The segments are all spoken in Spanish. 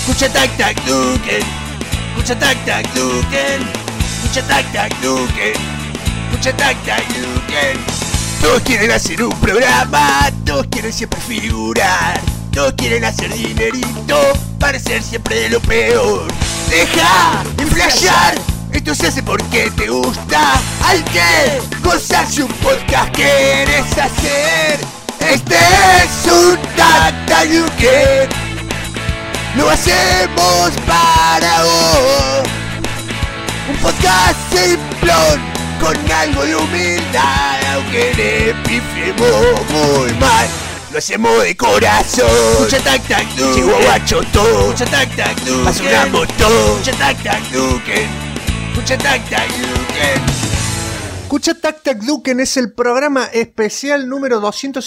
Escucha tac tac Duken. Escucha tac tac Duken. Escucha tac tac Duken. Escucha tac tac Duken. Todos quieren hacer un programa, todos quieren siempre figurar, todos quieren hacer dinerito, parecer siempre de lo peor. Deja de flashear, esto se hace porque te gusta. Hay que gozarse un podcast que quieres hacer. Este es un Tac Tac Duken. Lo hacemos para vos. Un podcast simplón con algo de humildad, aunque le pifiemos muy mal. Lo hacemos de corazón. Escucha tac tac Duken. Llegó guacho todo. Escucha tac tac Duken. Basuramos todo. Escucha tac tac Duken. Escucha tac tac Duken. Escucha Tac Tac Duken es el programa especial número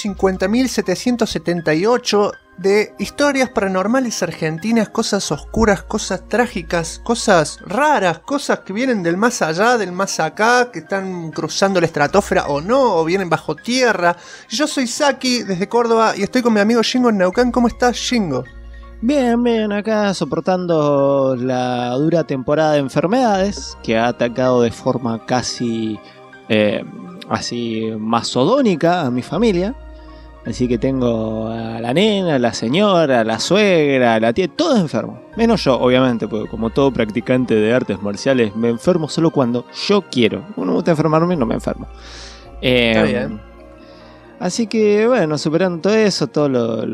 250.778 de historias paranormales argentinas, cosas oscuras, cosas trágicas, cosas raras, cosas que vienen del más allá, del más acá, que están cruzando la estratosfera o no, o vienen bajo tierra. Yo soy Saki desde Córdoba y estoy con mi amigo Shingo en Neuquén. ¿Cómo estás, Shingo? Bien, acá soportando la dura temporada de enfermedades que ha atacado de forma casi así masodónica a mi familia. Así que tengo a la nena, a la señora, a la suegra, a la tía, todos enfermos. Menos yo, obviamente, porque como todo practicante de artes marciales, me enfermo solo cuando yo quiero. Cuando me gusta enfermarme, no me enfermo. Está bien. Así que, bueno, superando todo eso, todos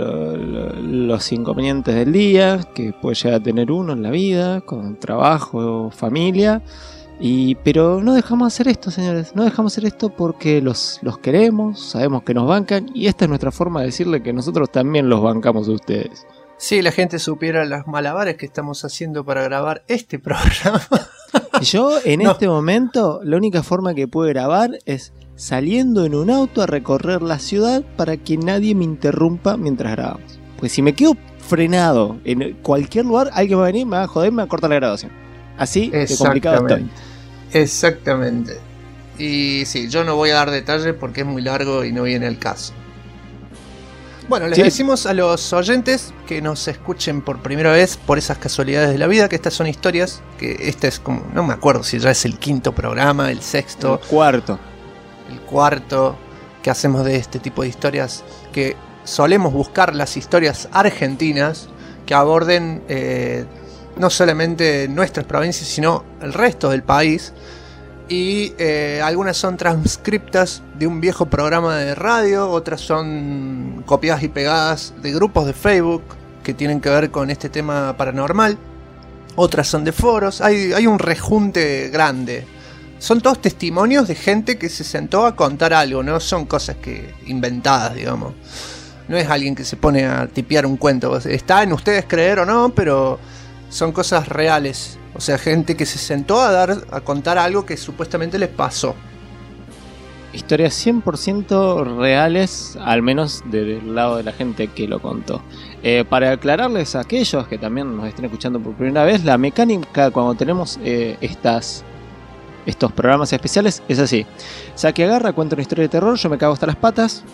los inconvenientes del día, que puede llegar a tener uno en la vida, con trabajo, familia. Pero no dejamos hacer esto, señores. No dejamos hacer esto porque los queremos, sabemos que nos bancan. Y esta es nuestra forma de decirle que nosotros también los bancamos a ustedes. Si la gente supiera las malabares que estamos haciendo para grabar este programa. Yo en este momento la única forma que puedo grabar es saliendo en un auto a recorrer la ciudad para que nadie me interrumpa mientras grabamos. Pues si me quedo frenado en cualquier lugar, alguien va a venir, me va a joder, me va a cortar la grabación. Así de complicado estoy. Exactamente. Y sí, yo no voy a dar detalles porque es muy largo y no viene al caso. Bueno, les decimos a los oyentes que nos escuchen por primera vez por esas casualidades de la vida, que estas son historias, que este es como, no me acuerdo si ya es el quinto programa, el sexto. El cuarto que hacemos de este tipo de historias, que solemos buscar las historias argentinas que aborden no solamente nuestras provincias, sino el resto del país. Y algunas son transcriptas de un viejo programa de radio, otras son copiadas y pegadas de grupos de Facebook que tienen que ver con este tema paranormal, otras son de foros, hay un rejunte grande. Son todos testimonios de gente que se sentó a contar algo, no son cosas que inventadas, digamos. No es alguien que se pone a tipear un cuento, está en ustedes creer o no, pero son cosas reales. O sea, gente que se sentó a contar algo que supuestamente les pasó. Historias 100% reales, al menos del lado de la gente que lo contó. Para aclararles a aquellos que también nos estén escuchando por primera vez, la mecánica cuando tenemos estos programas especiales es así. Saki agarra, cuenta una historia de terror, yo me cago hasta las patas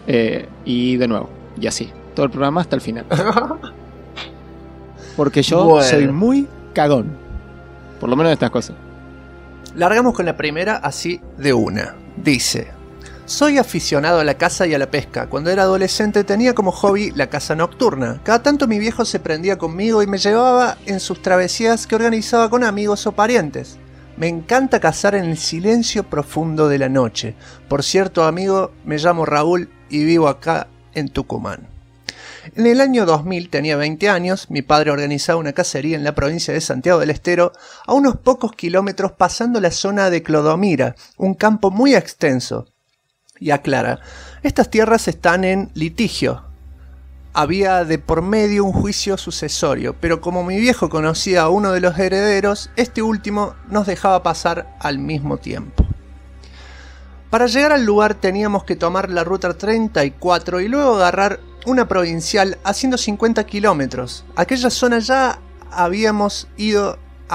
y de nuevo, y así. Todo el programa hasta el final. Porque yo soy muy cagón. Por lo menos de estas cosas. Largamos con la primera así de una. Dice: soy aficionado a la caza y a la pesca. Cuando era adolescente tenía como hobby la caza nocturna. Cada tanto mi viejo se prendía conmigo y me llevaba en sus travesías que organizaba con amigos o parientes. Me encanta cazar en el silencio profundo de la noche. Por cierto, amigo, me llamo Raúl y vivo acá en Tucumán. En el año 2000, tenía 20 años, mi padre organizaba una cacería en la provincia de Santiago del Estero, a unos pocos kilómetros pasando la zona de Clodomira, un campo muy extenso. Y aclara, estas tierras están en litigio. Había de por medio un juicio sucesorio, pero como mi viejo conocía a uno de los herederos, este último nos dejaba pasar al mismo tiempo. Para llegar al lugar teníamos que tomar la ruta 34 y luego agarrar una provincial a 150 kilómetros. Aquella zona ya habíamos ido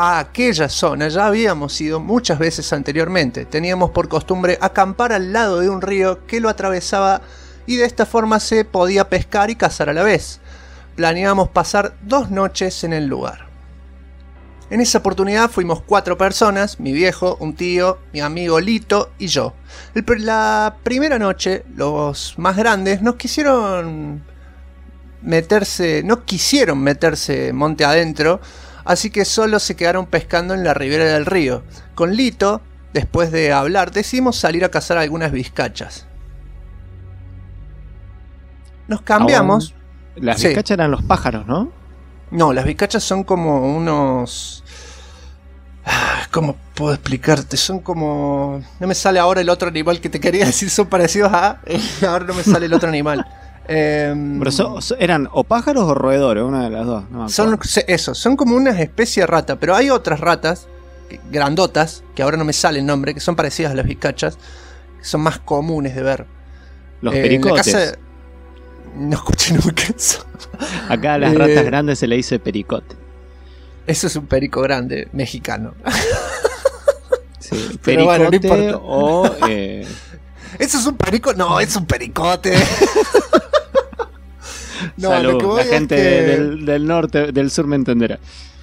muchas veces anteriormente. Teníamos por costumbre acampar al lado de un río que lo atravesaba y de esta forma se podía pescar y cazar a la vez. planeábamos pasar 2 noches en el lugar. En esa oportunidad fuimos 4 personas, mi viejo, un tío, mi amigo Lito y yo. La primera noche, los más grandes no quisieron meterse monte adentro, así que solo se quedaron pescando en la ribera del río. Con Lito, después de hablar, decidimos salir a cazar algunas vizcachas. Nos cambiamos. Las vizcachas eran los pájaros, ¿no? No, las vizcachas son como unos... ¿Cómo puedo explicarte? Son como... No me sale ahora el otro animal que te quería decir, son parecidos a... Ahora no me sale el otro animal. Pero ¿eran o pájaros o roedores? Una de las dos. No son como unas especies de rata, pero hay otras ratas, grandotas, que ahora no me sale el nombre, que son parecidas a las vizcachas, que son más comunes de ver. Los pericotes. No escuché nunca eso. Acá a las ratas grandes se le dice pericote. Eso es un perico grande, mexicano. Sí, pericote, bueno, no importa. O... ¿Eso es un perico? No, es un pericote. No, salud, lo que voy la gente del norte, del sur me entenderá.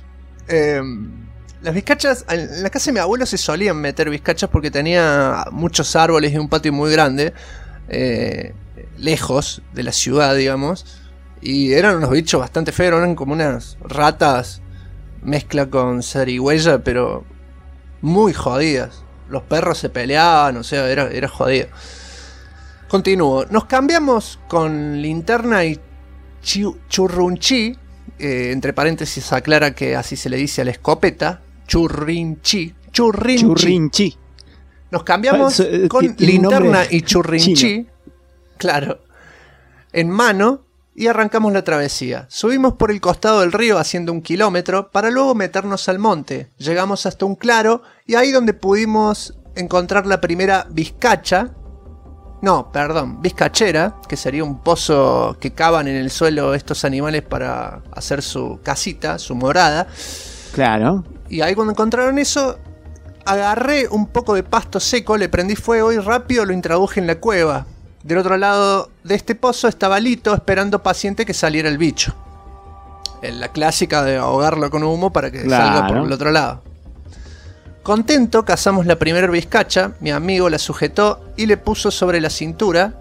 Las vizcachas, en la casa de mi abuelo se solían meter vizcachas porque tenía muchos árboles y un patio muy grande. Lejos de la ciudad, digamos, y eran unos bichos bastante feos, eran como unas ratas mezcla con zarigüeya, pero muy jodidas. Los perros se peleaban, o sea, era jodido. Continúo. Nos cambiamos con linterna y churrunchi, entre paréntesis aclara que así se le dice a la escopeta, churrinchi. Nos cambiamos con linterna y churrinchi. Chino. Claro, en mano, y arrancamos la travesía. Subimos por el costado del río haciendo 1 kilómetro para luego meternos al monte. Llegamos hasta un claro y ahí donde pudimos encontrar la primera vizcachera, que sería un pozo que cavan en el suelo estos animales para hacer su casita, su morada. Claro. Y ahí cuando encontraron eso, agarré un poco de pasto seco, le prendí fuego y rápido lo introduje en la cueva. Del otro lado de este pozo estaba Lito esperando paciente que saliera el bicho. La clásica de ahogarlo con humo para que salga por el otro lado. Contento, cazamos la primera vizcacha, mi amigo la sujetó y le puso sobre la cintura.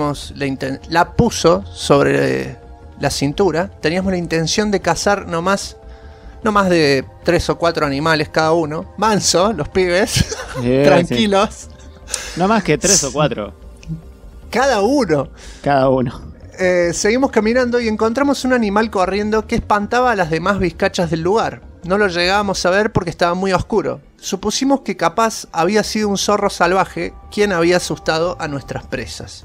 La puso sobre la cintura. Teníamos la intención de cazar no más de 3 o 4 animales cada uno. Manso, los pibes, tranquilos. Sí. No más que 3 o 4. Cada uno. Seguimos caminando y encontramos un animal corriendo que espantaba a las demás vizcachas del lugar. No lo llegábamos a ver porque estaba muy oscuro. Supusimos que capaz había sido un zorro salvaje quien había asustado a nuestras presas.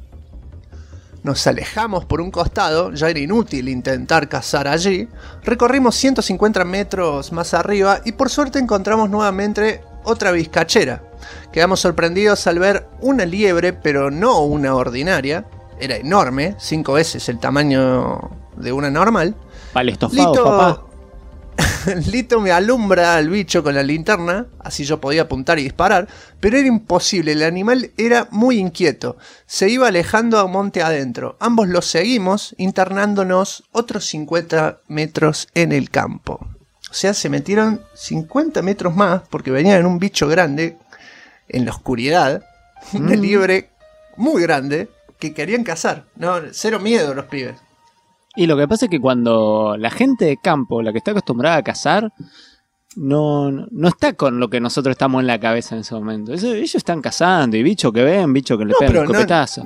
Nos alejamos por un costado, ya era inútil intentar cazar allí. Recorrimos 150 metros más arriba y por suerte encontramos nuevamente otra vizcachera. Quedamos sorprendidos al ver una liebre, pero no una ordinaria. Era enorme, 5 veces el tamaño de una normal. Vale, estofado, papá. Lito me alumbra al bicho con la linterna, así yo podía apuntar y disparar, pero era imposible, el animal era muy inquieto. Se iba alejando a monte adentro. Ambos lo seguimos, internándonos otros 50 metros en el campo. O sea, se metieron 50 metros más porque venían en un bicho grande, en la oscuridad, una liebre muy grande que querían cazar. No, cero miedo los pibes. Y lo que pasa es que cuando la gente de campo, la que está acostumbrada a cazar, no está con lo que nosotros estamos en la cabeza en ese momento. Ellos están cazando y bicho que ven, bicho que le pegan el escopetazo.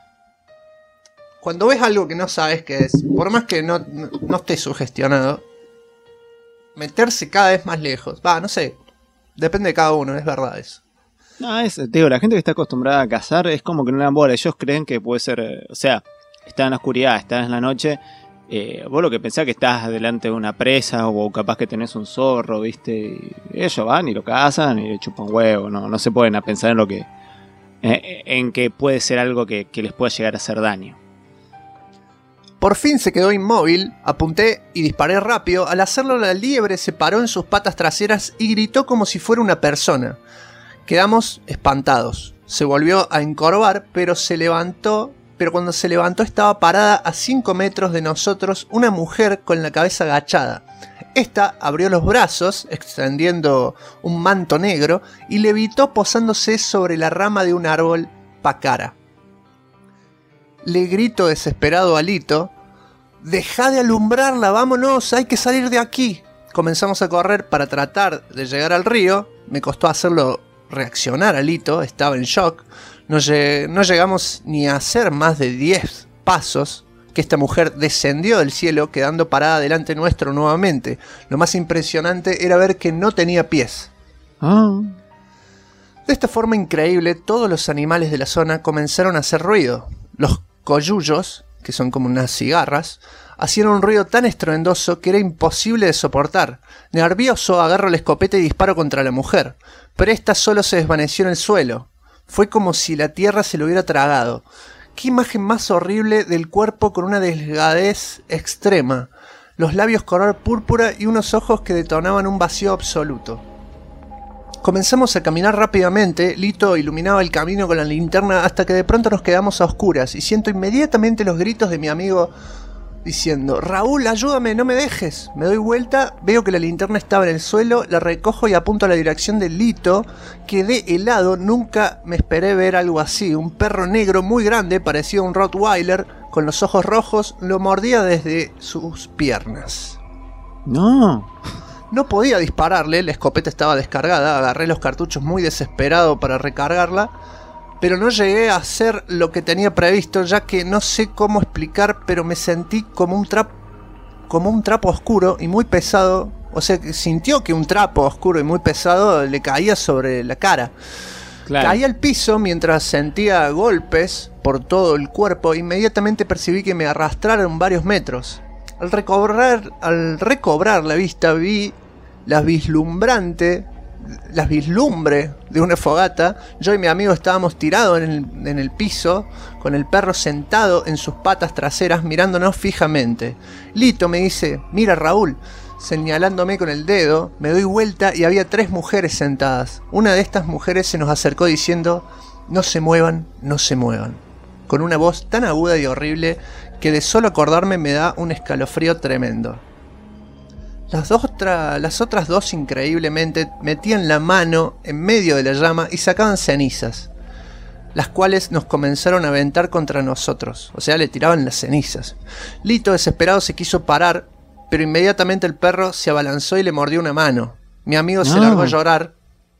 Cuando ves algo que no sabes qué es, por más que no estés sugestionado, meterse cada vez más lejos. No sé, depende de cada uno, es verdad eso. No, la gente que está acostumbrada a cazar es como que no le dan bola. Ellos creen que puede ser, está en la oscuridad, está en la noche. Vos lo que pensás que estás delante de una presa o capaz que tenés un zorro, ¿viste? Y ellos van y lo cazan y le chupan huevo. No se pueden a pensar en que puede ser algo que les pueda llegar a hacer daño. Por fin se quedó inmóvil, apunté y disparé rápido. Al hacerlo, la liebre se paró en sus patas traseras y gritó como si fuera una persona. Quedamos espantados. Se volvió a encorvar, pero pero cuando se levantó estaba parada a 5 metros de nosotros una mujer con la cabeza agachada. Esta abrió los brazos, extendiendo un manto negro, y levitó posándose sobre la rama de un árbol pacara. Le grito desesperado a Lito: «¡Deja de alumbrarla! ¡Vámonos! ¡Hay que salir de aquí!». Comenzamos a correr para tratar de llegar al río. Me costó hacerlo reaccionar a Lito, estaba en shock. No llegamos ni a hacer más de 10 pasos que esta mujer descendió del cielo, quedando parada delante nuestro nuevamente. Lo más impresionante era ver que no tenía pies. De esta forma increíble, todos los animales de la zona comenzaron a hacer ruido. Los coyullos, que son como unas cigarras, hacían un ruido tan estruendoso que era imposible de soportar. Nervioso, agarro la escopeta y disparo contra la mujer, pero esta solo se desvaneció en el suelo. Fue como si la tierra se lo hubiera tragado. Qué imagen más horrible del cuerpo con una delgadez extrema, los labios color púrpura y unos ojos que detonaban un vacío absoluto. Comenzamos a caminar rápidamente. Lito iluminaba el camino con la linterna hasta que de pronto nos quedamos a oscuras y siento inmediatamente los gritos de mi amigo diciendo: «Raúl, ayúdame, no me dejes». Me doy vuelta, veo que la linterna estaba en el suelo, la recojo y apunto a la dirección de Lito. Quedé helado, nunca me esperé ver algo así. Un perro negro muy grande, parecido a un Rottweiler, con los ojos rojos, lo mordía desde sus piernas. No podía dispararle, la escopeta estaba descargada, agarré los cartuchos muy desesperado para recargarla, pero no llegué a hacer lo que tenía previsto, ya que no sé cómo explicar, pero me sentí como un trapo oscuro y muy pesado. O sea, que sintió que un trapo oscuro y muy pesado le caía sobre la cara. Claro. Caí al piso mientras sentía golpes por todo el cuerpo. Inmediatamente percibí que me arrastraron varios metros. Al recobrar la vista vi las vislumbres de una fogata. Yo y mi amigo estábamos tirados en el piso, con el perro sentado en sus patas traseras mirándonos fijamente. Lito me dice: «Mira, Raúl», señalándome con el dedo. Me doy vuelta y había 3 mujeres sentadas. Una de estas mujeres se nos acercó diciendo: «No se muevan, no se muevan», con una voz tan aguda y horrible que de solo acordarme me da un escalofrío tremendo. Las otras dos increíblemente metían la mano en medio de la llama y sacaban cenizas, las cuales nos comenzaron a aventar contra nosotros, o sea, le tiraban las cenizas. Lito, desesperado, se quiso parar, pero inmediatamente el perro se abalanzó y le mordió una mano. Mi amigo se largó a llorar.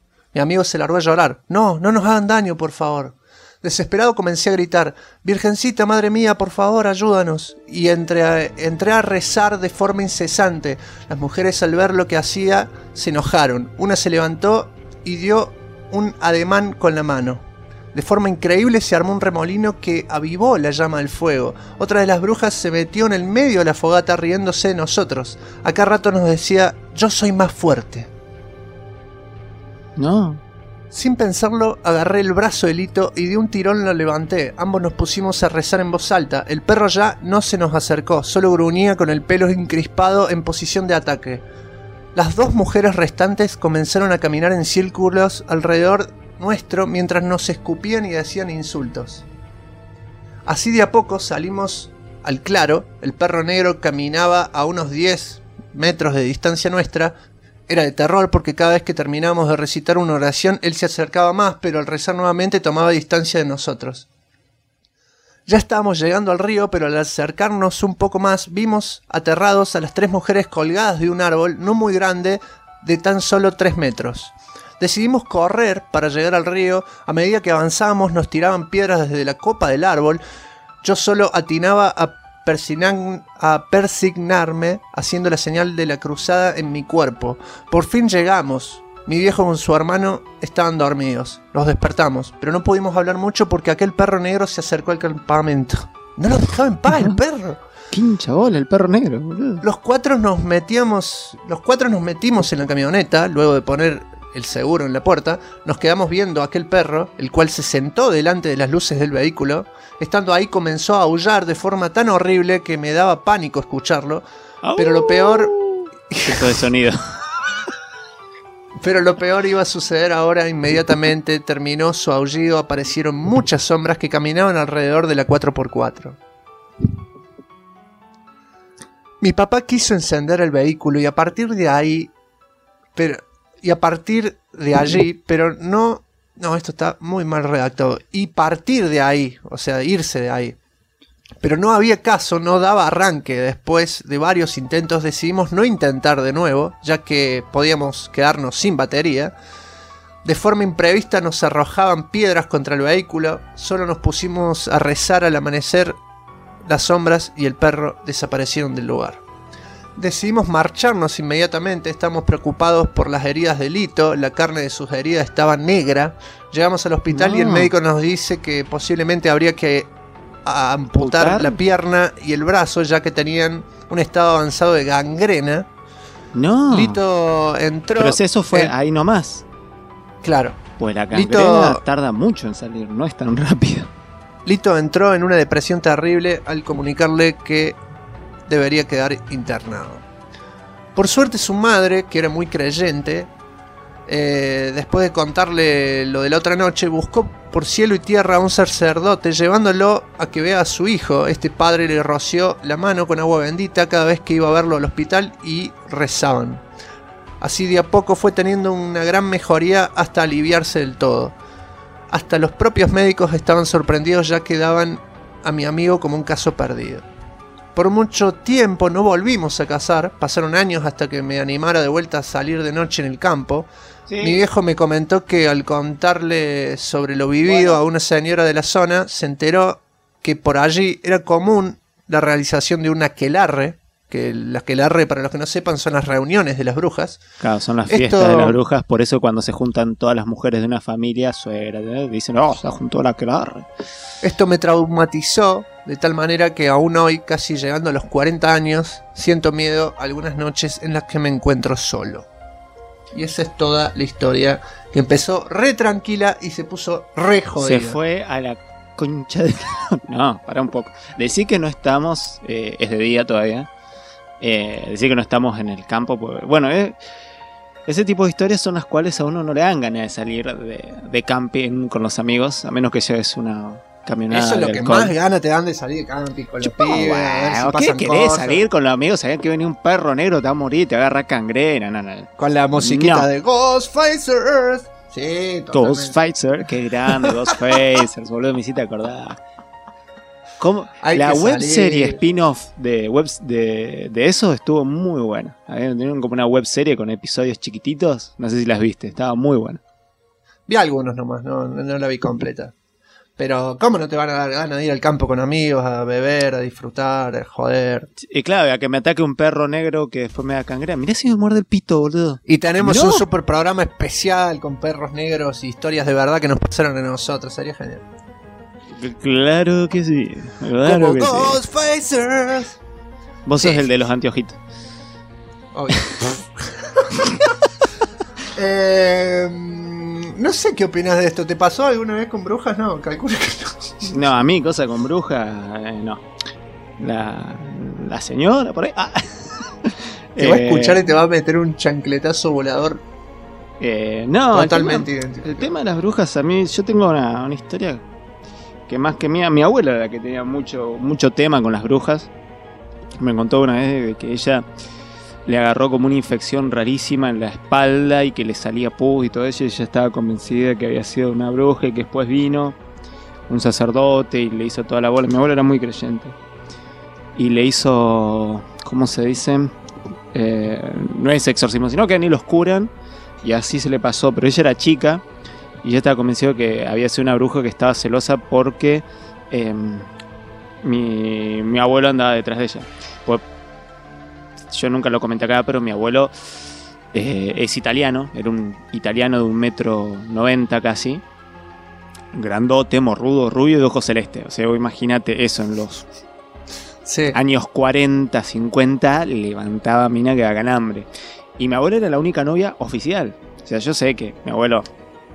«No, no nos hagan daño, por favor». Desesperado comencé a gritar: «Virgencita, madre mía, por favor, ayúdanos». Y entré a rezar de forma incesante. Las mujeres, al ver lo que hacía, se enojaron. Una se levantó y dio un ademán con la mano. De forma increíble se armó un remolino que avivó la llama del fuego. Otra de las brujas se metió en el medio de la fogata riéndose de nosotros. A cada rato nos decía: «Yo soy más fuerte». No. Sin pensarlo, agarré el brazo de Lito y de un tirón lo levanté. Ambos nos pusimos a rezar en voz alta. El perro ya no se nos acercó, solo gruñía con el pelo encrispado en posición de ataque. Las 2 mujeres restantes comenzaron a caminar en círculos alrededor nuestro mientras nos escupían y decían insultos. Así de a poco salimos al claro. El perro negro caminaba a unos 10 metros de distancia nuestra. Era de terror porque cada vez que terminábamos de recitar una oración, él se acercaba más, pero al rezar nuevamente tomaba distancia de nosotros. Ya estábamos llegando al río, pero al acercarnos un poco más, vimos aterrados a las 3 mujeres colgadas de un árbol no muy grande, de tan solo 3 metros. Decidimos correr para llegar al río. A medida que avanzábamos nos tiraban piedras desde la copa del árbol. Yo solo atinaba a persignarme haciendo la señal de la cruzada en mi cuerpo. Por fin llegamos. Mi viejo con su hermano estaban dormidos. Los despertamos, pero no pudimos hablar mucho porque aquel perro negro se acercó al campamento. No lo dejaba en paz el perro. Qué hincha bola el perro negro, boludo. Los cuatro nos metimos en la camioneta luego de poner el seguro en la puerta. Nos quedamos viendo a aquel perro, el cual se sentó delante de las luces del vehículo. Estando ahí comenzó a aullar de forma tan horrible que me daba pánico escucharlo. Pero lo peor... Efecto de sonido. Pero lo peor iba a suceder ahora inmediatamente. Terminó su aullido, aparecieron muchas sombras que caminaban alrededor de la 4x4. Mi papá quiso encender el vehículo y a partir de allí, pero no, esto está muy mal redactado. Y partir de ahí, o sea, irse de ahí. Pero no había caso, no daba arranque. Después de varios intentos decidimos no intentar de nuevo, ya que podíamos quedarnos sin batería. De forma imprevista nos arrojaban piedras contra el vehículo. Solo nos pusimos a rezar al amanecer. Las sombras y el perro desaparecieron del lugar. Decidimos marcharnos inmediatamente. Estamos preocupados por las heridas de Lito. La carne de sus heridas estaba negra. Llegamos al hospital y el médico nos dice que posiblemente habría que amputar la pierna y el brazo, ya que tenían un estado avanzado de gangrena. No. Lito entró. Pero si eso fue ahí nomás. Claro. Pues la gangrena tarda mucho en salir, no es tan rápido. Lito entró en una depresión terrible al comunicarle que debería quedar internado. Por suerte su madre, que era muy creyente, después de contarle lo de la otra noche, buscó por cielo y tierra a un sacerdote, llevándolo a que vea a su hijo. Este padre le roció la mano con agua bendita cada vez que iba a verlo al hospital y rezaban. Así de a poco fue teniendo una gran mejoría hasta aliviarse del todo. Hasta los propios médicos estaban sorprendidos, ya que daban a mi amigo como un caso perdido. Por mucho tiempo no volvimos a cazar, pasaron años hasta que me animara de vuelta a salir de noche en el campo. Sí. Mi viejo me comentó que al contarle sobre lo vivido a una señora de la zona, se enteró que por allí era común la realización de un aquelarre, que el aquelarre, para los que no sepan, son las reuniones de las brujas. Claro, son las fiestas de las brujas, por eso cuando se juntan todas las mujeres de una familia, dicen, se juntó el aquelarre. Esto me traumatizó de tal manera que aún hoy, casi llegando a los 40 años, siento miedo algunas noches en las que me encuentro solo. Y esa es toda la historia, que empezó re tranquila y se puso re jodida. Se fue a la concha de... No, para un poco. Decí que no estamos, es de día todavía, decir que no estamos en el campo, pues, bueno, ese tipo de historias son las cuales a uno no le dan ganas de salir de camping con los amigos, a menos que lleves una caminada. Eso es lo que más ganas te dan de salir de camping con los pibes. ¿Qué querés salir con los amigos? Sabían que venía un perro negro, te va a morir, te agarra cangrena. No. Con la musiquita de Ghostfacers. Sí, totalmente. Ghostfacers, qué grande, Ghostfacers, boludo, me hiciste acordar. ¿Cómo? La webserie spin-off de eso estuvo muy buena. Tenían como una webserie con episodios chiquititos. No sé si las viste, estaba muy buena. Vi algunos nomás, no la vi completa. Pero ¿cómo no te van a dar ganas de ir al campo con amigos, a beber, a disfrutar, a joder? Y claro, a que me ataque un perro negro que después me da cangrena. Mirá si me muerde el pito, boludo. Y tenemos un super programa especial con perros negros y historias de verdad que nos pasaron a nosotros. Sería genial. Claro que sí. Claro como que Ghostfacers. sí. Vos sos el de los anteojitos. Obvio. No sé qué opinas de esto. ¿Te pasó alguna vez con brujas? No, calculo que no. No, a mí cosa con brujas, no. La señora, por ahí. Te va a escuchar y te va a meter un chancletazo volador. No, totalmente idéntico. El tema de las brujas, a mí, yo tengo una historia que más que mía, mi abuela era la que tenía mucho tema con las brujas. Me contó una vez de que ella le agarró como una infección rarísima en la espalda y que le salía pus y todo eso, y ella estaba convencida de que había sido una bruja, y que después vino un sacerdote y le hizo toda la bola. Mi abuela era muy creyente y le hizo, ¿cómo se dice? No es exorcismo, sino que ni los curan, y así se le pasó. Pero ella era chica y ella estaba convencida que había sido una bruja, que estaba celosa porque mi abuelo andaba detrás de ella. Pues, yo nunca lo comenté acá, pero mi abuelo es italiano, era un italiano de 1,90 m casi, grandote, morrudo, rubio y de ojos celestes. O sea, imagínate eso en los años 40, 50, levantaba mina que da calambre. Y mi abuela era la única novia oficial. O sea, yo sé que mi abuelo...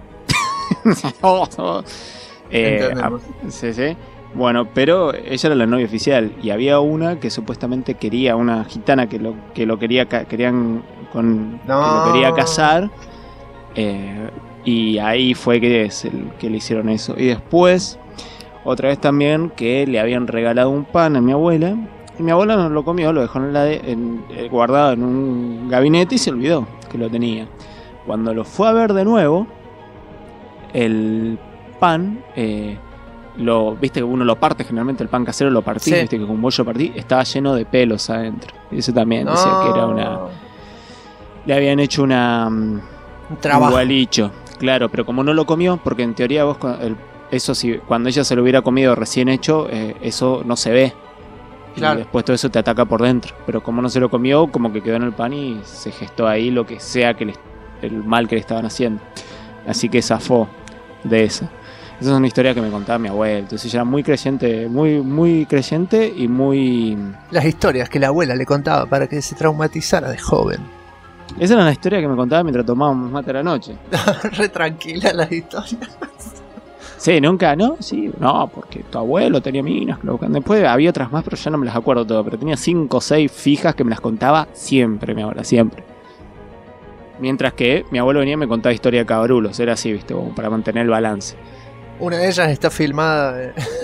sí. Bueno, pero ella era la novia oficial y había una que supuestamente quería, una gitana que lo quería casar, Y ahí fue que le hicieron eso. Y después, otra vez también, que le habían regalado un pan a mi abuela. Y mi abuela no lo comió, lo dejó guardado en un gabinete y se olvidó que lo tenía. Cuando lo fue a ver de nuevo, el pan, viste que uno lo parte, generalmente el pan casero lo partí, sí. Viste que con bollo partí, estaba lleno de pelos adentro. Y eso también decía que era le habían hecho un trabajo. Igualicho, claro, pero como no lo comió, porque en teoría vos, eso sí, cuando ella se lo hubiera comido recién hecho, eso no se ve. Claro. Y después todo eso te ataca por dentro. Pero como no se lo comió, como que quedó en el pan y se gestó ahí lo que sea el mal que le estaban haciendo. Así que zafó de esa. Esa es una historia que me contaba mi abuela. Entonces ella era muy creyente, muy creyente y muy... Las historias que la abuela le contaba para que se traumatizara de joven. Esa era la historia que me contaba mientras tomábamos mate a la noche. Re tranquila las historias. Sí, nunca, ¿no? Sí, no, porque tu abuelo tenía minas. Después había otras más, pero ya no me las acuerdo todas. Pero tenía 5 o 6 fijas que me las contaba siempre, mi abuela, siempre. Mientras que mi abuelo venía y me contaba historia de cabrulos. Era así, ¿viste? Como para mantener el balance. Una de ellas está filmada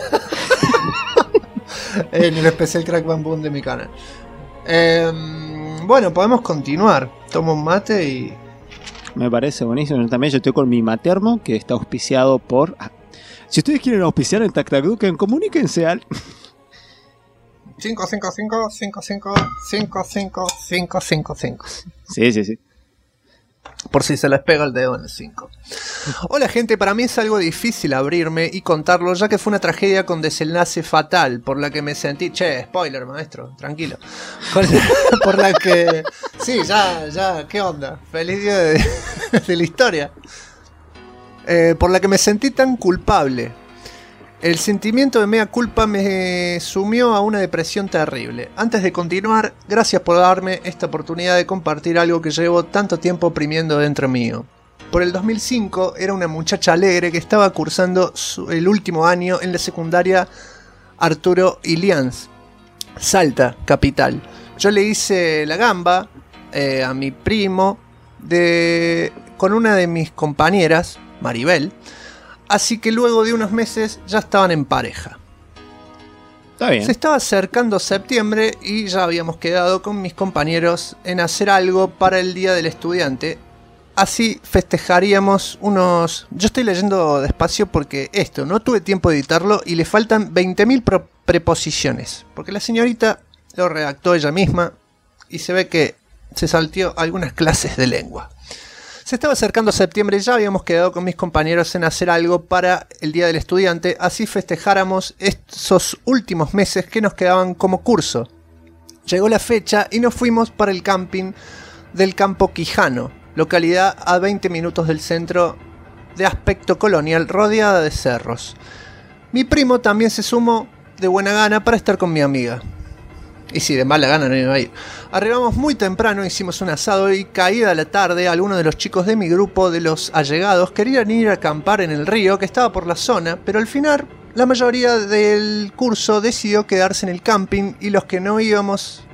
en el especial Crack Bam Boom de mi canal. Bueno, podemos continuar. Tomo un mate y... Me parece buenísimo. También yo estoy con mi matermo, que está auspiciado por... Si ustedes quieren auspiciar en Tactacuken, comuníquense al... 555-55-55-555. Sí. Por si se les pega el dedo en el 5. Hola gente, para mí es algo difícil abrirme y contarlo, ya que fue una tragedia con desenlace fatal, por la que me sentí... Che, spoiler maestro, tranquilo. Por la que... Sí, ya, ¿qué onda? Feliz día de la historia. Por la que me sentí tan culpable. El sentimiento de mea culpa me sumió a una depresión terrible. Antes de continuar, gracias por darme esta oportunidad de compartir algo que llevo tanto tiempo oprimiendo dentro mío. Por el 2005 era una muchacha alegre que estaba cursando el último año en la secundaria Arturo Ilians, Salta, capital. Yo le hice la gamba a mi primo con una de mis compañeras, Maribel. Así que luego de unos meses ya estaban en pareja. Está bien. Se estaba acercando septiembre y ya habíamos quedado con mis compañeros en hacer algo para el Día del Estudiante. Así festejaríamos unos... Yo estoy leyendo despacio porque no tuve tiempo de editarlo y le faltan 20.000 preposiciones. Porque la señorita lo redactó ella misma y se ve que se salteó algunas clases de lengua. Se estaba acercando septiembre y ya habíamos quedado con mis compañeros en hacer algo para el Día del Estudiante, así festejáramos esos últimos meses que nos quedaban como curso. Llegó la fecha y nos fuimos para el camping del Campo Quijano, localidad a 20 minutos del centro de aspecto colonial rodeada de cerros. Mi primo también se sumó de buena gana para estar con mi amiga. Y si de mala gana no iba a ir. Arribamos muy temprano, hicimos un asado y caída la tarde, algunos de los chicos de mi grupo de los allegados querían ir a acampar en el río que estaba por la zona, pero al final la mayoría del curso decidió quedarse en el camping y los que nos íbamos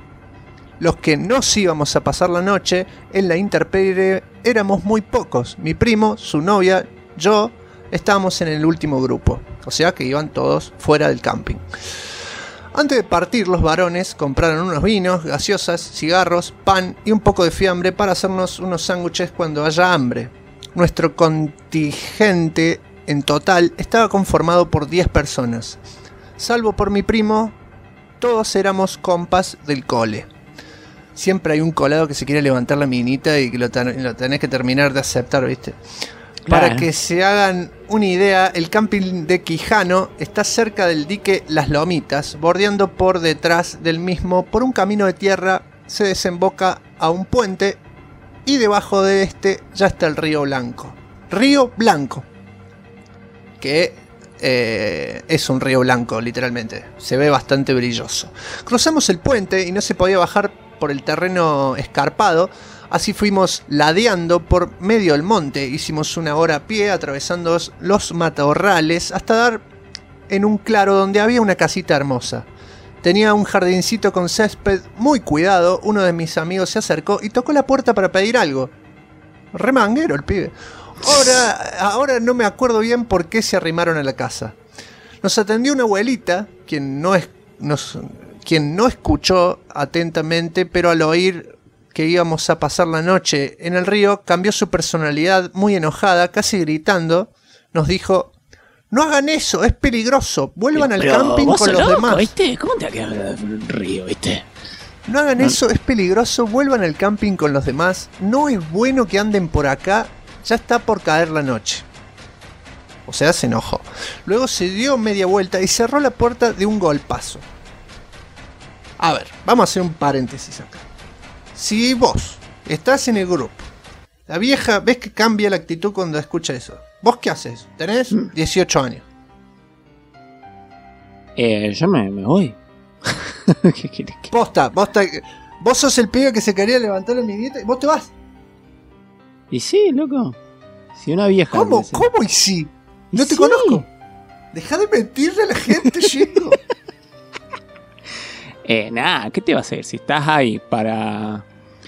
a pasar la noche en la intemperie éramos muy pocos. Mi primo, su novia, yo estábamos en el último grupo, o sea que iban todos fuera del camping. Antes de partir, los varones compraron unos vinos, gaseosas, cigarros, pan y un poco de fiambre para hacernos unos sándwiches cuando haya hambre. Nuestro contingente en total estaba conformado por 10 personas. Salvo por mi primo, todos éramos compas del cole. Siempre hay un colado que se quiere levantar la minita y que lo tenés que terminar de aceptar, ¿viste? Claro. Para que se hagan una idea, el camping de Quijano está cerca del dique Las Lomitas, bordeando por detrás del mismo, por un camino de tierra, se desemboca a un puente y debajo de este ya está el Río Blanco. Río Blanco, que es un río blanco, literalmente. Se ve bastante brilloso. Cruzamos el puente y no se podía bajar por el terreno escarpado. Así fuimos ladeando por medio del monte, hicimos una hora a pie atravesando los matorrales hasta dar en un claro donde había una casita hermosa. Tenía un jardincito con césped muy cuidado, uno de mis amigos se acercó y tocó la puerta para pedir algo. Remanguero el pibe. Ahora no me acuerdo bien por qué se arrimaron a la casa. Nos atendió una abuelita, quien no escuchó atentamente, pero al oír que íbamos a pasar la noche en el río, cambió su personalidad muy enojada, casi gritando, nos dijo: no hagan eso, es peligroso, vuelvan al camping con los demás. ¿Viste? ¿Cómo te ha quedado el río, viste? No hagan eso, es peligroso, vuelvan al camping con los demás, no es bueno que anden por acá, ya está por caer la noche. O sea, se enojó. Luego se dio media vuelta y cerró la puerta de un golpazo. A ver, vamos a hacer un paréntesis acá. Si vos estás en el grupo, la vieja ves que cambia la actitud cuando escucha eso, ¿vos qué haces? Tenés 18 años. Yo me voy. ¿Qué querés que...? Posta, vos sos el pibe que se quería levantar la amiguita y vos te vas. Y sí, loco. Si una vieja... ¿Cómo y sí? No te conozco. Deja de mentirle a la gente, chico. Nada, ¿qué te va a hacer? Si estás ahí para...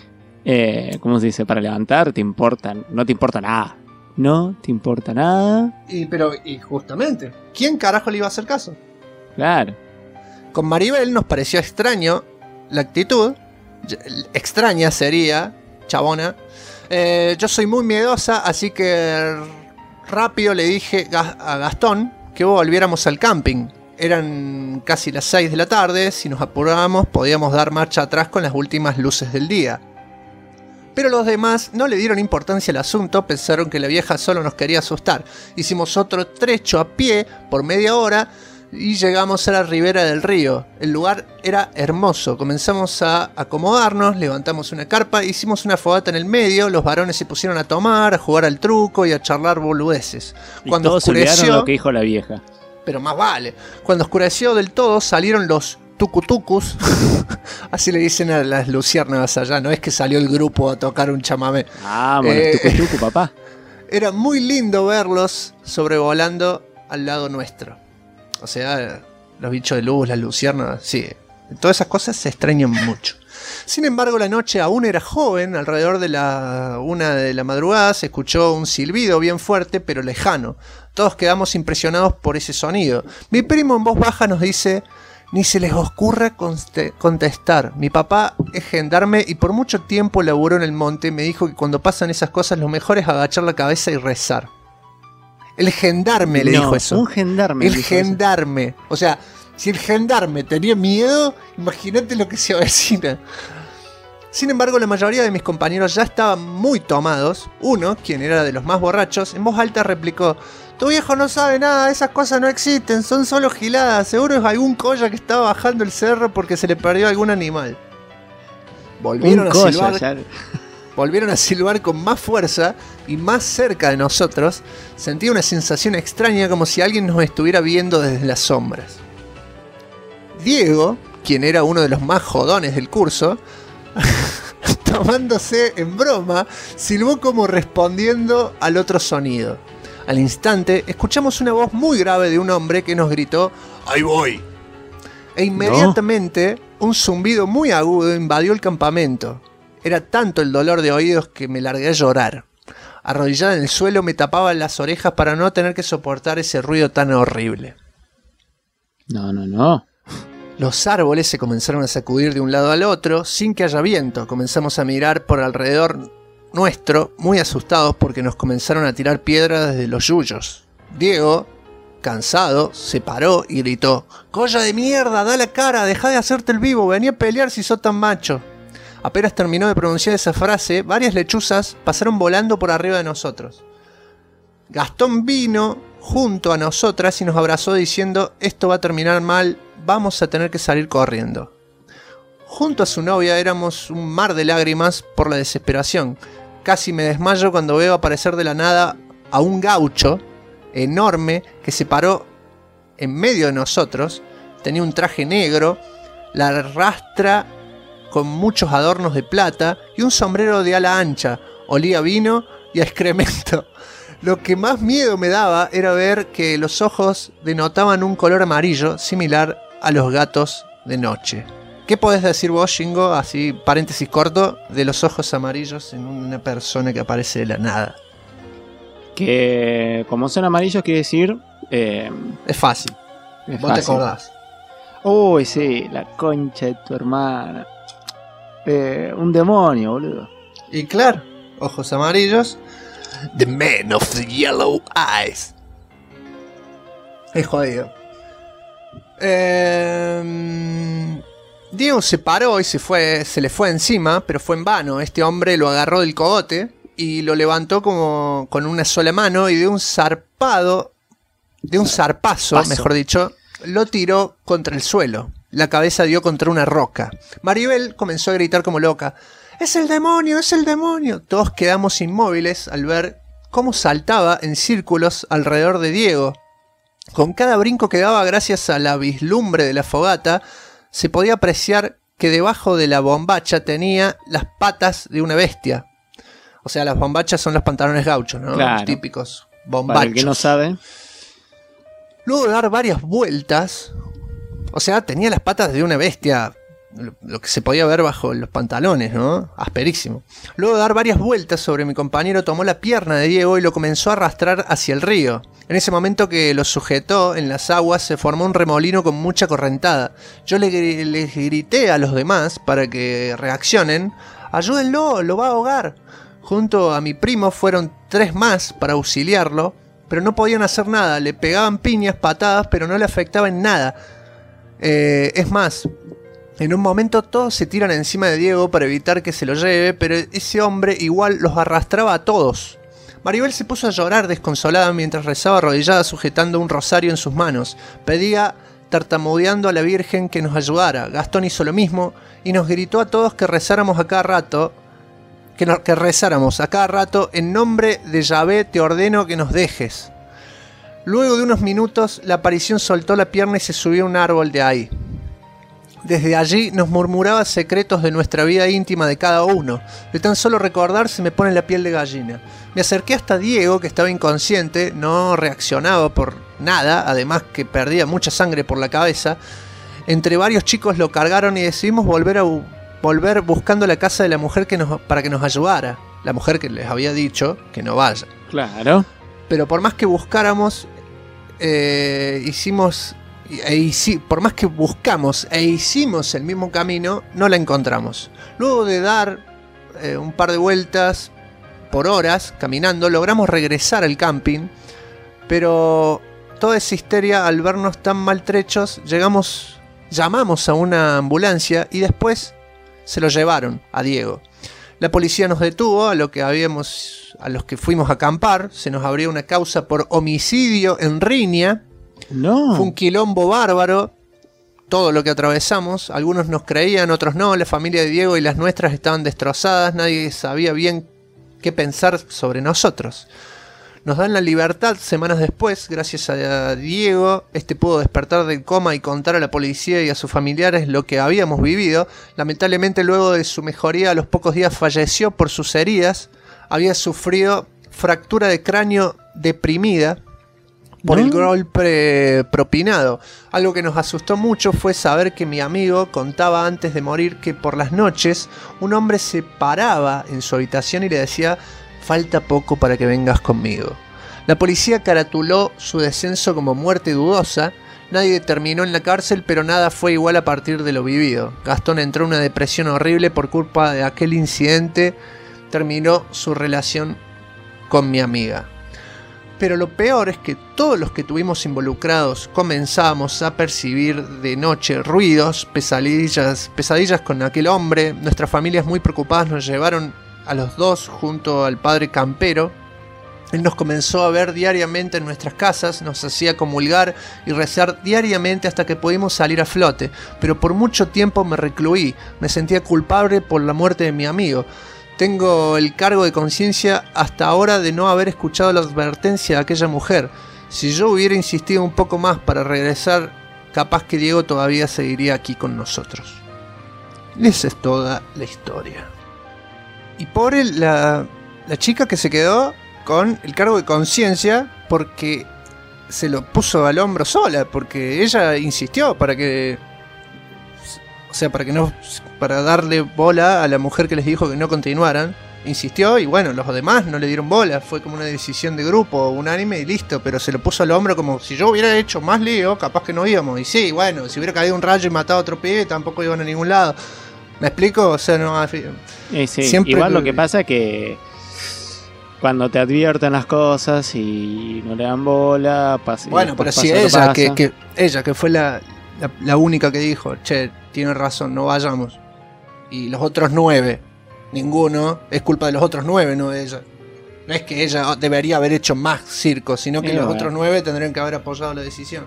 ¿cómo se dice? Para levantar, no te importa nada. No te importa nada. Y justamente, ¿quién carajo le iba a hacer caso? Claro. Con Maribel nos pareció extraño la actitud. Extraña sería, chabona. Yo soy muy miedosa, así que rápido le dije a Gastón que volviéramos al camping. Eran casi las 6 de la tarde, si nos apurábamos podíamos dar marcha atrás con las últimas luces del día. Pero los demás no le dieron importancia al asunto, pensaron que la vieja solo nos quería asustar. Hicimos otro trecho a pie por media hora y llegamos a la ribera del río. El lugar era hermoso, comenzamos a acomodarnos, levantamos una carpa, hicimos una fogata en el medio, los varones se pusieron a tomar, a jugar al truco y a charlar boludeces. Cuando todos olvidaron lo que dijo la vieja. Pero más vale. Cuando oscureció del todo salieron los tucutucus. Así le dicen a las luciérnagas allá. No es que salió el grupo a tocar un chamamé. Bueno, tucutucu, papá. Era muy lindo verlos sobrevolando al lado nuestro. O sea, los bichos de luz, las luciérnagas, sí. Todas esas cosas se extrañan mucho. Sin embargo, la noche aún era joven. Alrededor de la 1 de la madrugada se escuchó un silbido bien fuerte pero lejano. Todos quedamos impresionados por ese sonido. Mi primo en voz baja nos dice: ni se les ocurra contestar. Mi papá es gendarme y por mucho tiempo laburó en el monte. Me dijo que cuando pasan esas cosas lo mejor es agachar la cabeza y rezar. El gendarme le dijo eso. Un gendarme. El gendarme. Eso. O sea, si el gendarme tenía miedo, imagínate lo que se avecina. Sin embargo, la mayoría de mis compañeros ya estaban muy tomados. Uno, quien era de los más borrachos, en voz alta replicó: tu viejo no sabe nada, esas cosas no existen, son solo giladas. Seguro es algún colla que estaba bajando el cerro porque se le perdió algún animal. Volvieron a silbar con más fuerza y más cerca de nosotros. Sentí una sensación extraña, como si alguien nos estuviera viendo desde las sombras. Diego, quien era uno de los más jodones del curso, tomándose en broma, silbó como respondiendo al otro sonido. Al instante, escuchamos una voz muy grave de un hombre que nos gritó: ¡ahí voy! E inmediatamente, un zumbido muy agudo invadió el campamento. Era tanto el dolor de oídos que me largué a llorar. Arrodillada en el suelo, me tapaba las orejas para no tener que soportar ese ruido tan horrible. No. Los árboles se comenzaron a sacudir de un lado al otro sin que haya viento. Comenzamos a mirar por alrededor nuestro, muy asustados porque nos comenzaron a tirar piedras desde los yuyos. Diego, cansado, se paró y gritó: ¡colla de mierda, da la cara, deja de hacerte el vivo, vení a pelear si sos tan macho! Apenas terminó de pronunciar esa frase, varias lechuzas pasaron volando por arriba de nosotros. Gastón vino junto a nosotras y nos abrazó diciendo: esto va a terminar mal, vamos a tener que salir corriendo. Junto a su novia éramos un mar de lágrimas por la desesperación. Casi me desmayo cuando veo aparecer de la nada a un gaucho enorme que se paró en medio de nosotros. Tenía un traje negro, la rastra con muchos adornos de plata y un sombrero de ala ancha. Olía a vino y a excremento. Lo que más miedo me daba era ver que los ojos denotaban un color amarillo similar a los gatos de noche. ¿Qué podés decir vos, Shingo, así, paréntesis corto, de los ojos amarillos en una persona que aparece de la nada? Que como son amarillos quiere decir... Es fácil. es Vos fácil. te acordás. Uy, sí, la concha de tu hermana. Un demonio, boludo. Y claro, ojos amarillos. The man of the yellow eyes. Es jodido. Diego se paró y se le fue encima, pero fue en vano. Este hombre lo agarró del cogote y lo levantó como con una sola mano y de un zarpazo, mejor dicho, lo tiró contra el suelo. La cabeza dio contra una roca. Maribel comenzó a gritar como loca: ¡Es el demonio! ¡Es el demonio! Todos quedamos inmóviles al ver cómo saltaba en círculos alrededor de Diego. Con cada brinco que daba, gracias a la vislumbre de la fogata, se podía apreciar que debajo de la bombacha tenía las patas de una bestia. O sea, las bombachas son los pantalones gauchos, ¿no? Claro. Los típicos bombachos. Para el que no sabe. Luego de dar varias vueltas, o sea, tenía las patas de una bestia, lo que se podía ver bajo los pantalones, ¿no? Asperísimo. Luego de dar varias vueltas sobre mi compañero, tomó la pierna de Diego y lo comenzó a arrastrar hacia el río. En ese momento que lo sujetó en las aguas, se formó un remolino con mucha correntada. Yo le grité a los demás para que reaccionen: ¡ayúdenlo! ¡Lo va a ahogar! Junto a mi primo fueron 3 más para auxiliarlo, pero no podían hacer nada. Le pegaban piñas, patadas, pero no le afectaba en nada. Es más, en un momento todos se tiran encima de Diego para evitar que se lo lleve, pero ese hombre igual los arrastraba a todos. Maribel se puso a llorar desconsolada mientras rezaba arrodillada sujetando un rosario en sus manos. Pedía tartamudeando a la Virgen que nos ayudara. Gastón hizo lo mismo y nos gritó a todos que rezáramos a cada rato. Que rezáramos a cada rato: en nombre de Yahvé te ordeno que nos dejes. Luego de unos minutos la aparición soltó la pierna y se subió a un árbol de ahí. Desde allí nos murmuraba secretos de nuestra vida íntima de cada uno. De tan solo recordar se me pone la piel de gallina. Me acerqué hasta Diego, que estaba inconsciente, no reaccionaba por nada, además que perdía mucha sangre por la cabeza. Entre varios chicos lo cargaron y decidimos volver buscando la casa de la mujer para que nos ayudara. La mujer que les había dicho que no vaya. Claro. Pero por más que buscáramos, por más que buscamos e hicimos el mismo camino, no la encontramos. Luego de dar un par de vueltas por horas caminando, logramos regresar al camping, pero toda esa histeria, al vernos tan maltrechos, llamamos a una ambulancia y después se lo llevaron a Diego. La policía nos detuvo, a los que fuimos a acampar. Se nos abrió una causa por homicidio en riña. No. Fue un quilombo bárbaro todo lo que atravesamos. Algunos nos creían, otros no. La familia de Diego y las nuestras estaban destrozadas. Nadie sabía bien qué pensar sobre nosotros. Nos dan la libertad semanas después. Gracias a Diego, pudo despertar del coma y contar a la policía y a sus familiares lo que habíamos vivido. Lamentablemente, luego de su mejoría, a los pocos días falleció por sus heridas. Había sufrido fractura de cráneo deprimida por el golpe propinado. Algo que nos asustó mucho fue saber que mi amigo contaba antes de morir que por las noches un hombre se paraba en su habitación y le decía: falta poco para que vengas conmigo. La policía caratuló su descenso como muerte dudosa. Nadie terminó en la cárcel, pero nada fue igual a partir de lo vivido. Gastón entró en una depresión horrible por culpa de aquel incidente. Terminó su relación con mi amiga. Pero lo peor es que todos los que estuvimos involucrados comenzamos a percibir de noche ruidos, pesadillas con aquel hombre. Nuestras familias, muy preocupadas, nos llevaron a los dos junto al padre Campero. Él nos comenzó a ver diariamente en nuestras casas, nos hacía comulgar y rezar diariamente hasta que pudimos salir a flote. Pero por mucho tiempo me recluí, me sentía culpable por la muerte de mi amigo. Tengo el cargo de conciencia hasta ahora de no haber escuchado la advertencia de aquella mujer. Si yo hubiera insistido un poco más para regresar, capaz que Diego todavía seguiría aquí con nosotros. Y esa es toda la historia. Y pobre la chica que se quedó con el cargo de conciencia porque se lo puso al hombro sola, porque ella insistió para que... O sea, para darle bola a la mujer que les dijo que no continuaran. Insistió y bueno, los demás no le dieron bola. Fue como una decisión de grupo, unánime y listo. Pero se lo puso al hombro como si yo hubiera hecho más lío, capaz que no íbamos. Y sí, bueno, si hubiera caído un rayo y matado a otro pibe, tampoco iban a ningún lado. ¿Me explico? O sea, no... Sí, siempre igual lo que pasa es que cuando te advierten las cosas y no le dan bola, pasa. Bueno, pero si ella, que fue la única que dijo, che, tiene razón, no vayamos. Y los otros 9, ninguno, es culpa de los otros 9, no de ella. No es que ella debería haber hecho más circo, sino que los otros 9 tendrían que haber apoyado la decisión.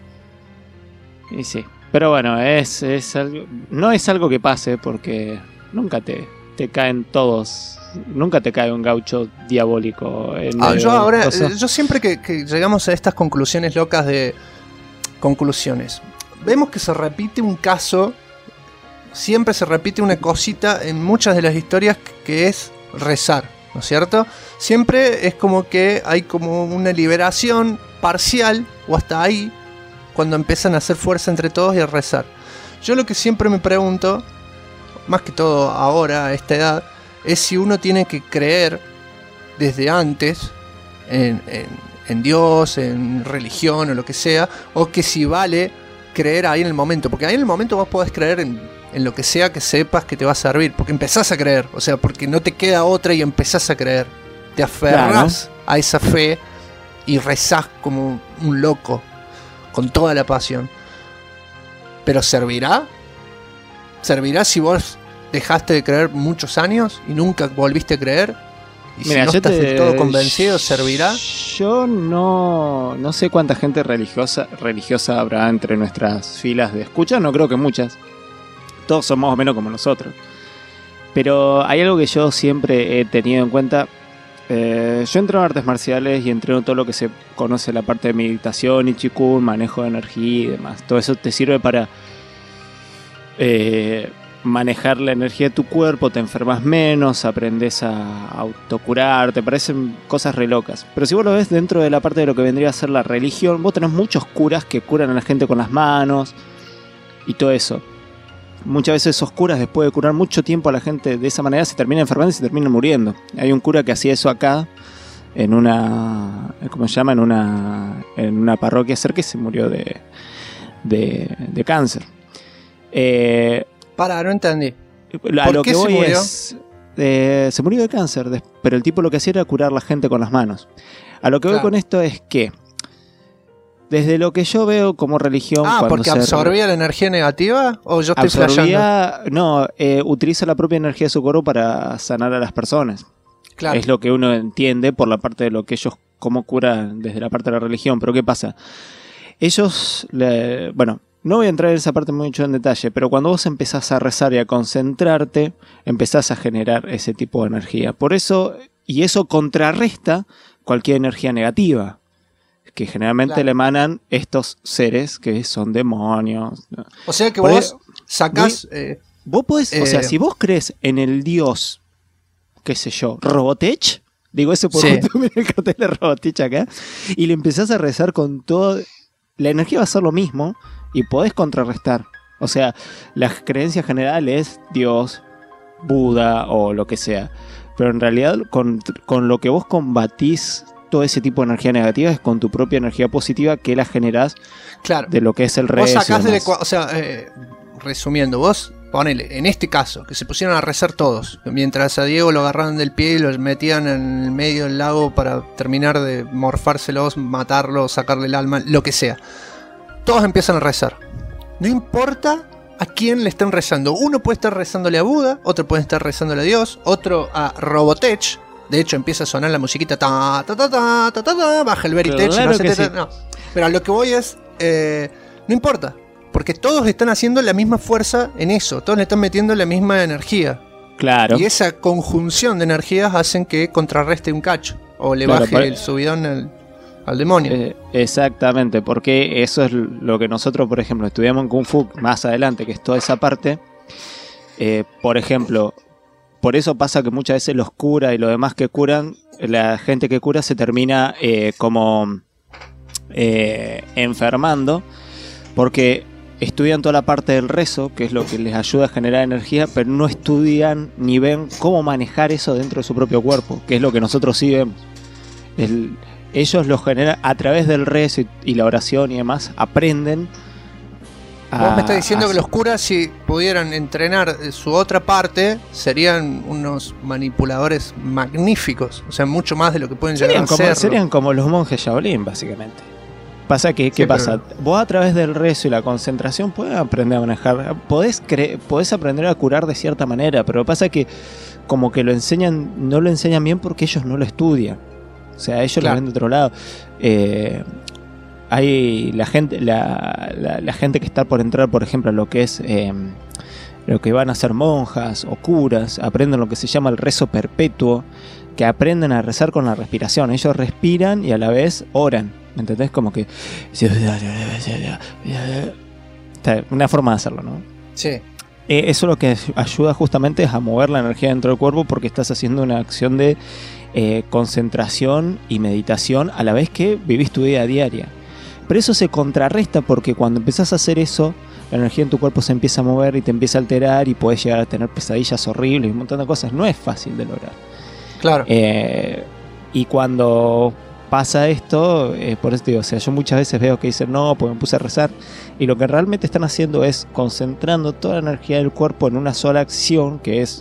Y sí, pero bueno, es algo, no es algo que pase porque nunca te caen todos, nunca te cae un gaucho diabólico. Yo siempre que llegamos a estas conclusiones locas de conclusiones, vemos que se repite un caso, siempre se repite una cosita en muchas de las historias que es rezar, ¿no es cierto? Siempre es como que hay como una liberación parcial o hasta ahí cuando empiezan a hacer fuerza entre todos y a rezar. Yo lo que siempre me pregunto, más que todo ahora a esta edad, es si uno tiene que creer desde antes en Dios, en religión o lo que sea, o que si vale creer ahí en el momento, porque ahí en el momento vos podés creer en lo que sea que sepas que te va a servir, porque empezás a creer, o sea, porque no te queda otra y empezás a creer, te aferrás a esa fe y rezás como un loco, con toda la pasión. Pero ¿servirá? ¿Servirá si vos dejaste de creer muchos años y nunca volviste a creer? Y mira, si no estás del todo convencido, ¿servirá? Yo no sé cuánta gente religiosa habrá entre nuestras filas de escucha, no creo que muchas. Todos son más o menos como nosotros. Pero hay algo que yo siempre he tenido en cuenta. Yo entreno artes marciales y entreno todo lo que se conoce, la parte de meditación y Qigong, manejo de energía y demás. Todo eso te sirve para manejar la energía de tu cuerpo, te enfermas menos, aprendes a autocurar, te parecen cosas re locas. Pero si vos lo ves dentro de la parte de lo que vendría a ser la religión, vos tenés muchos curas que curan a la gente con las manos y todo eso. Muchas veces esos curas, después de curar mucho tiempo a la gente de esa manera, se terminan enfermando y se terminan muriendo. Hay un cura que hacía eso acá, en una, ¿cómo se llama? En una parroquia cerca, y se murió de cáncer. No entendí. A lo que voy es, se murió de cáncer, pero el tipo lo que hacía era curar a la gente con las manos. A lo que voy con esto es que, desde lo que yo veo como religión... ¿porque absorbía la energía negativa? ¿O yo estoy flasheando? No, utiliza la propia energía de su cuerpo para sanar a las personas. Claro. Es lo que uno entiende por la parte de lo que ellos, cómo curan desde la parte de la religión. Pero ¿qué pasa? Ellos, bueno, no voy a entrar en esa parte mucho en detalle, pero cuando vos empezás a rezar y a concentrarte, empezás a generar ese tipo de energía. Por eso, y eso contrarresta cualquier energía negativa que generalmente le emanan estos seres que son demonios. O sea que vos sacás... vos podés, o sea, si vos crees en el dios, qué sé yo, Robotech, digo eso por justo mira el cartel de Robotech acá, y le empezás a rezar con todo, la energía va a ser lo mismo y podés contrarrestar. O sea, la creencia general es Dios, Buda o lo que sea, pero en realidad con lo que vos combatís todo ese tipo de energía negativa es con tu propia energía positiva que la generás de lo que es el rezo. Vos sacás resumiendo, vos ponele, en este caso, que se pusieron a rezar todos, mientras a Diego lo agarraron del pie y lo metían en el medio del lago para terminar de morfárselos, matarlo, sacarle el alma, lo que sea. Todos empiezan a rezar. No importa a quién le estén rezando. Uno puede estar rezándole a Buda, otro puede estar rezándole a Dios, otro a Robotech. De hecho, empieza a sonar la musiquita, baja el Veritech, claro, no. Pero a lo que voy es, no importa, porque todos están haciendo la misma fuerza en eso, todos le están metiendo la misma energía. Claro. Y esa conjunción de energías hacen que contrarreste un cacho, o le baje el subidón al demonio. Exactamente, porque eso es lo que nosotros, por ejemplo, estudiamos en Kung Fu más adelante, que es toda esa parte. Por ejemplo... Por eso pasa que muchas veces los curas y los demás que curan, la gente que cura se termina enfermando, porque estudian toda la parte del rezo, que es lo que les ayuda a generar energía, pero no estudian ni ven cómo manejar eso dentro de su propio cuerpo, que es lo que nosotros sí vemos. Ellos lo generan a través del rezo y la oración y demás, aprenden. Vos me estás diciendo que los curas, si pudieran entrenar su otra parte, serían unos manipuladores magníficos. O sea, mucho más de lo que pueden llegar a ser. Serían como los monjes Shaolin, básicamente. Pasa que, ¿qué pasa? Vos a través del rezo y la concentración podés aprender a manejar, podés aprender a curar de cierta manera, pero pasa que como que no lo enseñan bien porque ellos no lo estudian. O sea, ellos lo ven de otro lado. Hay la gente que está por entrar, por ejemplo, a lo que es lo que van a ser monjas o curas, aprenden lo que se llama el rezo perpetuo, que aprenden a rezar con la respiración. Ellos respiran y a la vez oran. ¿Me entendés? Como que una forma de hacerlo, ¿no? Sí. Eso lo que ayuda justamente es a mover la energía dentro del cuerpo, porque estás haciendo una acción de concentración y meditación a la vez que vivís tu vida diaria. Pero eso se contrarresta porque cuando empezás a hacer eso, la energía en tu cuerpo se empieza a mover y te empieza a alterar y podés llegar a tener pesadillas horribles y un montón de cosas. No es fácil de lograr. Claro. Y cuando pasa esto, por eso te digo, o sea, yo muchas veces veo que dicen no, pues me puse a rezar, y lo que realmente están haciendo es concentrando toda la energía del cuerpo en una sola acción, que es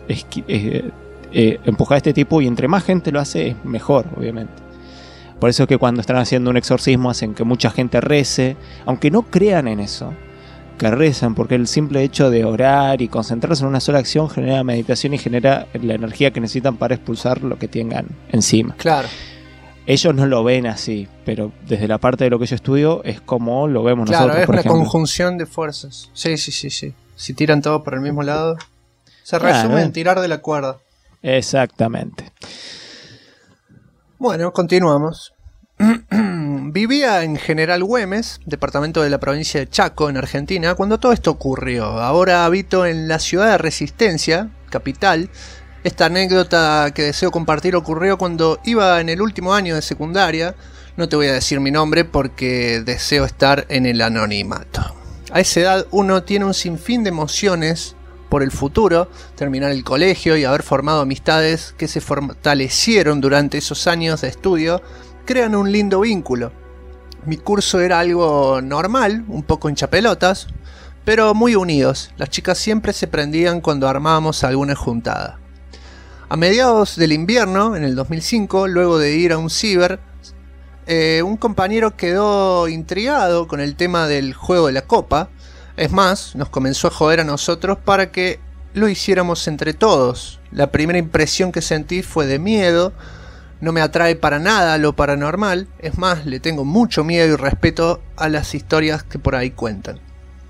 empujar a este tipo, y entre más gente lo hace es mejor, obviamente. Por eso es que cuando están haciendo un exorcismo hacen que mucha gente rece, aunque no crean en eso, que rezan, porque el simple hecho de orar y concentrarse en una sola acción genera meditación y genera la energía que necesitan para expulsar lo que tengan encima. Claro. Ellos no lo ven así, pero desde la parte de lo que yo estudio es como lo vemos nosotros. Claro, es una conjunción de fuerzas. Sí. Si tiran todos por el mismo lado, se resume en tirar de la cuerda. Exactamente. Bueno, continuamos. Vivía en General Güemes, departamento de la provincia de Chaco, en Argentina, cuando todo esto ocurrió. Ahora habito en la ciudad de Resistencia, capital. Esta anécdota que deseo compartir ocurrió cuando iba en el último año de secundaria. No te voy a decir mi nombre porque deseo estar en el anonimato. A esa edad uno tiene un sinfín de emociones por el futuro, terminar el colegio y haber formado amistades que se fortalecieron durante esos años de estudio, crean un lindo vínculo. Mi curso era algo normal, un poco hinchapelotas, pero muy unidos. Las chicas siempre se prendían cuando armábamos alguna juntada. A mediados del invierno, en el 2005, luego de ir a un ciber, un compañero quedó intrigado con el tema del juego de la copa. Es más, nos comenzó a joder a nosotros para que lo hiciéramos entre todos. La primera impresión que sentí fue de miedo. No me atrae para nada lo paranormal. Es más, le tengo mucho miedo y respeto a las historias que por ahí cuentan.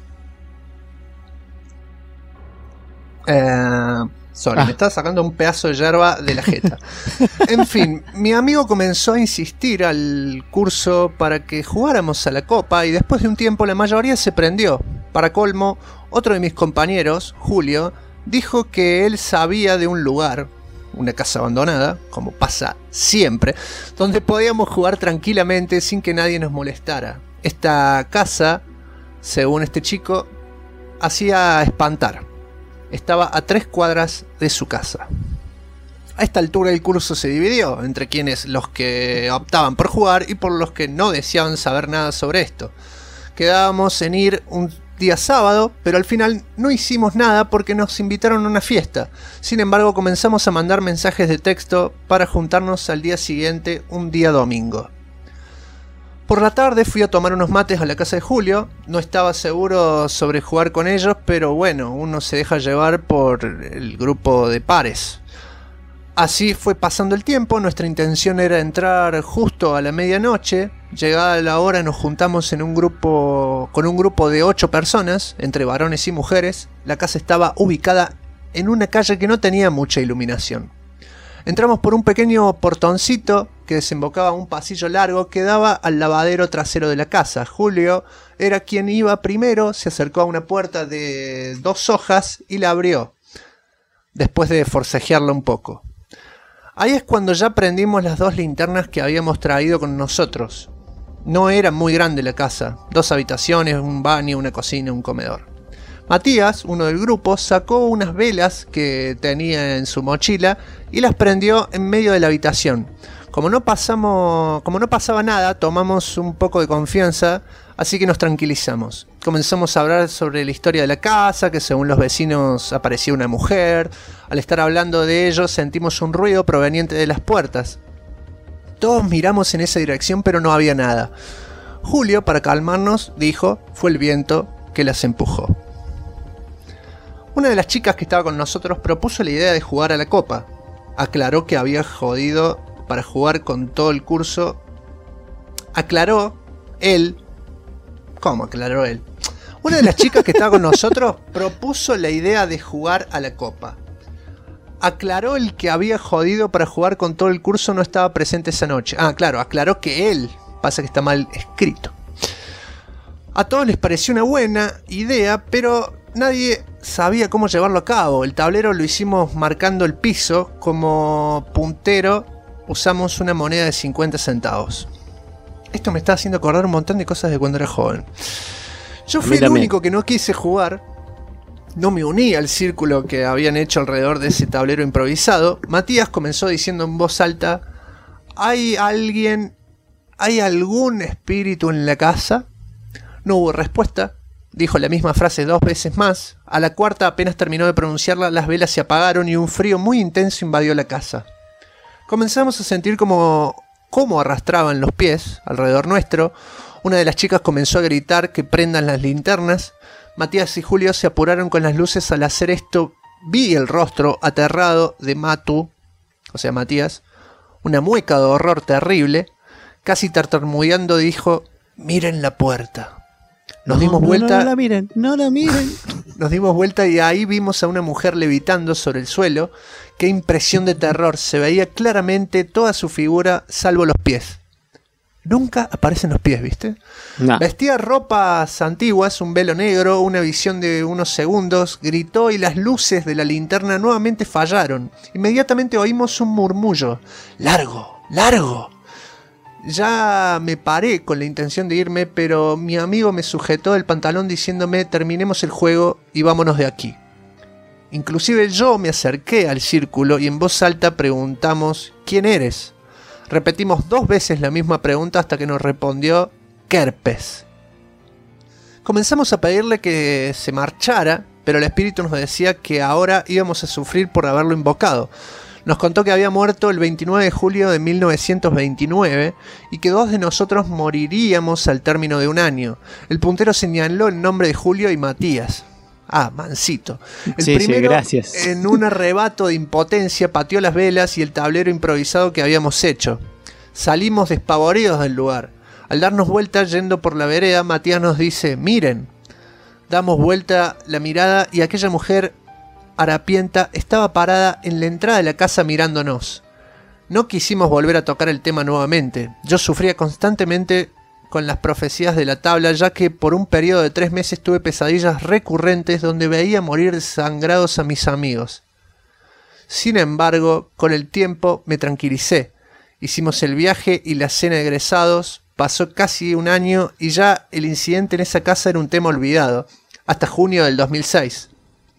Me está sacando un pedazo de yerba de la jeta. En fin, mi amigo comenzó a insistir al curso para que jugáramos a la copa y después de un tiempo la mayoría se prendió. Para colmo, otro de mis compañeros, Julio, dijo que él sabía de un lugar, una casa abandonada, como pasa siempre, donde podíamos jugar tranquilamente sin que nadie nos molestara. Esta casa, según este chico, hacía espantar. Estaba a 3 cuadras de su casa. A esta altura el curso se dividió entre los que optaban por jugar y por los que no deseaban saber nada sobre esto. Quedábamos en ir un día sábado, pero al final no hicimos nada porque nos invitaron a una fiesta. Sin embargo, comenzamos a mandar mensajes de texto para juntarnos al día siguiente, un día domingo. Por la tarde fui a tomar unos mates a la casa de Julio. No estaba seguro sobre jugar con ellos, pero bueno, uno se deja llevar por el grupo de pares. Así fue pasando el tiempo. Nuestra intención era entrar justo a la medianoche. Llegada la hora nos juntamos con un grupo de 8 personas, entre varones y mujeres. La casa estaba ubicada en una calle que no tenía mucha iluminación. Entramos por un pequeño portoncito que desembocaba a un pasillo largo que daba al lavadero trasero de la casa. Julio era quien iba primero, se acercó a una puerta de 2 hojas y la abrió, después de forcejearla un poco. Ahí es cuando ya prendimos las 2 linternas que habíamos traído con nosotros. No era muy grande la casa, 2 habitaciones, un baño, una cocina, un comedor. Matías, uno del grupo, sacó unas velas que tenía en su mochila y las prendió en medio de la habitación. Como no pasaba nada, tomamos un poco de confianza, así que nos tranquilizamos. Comenzamos a hablar sobre la historia de la casa, que según los vecinos aparecía una mujer. Al estar hablando de ello, sentimos un ruido proveniente de las puertas. Todos miramos en esa dirección, pero no había nada. Julio, para calmarnos, dijo, fue el viento que las empujó. Una de las chicas que estaba con nosotros propuso la idea de jugar a la copa. Aclaró que había jodido para jugar con todo el curso. Aclaró él. ¿Cómo aclaró él? Una de las chicas que estaba con nosotros propuso la idea de jugar a la copa. Aclaró el que había jodido para jugar con todo el curso no estaba presente esa noche. Ah, claro, aclaró que él. Pasa que está mal escrito. A todos les pareció una buena idea, pero nadie sabía cómo llevarlo a cabo. El tablero lo hicimos marcando el piso. Como puntero usamos una moneda de 50 centavos. Esto me está haciendo acordar un montón de cosas de cuando era joven. Yo fui el único que no quise jugar. No me uní al círculo que habían hecho alrededor de ese tablero improvisado. Matías comenzó diciendo en voz alta: ¿Hay algún espíritu en la casa? No hubo respuesta. Dijo la misma frase 2 veces más. A la cuarta, apenas terminó de pronunciarla, las velas se apagaron y un frío muy intenso invadió la casa. Comenzamos a sentir cómo arrastraban los pies alrededor nuestro. Una de las chicas comenzó a gritar que prendan las linternas. Matías y Julio se apuraron con las luces. Al hacer esto, vi el rostro aterrado de Matu, o sea Matías, una mueca de horror terrible. Casi tartamudeando dijo: miren la puerta. Nos dimos vuelta. No la miren, no la miren. Nos dimos vuelta y ahí vimos a una mujer levitando sobre el suelo. Qué impresión de terror. Se veía claramente toda su figura, salvo los pies. Nunca aparecen los pies, ¿viste? No. Vestía ropas antiguas, un velo negro, una visión de unos segundos. Gritó y las luces de la linterna nuevamente fallaron. Inmediatamente oímos un murmullo. ¡Largo! ¡Largo! Ya me paré con la intención de irme, pero mi amigo me sujetó el pantalón diciéndome: terminemos el juego y vámonos de aquí. Inclusive yo me acerqué al círculo y en voz alta preguntamos: ¿quién eres? Repetimos 2 veces la misma pregunta hasta que nos respondió: Kerpes. Comenzamos a pedirle que se marchara, pero el espíritu nos decía que ahora íbamos a sufrir por haberlo invocado. Nos contó que había muerto el 29 de julio de 1929 y que 2 de nosotros moriríamos al término de un año. El puntero señaló el nombre de Julio y Matías. Ah, mansito. El primero, gracias. En un arrebato de impotencia, pateó las velas y el tablero improvisado que habíamos hecho. Salimos despavoridos del lugar. Al darnos vuelta yendo por la vereda, Matías nos dice: miren. Damos vuelta la mirada y aquella mujer harapienta estaba parada en la entrada de la casa mirándonos. No quisimos volver a tocar el tema nuevamente. Yo sufría constantemente con las profecías de la tabla, ya que por un periodo de 3 meses tuve pesadillas recurrentes donde veía morir desangrados a mis amigos. Sin embargo, con el tiempo me tranquilicé. Hicimos el viaje y la cena de egresados. Pasó casi un año y ya el incidente en esa casa era un tema olvidado, hasta junio del 2006.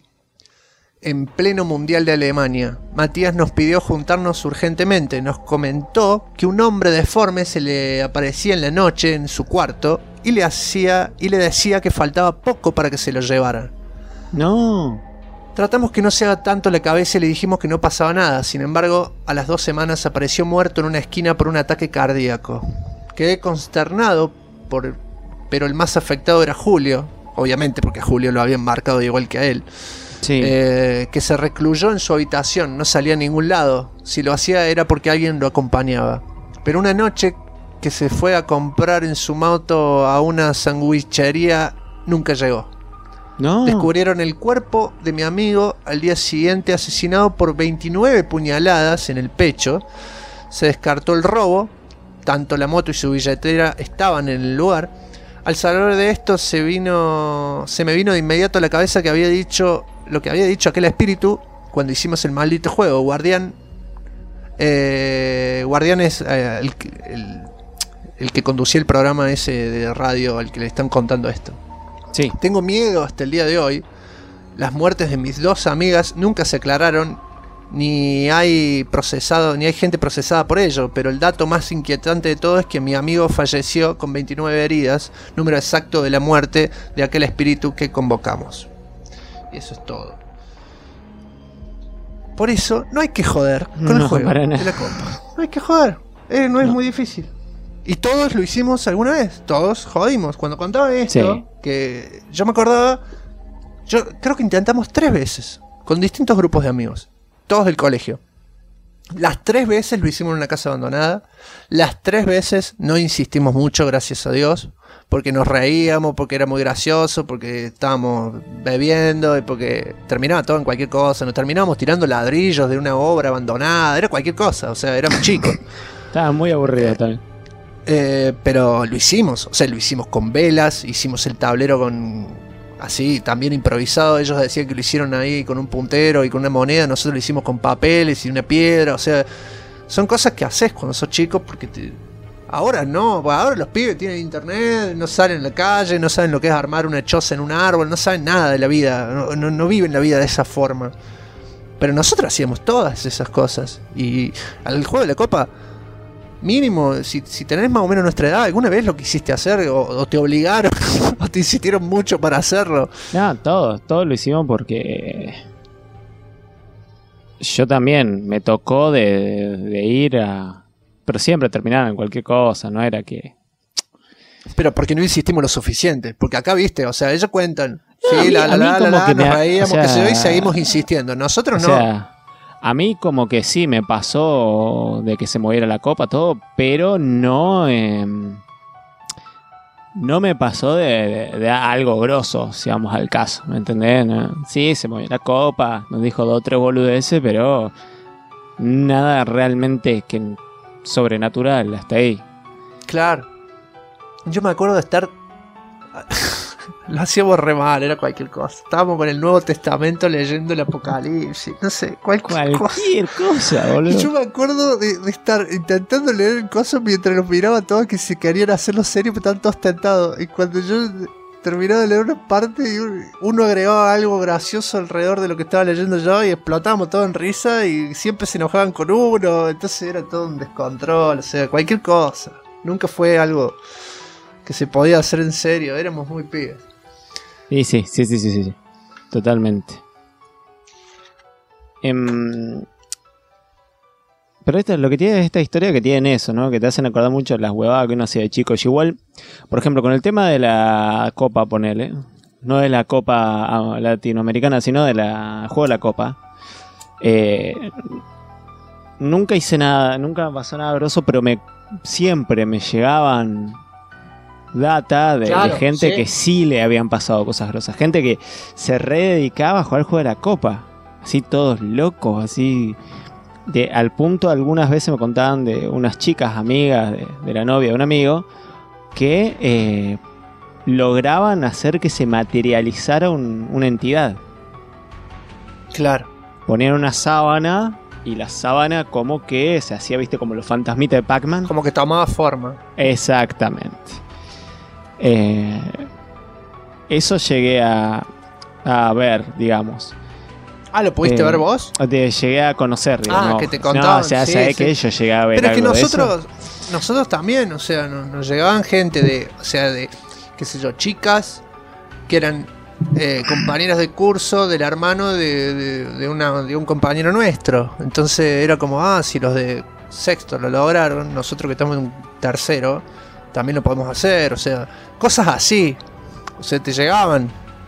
En pleno Mundial de Alemania, Matías nos pidió juntarnos urgentemente. Nos comentó que un hombre deforme se le aparecía en la noche en su cuarto y le decía que faltaba poco para que se lo llevaran. No. Tratamos que no se haga tanto la cabeza y le dijimos que no pasaba nada. Sin embargo, a las 2 semanas apareció muerto en una esquina por un ataque cardíaco. Quedé consternado, pero el más afectado era Julio. Obviamente porque a Julio lo habían marcado igual que a él. Sí. Que se recluyó en su habitación, no salía a ningún lado. Si lo hacía era porque alguien lo acompañaba. Pero una noche que se fue a comprar en su moto a una sandwichería, nunca llegó. No. Descubrieron el cuerpo de mi amigo al día siguiente, asesinado por 29 puñaladas en el pecho. Se descartó el robo, tanto la moto y su billetera estaban en el lugar. Al saber de esto se me vino de inmediato a la cabeza que había dicho lo que había dicho aquel espíritu cuando hicimos el maldito juego. Guardián es el que conducía el programa ese de radio al que le están contando esto. Sí. Tengo miedo hasta el día de hoy. Las muertes de mis 2 amigas nunca se aclararon, ni hay gente procesada por ello, pero el dato más inquietante de todo es que mi amigo falleció con 29 heridas, número exacto de la muerte de aquel espíritu que convocamos. Y eso es todo. Por eso no hay que joder con el juego de la copa. No hay que joder, no es muy difícil. Y todos lo hicimos alguna vez, todos jodimos. Cuando contaba esto, sí, que yo me acordaba, yo creo que intentamos 3 veces, con distintos grupos de amigos. Todos del colegio. Las 3 veces lo hicimos en una casa abandonada. Las 3 veces no insistimos mucho, gracias a Dios. Porque nos reíamos, porque era muy gracioso, porque estábamos bebiendo y porque terminaba todo en cualquier cosa. Nos terminábamos tirando ladrillos de una obra abandonada. Era cualquier cosa, o sea, éramos chicos. Estaba muy aburrido también. Pero lo hicimos, o sea, lo hicimos con velas. Hicimos el tablero con... así, también improvisado. Ellos decían que lo hicieron ahí con un puntero y con una moneda. Nosotros lo hicimos con papeles y una piedra. O sea, son cosas que haces cuando sos chico porque ahora no, ahora los pibes tienen internet, no salen a la calle, no saben lo que es armar una choza en un árbol, no saben nada de la vida, no viven la vida de esa forma. Pero nosotros hacíamos todas esas cosas. Y al juego de la copa, mínimo, si tenés más o menos nuestra edad, ¿alguna vez lo quisiste hacer o te obligaron o te insistieron mucho para hacerlo? No, todos lo hicimos porque yo también me tocó de ir a... Pero siempre terminaban en cualquier cosa, no era que... Pero porque no insistimos lo suficiente, porque acá, viste, o sea, ellos cuentan, no, sí, nos reíamos, o sea, que se ve y seguimos insistiendo, nosotros no. Sea, a mí como que sí me pasó de que se moviera la copa, todo, pero no me pasó de algo grosso, si vamos al caso, ¿me entendés? No, sí, se movió la copa, nos dijo 2 o 3 boludeces, pero nada realmente que sobrenatural hasta ahí. Claro. Yo me acuerdo de estar... Lo hacíamos re mal, era cualquier cosa. Estábamos con el Nuevo Testamento leyendo el Apocalipsis, no sé, cualquier cosa, boludo. Yo me acuerdo de estar intentando leer el coso mientras nos miraba todos que se querían hacerlo serio, pero estaban todos tentados. Y cuando yo terminaba de leer una parte, uno agregaba algo gracioso alrededor de lo que estaba leyendo yo y explotábamos todo en risa y siempre se enojaban con uno. Entonces era todo un descontrol, o sea, cualquier cosa. Nunca fue algo que se podía hacer en serio, éramos muy pibes. Y sí. Totalmente. Pero lo que tiene esta historia que tiene eso, ¿no? Que te hacen acordar mucho de las huevadas que uno hacía de chico. Y igual, por ejemplo, con el tema de la copa, ponele, no de la copa latinoamericana, sino de la juego de la copa. Nunca hice nada, nunca pasó nada grosso, pero siempre me llegaban data de gente que sí le habían pasado cosas grosas. Gente que se rededicaba a jugar el juego de la copa. Así todos locos, así... al punto algunas veces me contaban de unas chicas amigas de la novia de un amigo que lograban hacer que se materializara una entidad. Claro. Ponían una sábana y la sábana como que se hacía, viste, como los fantasmitas de Pac-Man. Como que tomaba forma. Exactamente. Eso llegué a ver, digamos. Ah, ¿lo pudiste ver vos? Llegué a conocer, digamos. Ah, que te contaban. No, o sea, sabés que yo llegué a ver. Pero es que algo nosotros también, o sea, nos llegaban gente de, qué sé yo, chicas que eran compañeras de curso del hermano de un compañero nuestro. Entonces era como, si los de sexto lo lograron, nosotros que estamos en tercero también lo podemos hacer. O sea, cosas así. O sea, te llegaban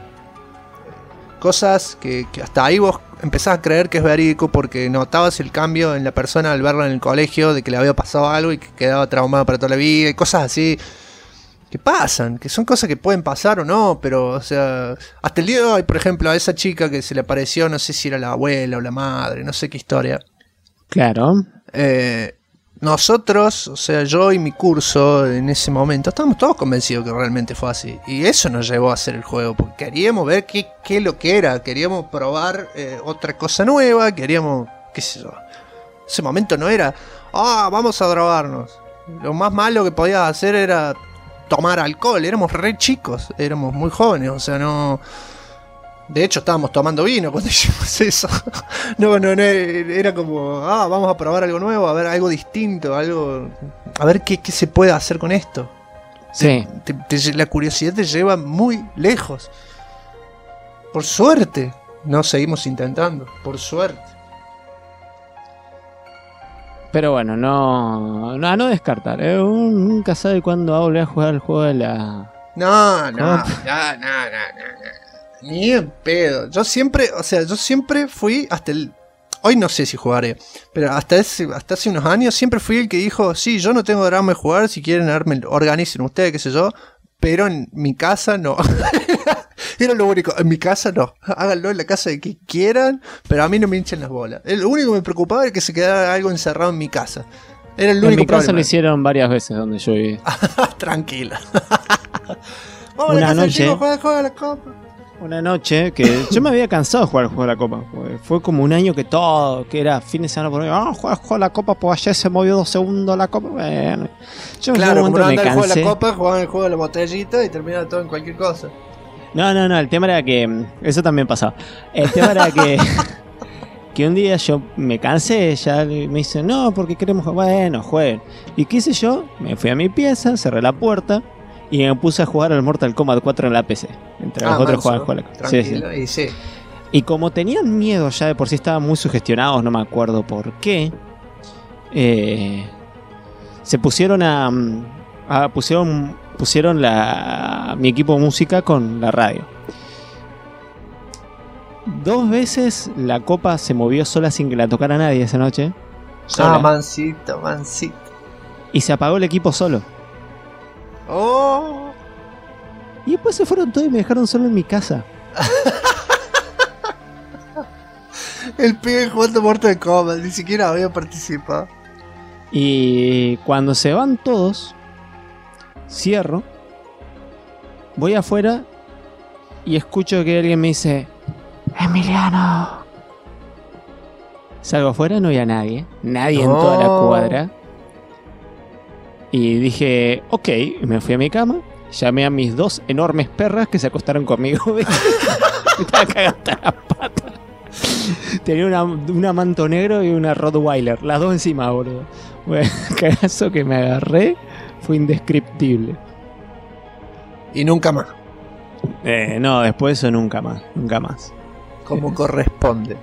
cosas que hasta ahí vos empezás a creer que es verídico porque notabas el cambio en la persona al verla en el colegio, de que le había pasado algo y que quedaba traumada para toda la vida, y cosas así que pasan, que son cosas que pueden pasar o no, pero, o sea, hasta el día de hoy, por ejemplo, a esa chica que se le apareció, no sé si era la abuela o la madre, no sé qué historia. Claro. Nosotros, o sea, yo y mi curso en ese momento, estábamos todos convencidos que realmente fue así. Y eso nos llevó a hacer el juego, porque queríamos ver qué es lo que era. Queríamos probar otra cosa nueva, queríamos, qué sé yo. Ese momento no era, vamos a drogarnos. Lo más malo que podías hacer era tomar alcohol. Éramos re chicos, éramos muy jóvenes, o sea, no... De hecho, estábamos tomando vino cuando hicimos eso. No, era como, vamos a probar algo nuevo, a ver algo distinto, algo... A ver qué se puede hacer con esto. Sí. La curiosidad te lleva muy lejos. Por suerte, no seguimos intentando, por suerte. Pero bueno, no descartar. Nunca sabe cuándo va a volver a jugar el juego de la... No. Ni en pedo. Yo siempre fui hasta el... Hoy no sé si jugaré, pero hasta hace unos años siempre fui el que dijo, sí, yo no tengo drama de jugar, si quieren organicen ustedes, qué sé yo, pero en mi casa no. Era lo único, en mi casa no. Háganlo en la casa de que quieran, pero a mí no me hinchen las bolas. Lo único que me preocupaba era que se quedara algo encerrado en mi casa. Era el único en mi casa problema. lo hicieron varias veces donde yo viví. Tranquila. Vamos, una noche, juega la copa. Una noche que yo me había cansado de jugar el juego de la copa. Fue como un año que era fin de semana por medio. Juega el juego de la copa, pues ayer se movió 2 segundos la copa. Bueno, yo claro, como no anda el juego de la copa, jugaban el juego de la botellita y terminaba todo en cualquier cosa. No, el tema era que... Eso también pasaba. El tema era que un día yo me cansé, ya me dice, no, porque queremos jugar. Bueno, jueguen. Y qué hice yo, me fui a mi pieza, cerré la puerta y me puse a jugar al Mortal Kombat 4 en la PC. Entre los otros juegos. Tranquilo, sí. Y como tenían miedo ya de por sí, estaban muy sugestionados, no me acuerdo por qué, se pusieron pusieron mi equipo de música con la radio. 2 veces la copa se movió sola sin que la tocara nadie esa noche. Sola. Mansito. Y se apagó el equipo solo. Oh. Y después se fueron todos y me dejaron solo en mi casa. El pibe jugando Mortal Kombat, ni siquiera había participado. Y cuando se van todos, cierro, voy afuera y escucho que alguien me dice, Emiliano. Salgo afuera, no había nadie en toda la cuadra. Y dije, ok, me fui a mi cama, llamé a mis 2 enormes perras que se acostaron conmigo. Me estaba cagando hasta las patas. Tenía una manto negro y una Rottweiler, las 2 encima, boludo. Bueno, el cagazo que me agarré fue indescriptible. Y nunca más. No, después de eso nunca más. Como corresponde.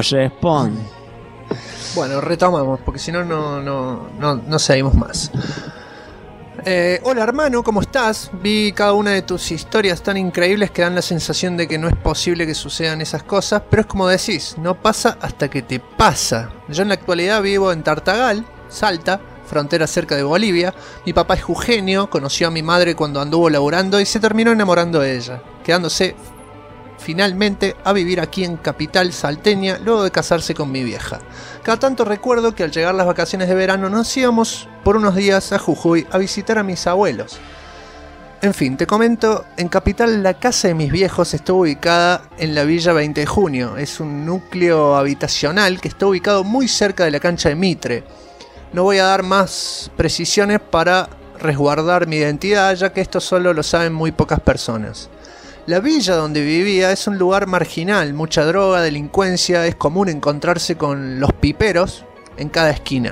Bueno, retomamos, porque si no, no seguimos más. Hola hermano, ¿cómo estás? Vi cada una de tus historias tan increíbles que dan la sensación de que no es posible que sucedan esas cosas, pero es como decís, no pasa hasta que te pasa. Yo en la actualidad vivo en Tartagal, Salta, frontera cerca de Bolivia. Mi papá es jujeño, conoció a mi madre cuando anduvo laburando y se terminó enamorando de ella, quedándose finalmente a vivir aquí en Capital Salteña luego de casarse con mi vieja. Cada tanto recuerdo que al llegar las vacaciones de verano nos íbamos por unos días a Jujuy a visitar a mis abuelos. En fin, te comento, en Capital la casa de mis viejos está ubicada en la Villa 20 de Junio. Es un núcleo habitacional que está ubicado muy cerca de la cancha de Mitre. No voy a dar más precisiones para resguardar mi identidad, ya que esto solo lo saben muy pocas personas. La villa donde vivía es un lugar marginal, mucha droga, delincuencia, es común encontrarse con los piperos en cada esquina.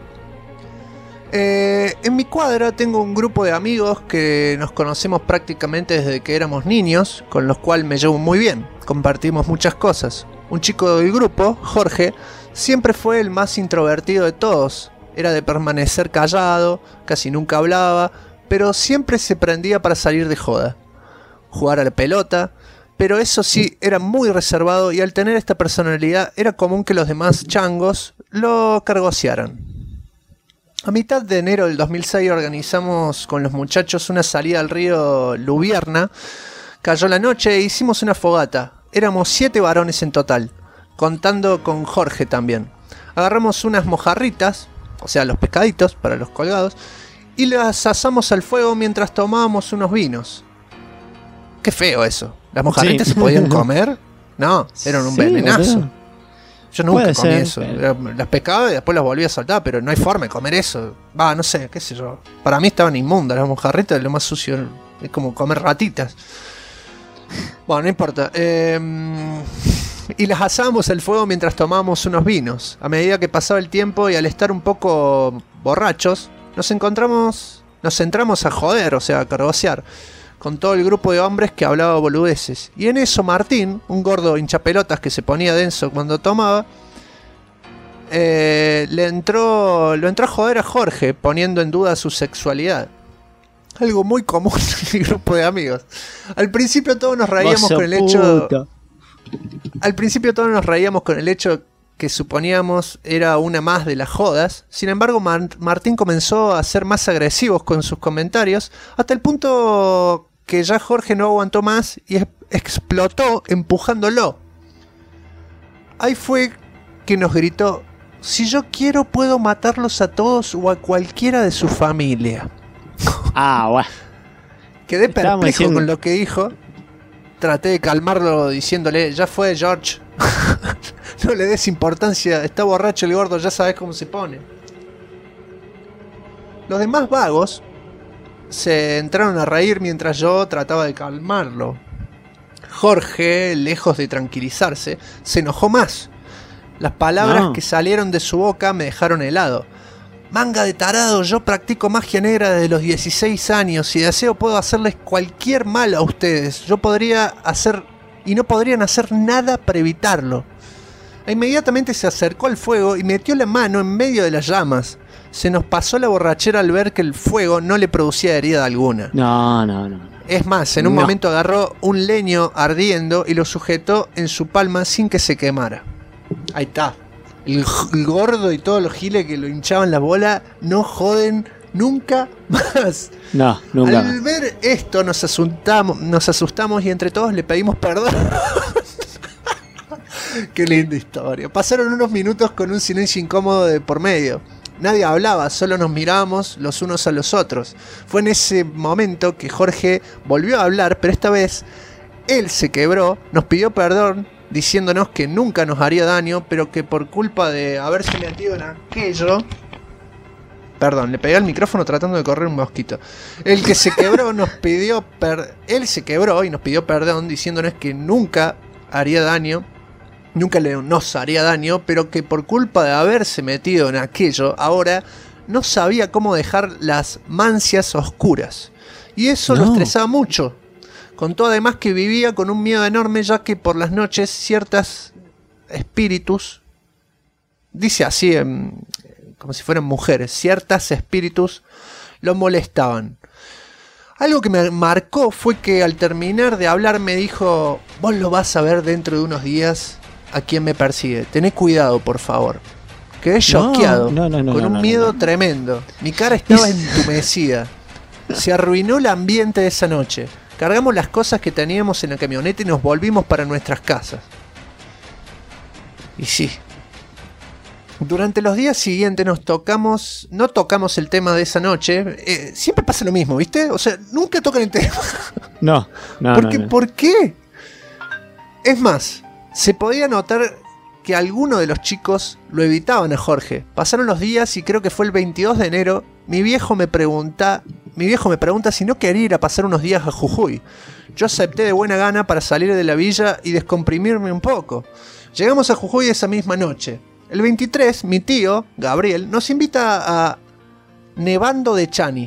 En mi cuadra tengo un grupo de amigos que nos conocemos prácticamente desde que éramos niños, con los cuales me llevo muy bien, compartimos muchas cosas. Un chico del grupo, Jorge, siempre fue el más introvertido de todos, era de permanecer callado, casi nunca hablaba, pero siempre se prendía para salir de joda. Jugar a la pelota, pero eso sí, era muy reservado y al tener esta personalidad era común que los demás changos lo cargosearan. A mitad de enero del 2006 organizamos con los muchachos una salida al río Lubierna. Cayó la noche e hicimos una fogata. Éramos 7 varones en total, contando con Jorge también. Agarramos unas mojarritas, o sea los pescaditos para los colgados, y las asamos al fuego mientras tomábamos unos vinos. Qué feo eso. ¿Las mojarritas se podían comer? No, eran un venenazo. Yo nunca Puede comí ser, eso. pero- Las pescaba y después las volví a soltar, pero no hay forma de comer eso. Va, no sé, qué sé yo. Para mí estaban inmundas las mojarritas, lo más sucio. Es como comer ratitas. Bueno, no importa. Y las asábamos al fuego mientras tomábamos unos vinos. A medida que pasaba el tiempo y al estar un poco borrachos, nos entramos a joder, o sea, a cargosear, con todo el grupo de hombres que hablaba boludeces. Y en eso Martín, un gordo hinchapelotas que se ponía denso cuando tomaba, lo entró a joder a Jorge, poniendo en duda su sexualidad. Algo muy común en el grupo de amigos. Al principio todos nos reíamos Vaya con el hecho... puta. Al principio todos nos reíamos con el hecho que suponíamos era una más de las jodas. Sin embargo, Martín comenzó a ser más agresivos con sus comentarios, hasta el punto que ya Jorge no aguantó más y explotó empujándolo. Ahí fue que nos gritó: si yo quiero puedo matarlos a todos o a cualquiera de su familia. Ah, bueno. Quedé Estábamos perplejo diciendo- con lo que dijo. Traté de calmarlo diciéndole: ya fue, George. No le des importancia, está borracho el gordo, ya sabes cómo se pone. Los demás vagos se entraron a reír mientras yo trataba de calmarlo. Jorge, lejos de tranquilizarse, se enojó más. Las palabras No. que salieron de su boca me dejaron helado. Manga de tarado, yo practico magia negra desde los 16 años. Si deseo puedo hacerles cualquier mal a ustedes. Yo podría hacer... y no podrían hacer nada para evitarlo. Inmediatamente se acercó al fuego y metió la mano en medio de las llamas. Se nos pasó la borrachera al ver que el fuego no le producía herida alguna. No. Es más, en un No. momento agarró un leño ardiendo y lo sujetó en su palma sin que se quemara. Ahí está. El gordo y todos los giles que lo hinchaban la bola no joden nunca más. No, nunca. Al ver esto nos asustamos y entre todos le pedimos perdón. Qué linda historia. Pasaron unos minutos con un silencio incómodo de por medio. Nadie hablaba, solo nos mirábamos los unos a los otros. Fue en ese momento que Jorge volvió a hablar, pero esta vez él se quebró, nos pidió perdón, diciéndonos que nunca nos haría daño, pero que por culpa de haberse metido en aquello... Perdón, le pegué al micrófono tratando de correr un mosquito. El que se quebró él se quebró y nos pidió perdón, diciéndonos que nunca haría daño, nos haría daño, pero que por culpa de haberse metido en aquello, ahora no sabía cómo dejar las mancias oscuras. Y eso lo No. estresaba mucho. Contó además que vivía con un miedo enorme, ya que por las noches ciertas espíritus, dice así, como si fueran mujeres, ciertas espíritus lo molestaban. Algo que me marcó fue que al terminar de hablar me dijo: vos lo vas a ver dentro de unos días a quien me persigue. Tené cuidado, por favor. Quedé choqueado, no, con un miedo tremendo. Mi cara estaba entumecida. Se arruinó el ambiente de esa noche. Cargamos las cosas que teníamos en la camioneta y nos volvimos para nuestras casas. Y sí. Durante los días siguientes no tocamos el tema de esa noche. Siempre pasa lo mismo, ¿viste? O sea, nunca tocan el tema. No. ¿Por qué? Es más, se podía notar que algunos de los chicos lo evitaban a Jorge. Pasaron los días y creo que fue el 22 de enero. Mi viejo me pregunta si no quería ir a pasar unos días a Jujuy. Yo acepté de buena gana para salir de la villa y descomprimirme un poco. Llegamos a Jujuy esa misma noche. El 23, mi tío, Gabriel, nos invita a Nevado de Chani.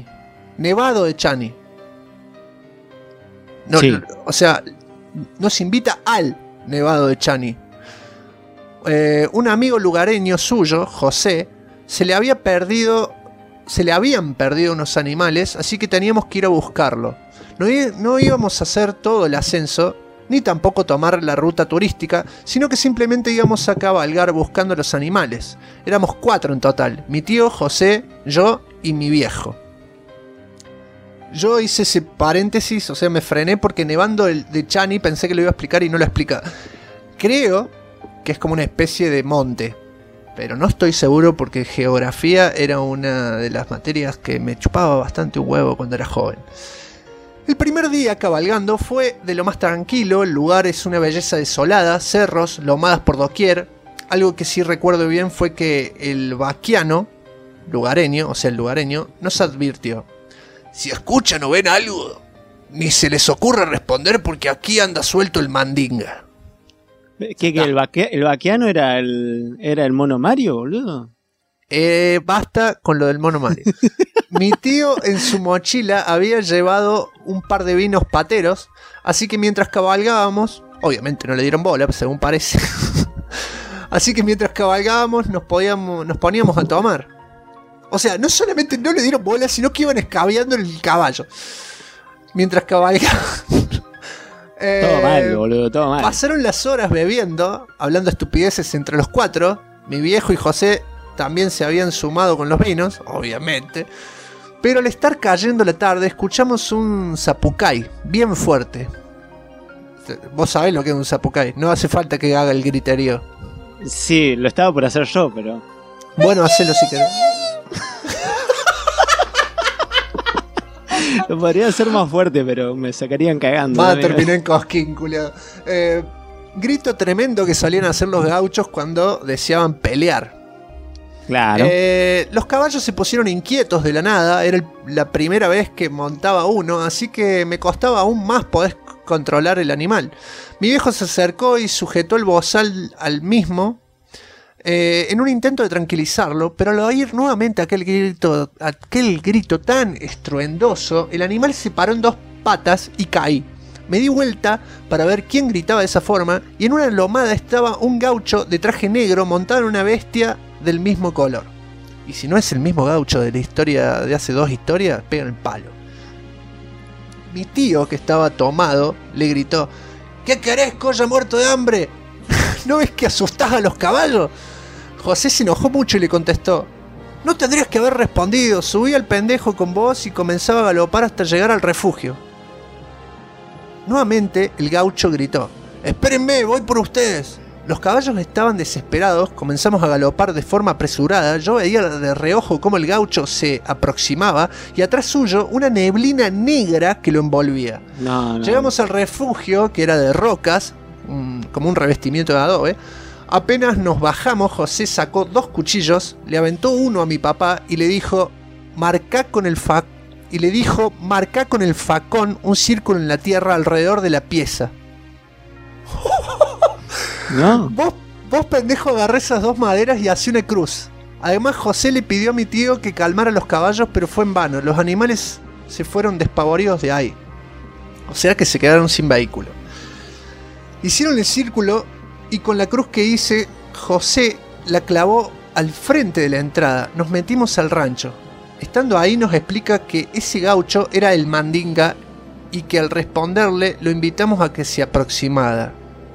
No, Sí. no, o sea, nos invita al Nevado de Chani. Un amigo lugareño suyo, José, se le habían perdido unos animales, así que teníamos que ir a buscarlo. No íbamos a hacer todo el ascenso, ni tampoco tomar la ruta turística, sino que simplemente íbamos a cabalgar buscando los animales. Éramos 4 en total: mi tío, José, yo y mi viejo. Yo hice ese paréntesis, o sea, me frené porque Nevado de Chani pensé que lo iba a explicar y no lo explica. Creo que es como una especie de monte, pero no estoy seguro porque geografía era una de las materias que me chupaba bastante un huevo cuando era joven. El primer día cabalgando fue de lo más tranquilo. El lugar es una belleza desolada, cerros, lomadas por doquier. algo que sí recuerdo bien fue que el vaquiano lugareño, o sea el lugareño, nos advirtió: si escuchan o ven algo, ni se les ocurra responder porque aquí anda suelto el mandinga. ¿El vaquiano era el mono Mario, boludo? Basta con lo del mono Mario. Mi tío en su mochila había llevado un par de vinos pateros, así que mientras cabalgábamos, obviamente no le dieron bola, según parece. Así que mientras cabalgábamos nos poníamos a tomar. O sea, no solamente no le dieron bola, sino que iban escabeando el caballo mientras cabalgábamos. Todo mal, boludo, todo mal. Pasaron las horas bebiendo, hablando estupideces entre los cuatro. Mi viejo y José también se habían sumado con los vinos, obviamente. Pero al estar cayendo la tarde, escuchamos un zapucay bien fuerte. Vos sabés lo que es un zapucay, no hace falta que haga el griterío. Sí, lo estaba por hacer yo, pero... Bueno, hacelo si querés. Lo podría hacer más fuerte, pero me sacarían cagando. Va a terminar en cosquín, culiado. Grito tremendo que solían hacer los gauchos cuando deseaban pelear. Claro. Los caballos se pusieron inquietos de la nada. Era la primera vez que montaba uno, así que me costaba aún más poder controlar el animal. Mi viejo se acercó y sujetó el bozal al mismo, en un intento de tranquilizarlo, pero al oír nuevamente aquel grito tan estruendoso, el animal se paró en dos patas y caí. Me di vuelta para ver quién gritaba de esa forma, y en una lomada estaba un gaucho de traje negro montado en una bestia del mismo color. Y si no es el mismo gaucho de la historia de hace 2 historias, pegan el palo. Mi tío, que estaba tomado, le gritó: ¿qué querés, colla muerto de hambre? ¿No ves que asustás a los caballos? José se enojó mucho y le contestó: no tendrías que haber respondido, subí al pendejo con vos y comenzaba a galopar hasta llegar al refugio. Nuevamente el gaucho gritó: espérenme, voy por ustedes. Los caballos estaban desesperados, comenzamos a galopar de forma apresurada. Yo veía de reojo cómo el gaucho se aproximaba y atrás suyo una neblina negra que lo envolvía. No. Llegamos al refugio, que era de rocas, como un revestimiento de adobe. Apenas nos bajamos, José sacó 2 cuchillos, le aventó uno a mi papá y le dijo: marcá con el facón un círculo en la tierra alrededor de la pieza. No. Vos pendejo, agarré esas 2 maderas y hacé una cruz. Además, José le pidió a mi tío que calmara a los caballos, pero fue en vano. Los animales se fueron despavoridos de ahí. O sea que se quedaron sin vehículo. Hicieron el círculo y con la cruz que hice, José la clavó al frente de la entrada. Nos metimos al rancho. Estando ahí nos explica que ese gaucho era el mandinga y que al responderle lo invitamos a que se aproximara.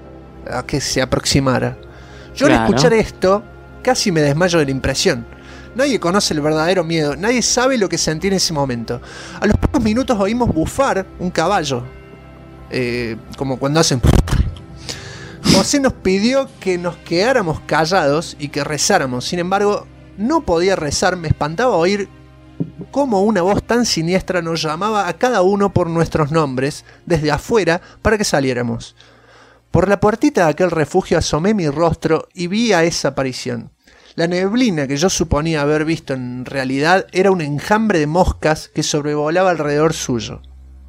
Yo al escuchar esto casi me desmayo de la impresión. Nadie conoce el verdadero miedo, nadie sabe lo que sentí en ese momento. A los pocos minutos oímos bufar un caballo, como cuando hacen... José nos pidió que nos quedáramos callados y que rezáramos. Sin embargo, no podía rezar, me espantaba oír cómo una voz tan siniestra nos llamaba a cada uno por nuestros nombres desde afuera para que saliéramos. Por la puertita de aquel refugio asomé mi rostro y vi a esa aparición. La neblina que yo suponía haber visto en realidad era un enjambre de moscas que sobrevolaba alrededor suyo.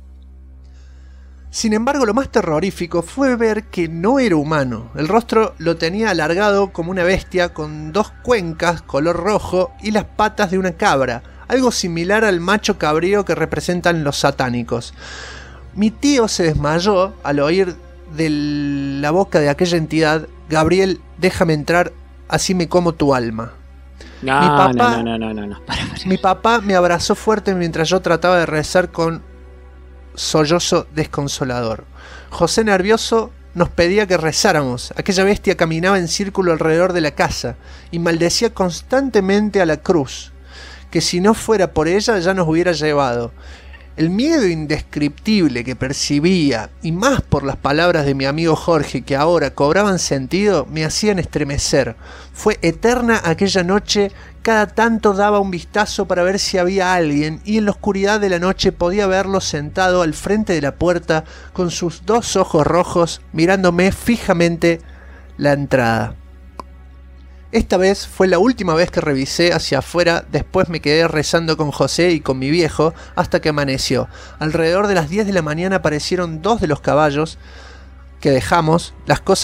Sin embargo, lo más terrorífico fue ver que no era humano. El rostro lo tenía alargado como una bestia, con 2 cuencas color rojo y las patas de una cabra, algo similar al macho cabrío que representan los satánicos. Mi tío se desmayó al oír de la boca de aquella entidad: Gabriel, déjame entrar, así me como tu alma. No. Mi papá me abrazó fuerte mientras yo trataba de rezar con sollozo desconsolador. José, nervioso, nos pedía que rezáramos. Aquella bestia caminaba en círculo alrededor de la casa y maldecía constantemente a la cruz, que si no fuera por ella ya nos hubiera llevado. El miedo indescriptible que percibía, y más por las palabras de mi amigo Jorge que ahora cobraban sentido, me hacían estremecer. Fue eterna aquella noche. Cada tanto daba un vistazo para ver si había alguien, y en la oscuridad de la noche podía verlo sentado al frente de la puerta con sus 2 ojos rojos mirándome fijamente la entrada. Esta vez fue la última vez que revisé hacia afuera, después me quedé rezando con José y con mi viejo hasta que amaneció. Alrededor de las 10 de la mañana aparecieron 2 de los caballos que dejamos,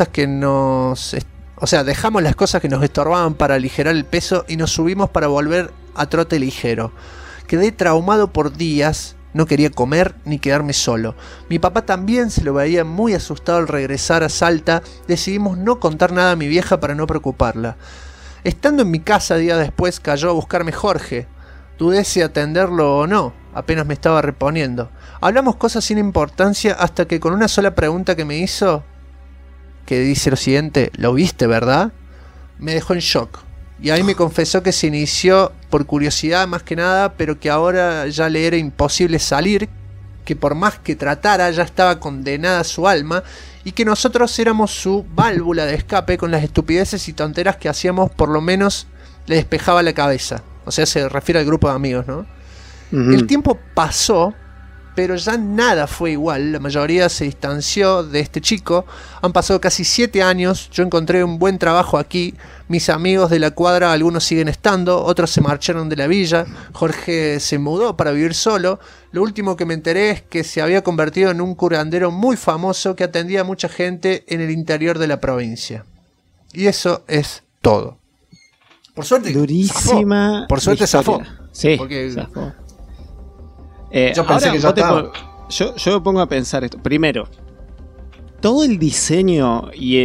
dejamos las cosas que nos estorbaban para aligerar el peso y nos subimos para volver a trote ligero. Quedé traumado por días. No quería comer ni quedarme solo. Mi papá también se lo veía muy asustado al regresar a Salta. Decidimos no contar nada a mi vieja para no preocuparla. Estando en mi casa días después cayó a buscarme Jorge. Dudé si atenderlo o no, apenas me estaba reponiendo. Hablamos cosas sin importancia hasta que con una sola pregunta que me hizo, que dice lo siguiente: ¿lo viste, verdad?, me dejó en shock. Y ahí me confesó que se inició por curiosidad más que nada, pero que ahora ya le era imposible salir, que por más que tratara ya estaba condenada su alma, y que nosotros éramos su válvula de escape con las estupideces y tonteras que hacíamos, por lo menos le despejaba la cabeza. O sea, se refiere al grupo de amigos, ¿no? El tiempo pasó, pero ya nada fue igual. La mayoría se distanció de este chico. Han pasado casi 7 años. Yo encontré un buen trabajo aquí. Mis amigos de la cuadra, algunos siguen estando, otros se marcharon de la villa. Jorge se mudó para vivir solo. Lo último que me enteré es que se había convertido en un curandero muy famoso que atendía a mucha gente en el interior de la provincia. Y eso es todo. Por suerte, durísima. Por suerte zafó. Sí, porque zafó. yo pensé que ya estaba. Yo me pongo a pensar esto. Primero, todo el diseño y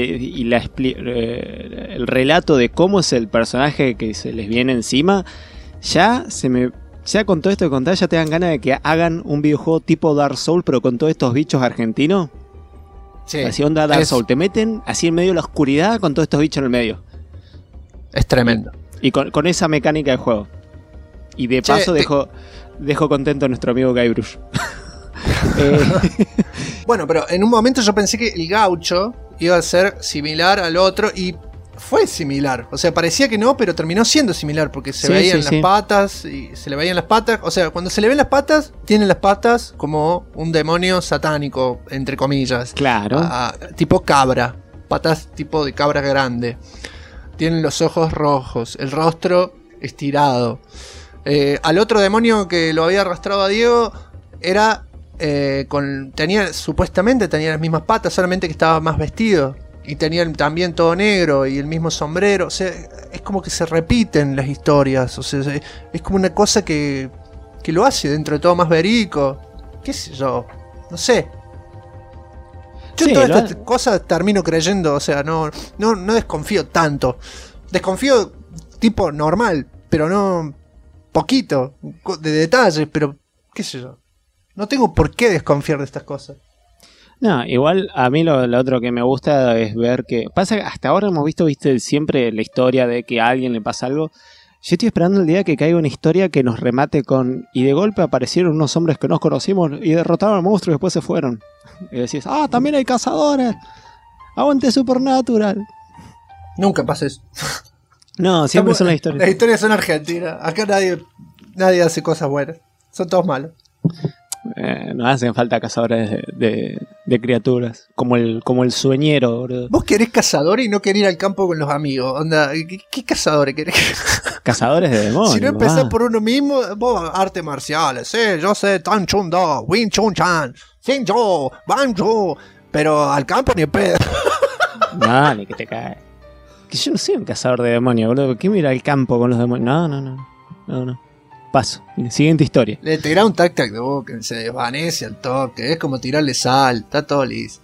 el relato de cómo es el personaje que se les viene encima, ya con todo esto de contar, ya te dan ganas de que hagan un videojuego tipo Dark Souls, pero con todos estos bichos argentinos. Sí, así onda Dark Souls, te meten así en medio de la oscuridad con todos estos bichos en el medio. Es tremendo. Y con esa mecánica de juego. Y de paso dejo contento a nuestro amigo Guybrush. Bueno, pero en un momento yo pensé que el gaucho iba a ser similar al otro y fue similar. O sea, parecía que no, pero terminó siendo similar porque se veían las patas y se le veían las patas. O sea, cuando se le ven las patas, tienen las patas como un demonio satánico, entre comillas. Claro. Tipo cabra. Patas tipo de cabra grande. Tienen los ojos rojos, el rostro estirado. Al otro demonio que lo había arrastrado a Diego era supuestamente tenía las mismas patas, solamente que estaba más vestido y tenía también todo negro y el mismo sombrero. O sea, es como que se repiten las historias. O sea, es como una cosa que lo hace dentro de todo más verídico. ¿Qué sé yo? No sé. Yo en todas estas cosas termino creyendo, o sea, no desconfío tanto. Desconfío tipo normal, pero no poquito, de detalles, pero qué sé yo. No tengo por qué desconfiar de estas cosas. No, igual a mí lo otro que me gusta es ver que... Pasa que hasta ahora hemos visto siempre la historia de que a alguien le pasa algo. Yo estoy esperando el día que caiga una historia que nos remate con... Y de golpe aparecieron unos hombres que nos conocimos y derrotaron al monstruo y después se fueron. Y decís, también hay cazadores. Aguante Supernatural. Nunca pasa eso. No, siempre son las historias. Las historias son argentinas. Acá nadie hace cosas buenas. Son todos malos. No hacen falta cazadores de criaturas. Como el sueñero, bro. Vos querés cazador y no querés ir al campo con los amigos. Onda, ¿qué cazadores querés? Cazadores de demonios. Si no empezás por uno mismo, vos artes marciales. Yo sé Tan Chun Do, Wing Chun Chan, Xin Jo, Bang Jo. Pero al campo ni pedo. No, ni que te cae. Que yo no soy un cazador de demonios, boludo. ¿Qué mira al campo con los demonios? No. Paso. Siguiente historia. Le tirá un tac-tac de boca, se desvanece al toque. Es como tirarle sal. Está todo listo.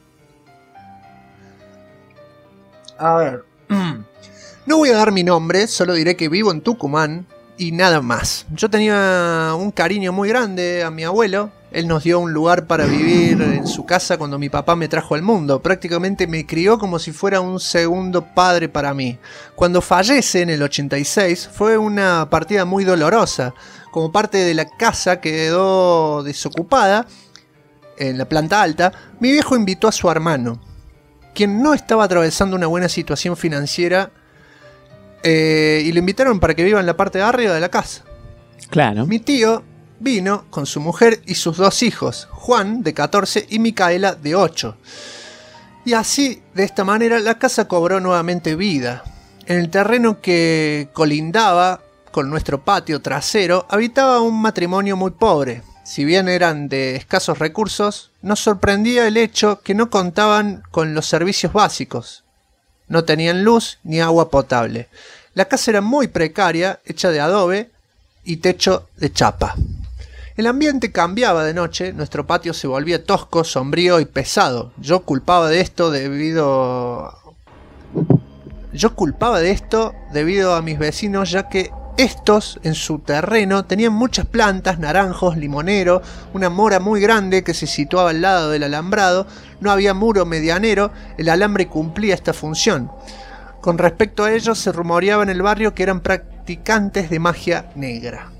A ver. No voy a dar mi nombre, solo diré que vivo en Tucumán y nada más. Yo tenía un cariño muy grande a mi abuelo. Él nos dio un lugar para vivir en su casa cuando mi papá me trajo al mundo. Prácticamente me crió como si fuera un segundo padre para mí. Cuando fallece en el 86 fue una partida muy dolorosa. Como parte de la casa quedó desocupada en la planta alta, mi viejo invitó a su hermano, quien no estaba atravesando una buena situación financiera, y lo invitaron para que viva en la parte de arriba de la casa. Claro. Mi tío vino con su mujer y sus 2 hijos, Juan, de 14, y Micaela, de 8. Y así, de esta manera, la casa cobró nuevamente vida. En el terreno que colindaba con nuestro patio trasero habitaba un matrimonio muy pobre. Si bien eran de escasos recursos, nos sorprendía el hecho que no contaban con los servicios básicos. No tenían luz ni agua potable. La casa era muy precaria, hecha de adobe y techo de chapa. El ambiente cambiaba de noche, nuestro patio se volvía tosco, sombrío y pesado. Yo culpaba de esto debido a mis vecinos, ya que estos en su terreno tenían muchas plantas, naranjos, limonero, una mora muy grande que se situaba al lado del alambrado, no había muro medianero, el alambre cumplía esta función. Con respecto a ellos se rumoreaba en el barrio que eran practicantes de magia negra.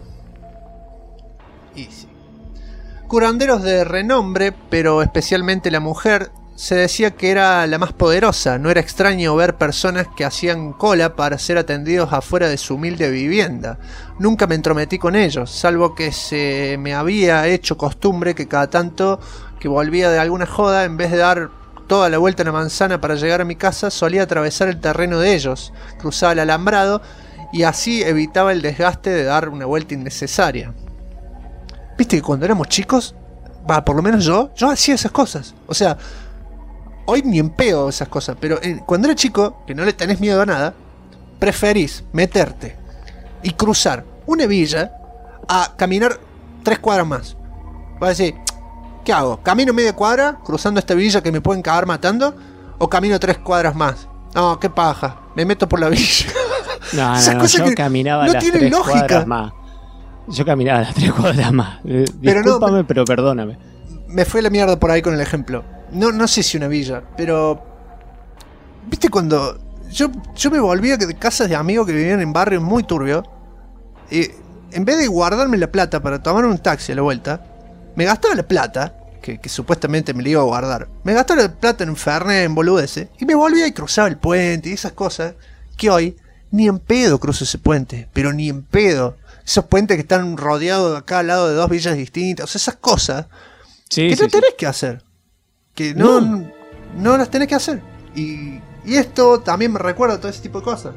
Y sí. Curanderos de renombre, pero especialmente la mujer, se decía que era la más poderosa. No era extraño ver personas que hacían cola para ser atendidos afuera de su humilde vivienda. Nunca me entrometí con ellos, salvo que se me había hecho costumbre que cada tanto que volvía de alguna joda, en vez de dar toda la vuelta en la manzana para llegar a mi casa, solía atravesar el terreno de ellos, cruzaba el alambrado y así evitaba el desgaste de dar una vuelta innecesaria. Viste que cuando éramos chicos, por lo menos yo hacía esas cosas. O sea, hoy ni en pedo esas cosas, pero cuando era chico, que no le tenés miedo a nada, preferís meterte y cruzar una villa a caminar 3 cuadras más. Vas a decir, ¿qué hago? ¿Camino media cuadra cruzando esta villa que me pueden cagar matando? ¿O camino 3 cuadras más? No, qué paja, me meto por la villa. No, yo caminaba no las tienen 3 lógica. cuadras más. Yo caminaba las 3 cuadras más. Discúlpame, pero perdóname. Me fue la mierda por ahí con el ejemplo. No sé si una villa, pero... ¿Viste cuando... Yo me volvía de casas de amigos que vivían en barrios muy turbios, y en vez de guardarme la plata para tomar un taxi a la vuelta, me gastaba la plata, que supuestamente me la iba a guardar, me gastaba la plata en Fernet, en boludeces, y me volvía y cruzaba el puente y esas cosas, que hoy ni en pedo cruzo ese puente, pero ni en pedo. Esos puentes que están rodeados acá al lado de 2 villas distintas, o sea, esas cosas que no tenés que hacer. Que no las tenés que hacer. Y esto también me recuerda a todo ese tipo de cosas.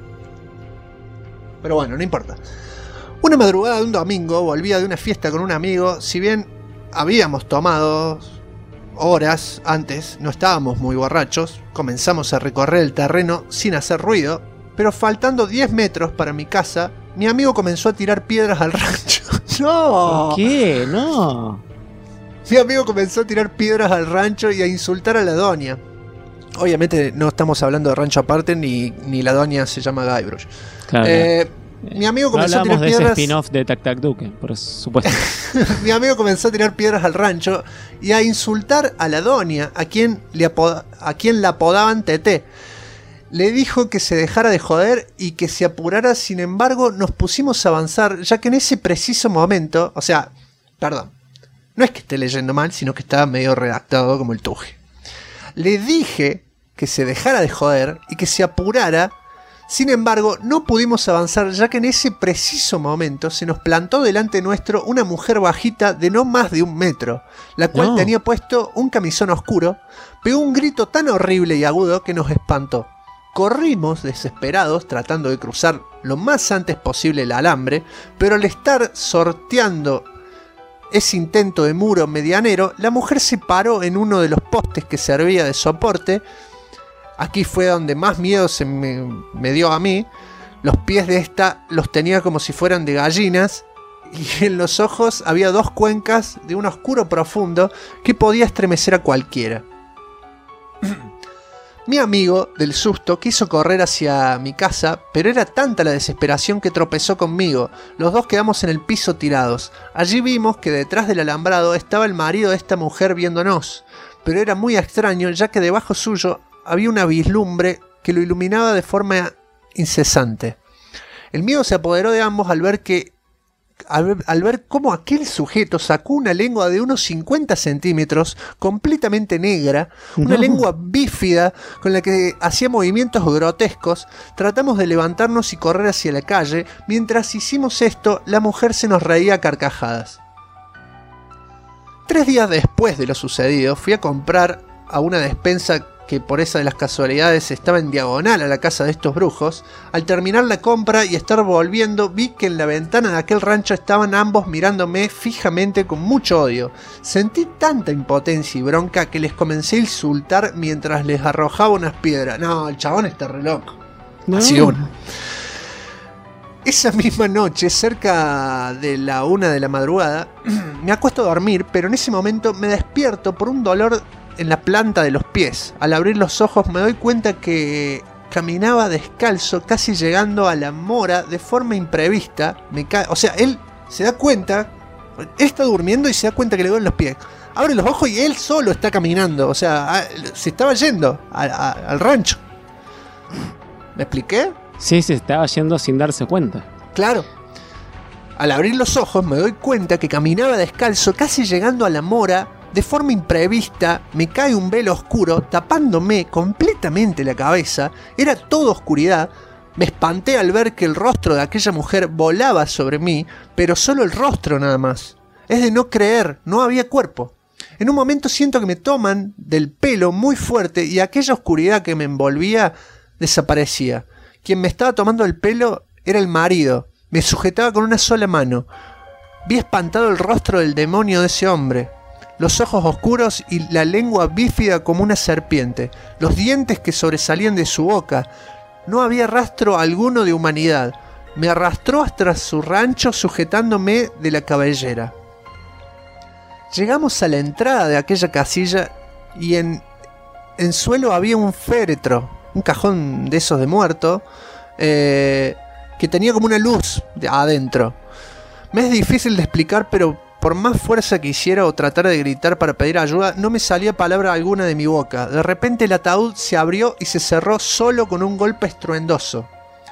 Pero bueno, no importa. Una madrugada de un domingo volvía de una fiesta con un amigo. Si bien habíamos tomado horas antes, no estábamos muy borrachos. Comenzamos a recorrer el terreno sin hacer ruido. Pero faltando 10 metros para mi casa, mi amigo comenzó a tirar piedras al rancho. ¡No! ¿Por qué? No. Mi amigo comenzó a tirar piedras al rancho y a insultar a la doña. Obviamente no estamos hablando de rancho aparte, ni la doña se llama Guybrush. Claro. Mi amigo comenzó a tirar de piedras. Ese spin-off de Tac Tac Duke, por supuesto. Mi amigo comenzó a tirar piedras al rancho y a insultar a la doña, a quien la apodaban Teté. Le dijo que se dejara de joder y que se apurara. Sin embargo, nos pusimos a avanzar, ya que en ese preciso momento, o sea, perdón, no es que esté leyendo mal, sino que estaba medio redactado como el tuje. Le dije que se dejara de joder y que se apurara. Sin embargo, no pudimos avanzar, ya que en ese preciso momento se nos plantó delante nuestro una mujer bajita de no más de 1 metro, la cual tenía puesto un camisón oscuro, pegó un grito tan horrible y agudo que nos espantó. Corrimos desesperados tratando de cruzar lo más antes posible el alambre, pero al estar sorteando ese intento de muro medianero, la mujer se paró en uno de los postes que servía de soporte. Aquí fue donde más miedo me dio a mí. Los pies de esta los tenía como si fueran de gallinas, y en los ojos había 2 cuencas de un oscuro profundo que podía estremecer a cualquiera. Mi amigo, del susto, quiso correr hacia mi casa, pero era tanta la desesperación que tropezó conmigo. Los dos quedamos en el piso tirados. Allí vimos que detrás del alambrado estaba el marido de esta mujer viéndonos, pero era muy extraño, ya que debajo suyo había una vislumbre que lo iluminaba de forma incesante. El miedo se apoderó de ambos al ver cómo aquel sujeto sacó una lengua de unos 50 centímetros, completamente negra, una lengua bífida con la que hacía movimientos grotescos. Tratamos de levantarnos y correr hacia la calle. Mientras hicimos esto, la mujer se nos reía a carcajadas. 3 días después de lo sucedido, fui a comprar a una despensa que por esa de las casualidades estaba en diagonal a la casa de estos brujos, al terminar la compra y estar volviendo, vi que en la ventana de aquel rancho estaban ambos mirándome fijamente con mucho odio. Sentí tanta impotencia y bronca que les comencé a insultar mientras les arrojaba unas piedras. No, el chabón está re loco. No. Así uno. Esa misma noche, cerca de la 1 de la madrugada, me acuesto a dormir, pero en ese momento me despierto por un dolor en la planta de los pies. Al abrir los ojos me doy cuenta que caminaba descalzo, casi llegando a la mora de forma imprevista. O sea, él se da cuenta, él está durmiendo y se da cuenta que le duelen los pies. Abre los ojos y él solo está caminando, o sea, se estaba yendo al rancho. ¿Me expliqué? Sí, se estaba yendo sin darse cuenta. Claro. Al abrir los ojos me doy cuenta que caminaba descalzo, casi llegando a la mora. De forma imprevista me cae un velo oscuro tapándome completamente la cabeza. Era toda oscuridad. Me espanté al ver que el rostro de aquella mujer volaba sobre mí, pero solo el rostro nada más. Es de no creer, no había cuerpo. En un momento siento que me toman del pelo muy fuerte y aquella oscuridad que me envolvía desaparecía. Quien me estaba tomando el pelo era el marido. Me sujetaba con una sola mano. Vi espantado el rostro del demonio de ese hombre. Los ojos oscuros y la lengua bífida como una serpiente. Los dientes que sobresalían de su boca. No había rastro alguno de humanidad. Me arrastró hasta su rancho sujetándome de la cabellera. Llegamos a la entrada de aquella casilla y en suelo había un féretro, un cajón de esos de muerto, que tenía como una luz adentro. Me es difícil de explicar, pero por más fuerza que hiciera o tratara de gritar para pedir ayuda, no me salía palabra alguna de mi boca. De repente el ataúd se abrió y se cerró solo con un golpe estruendoso.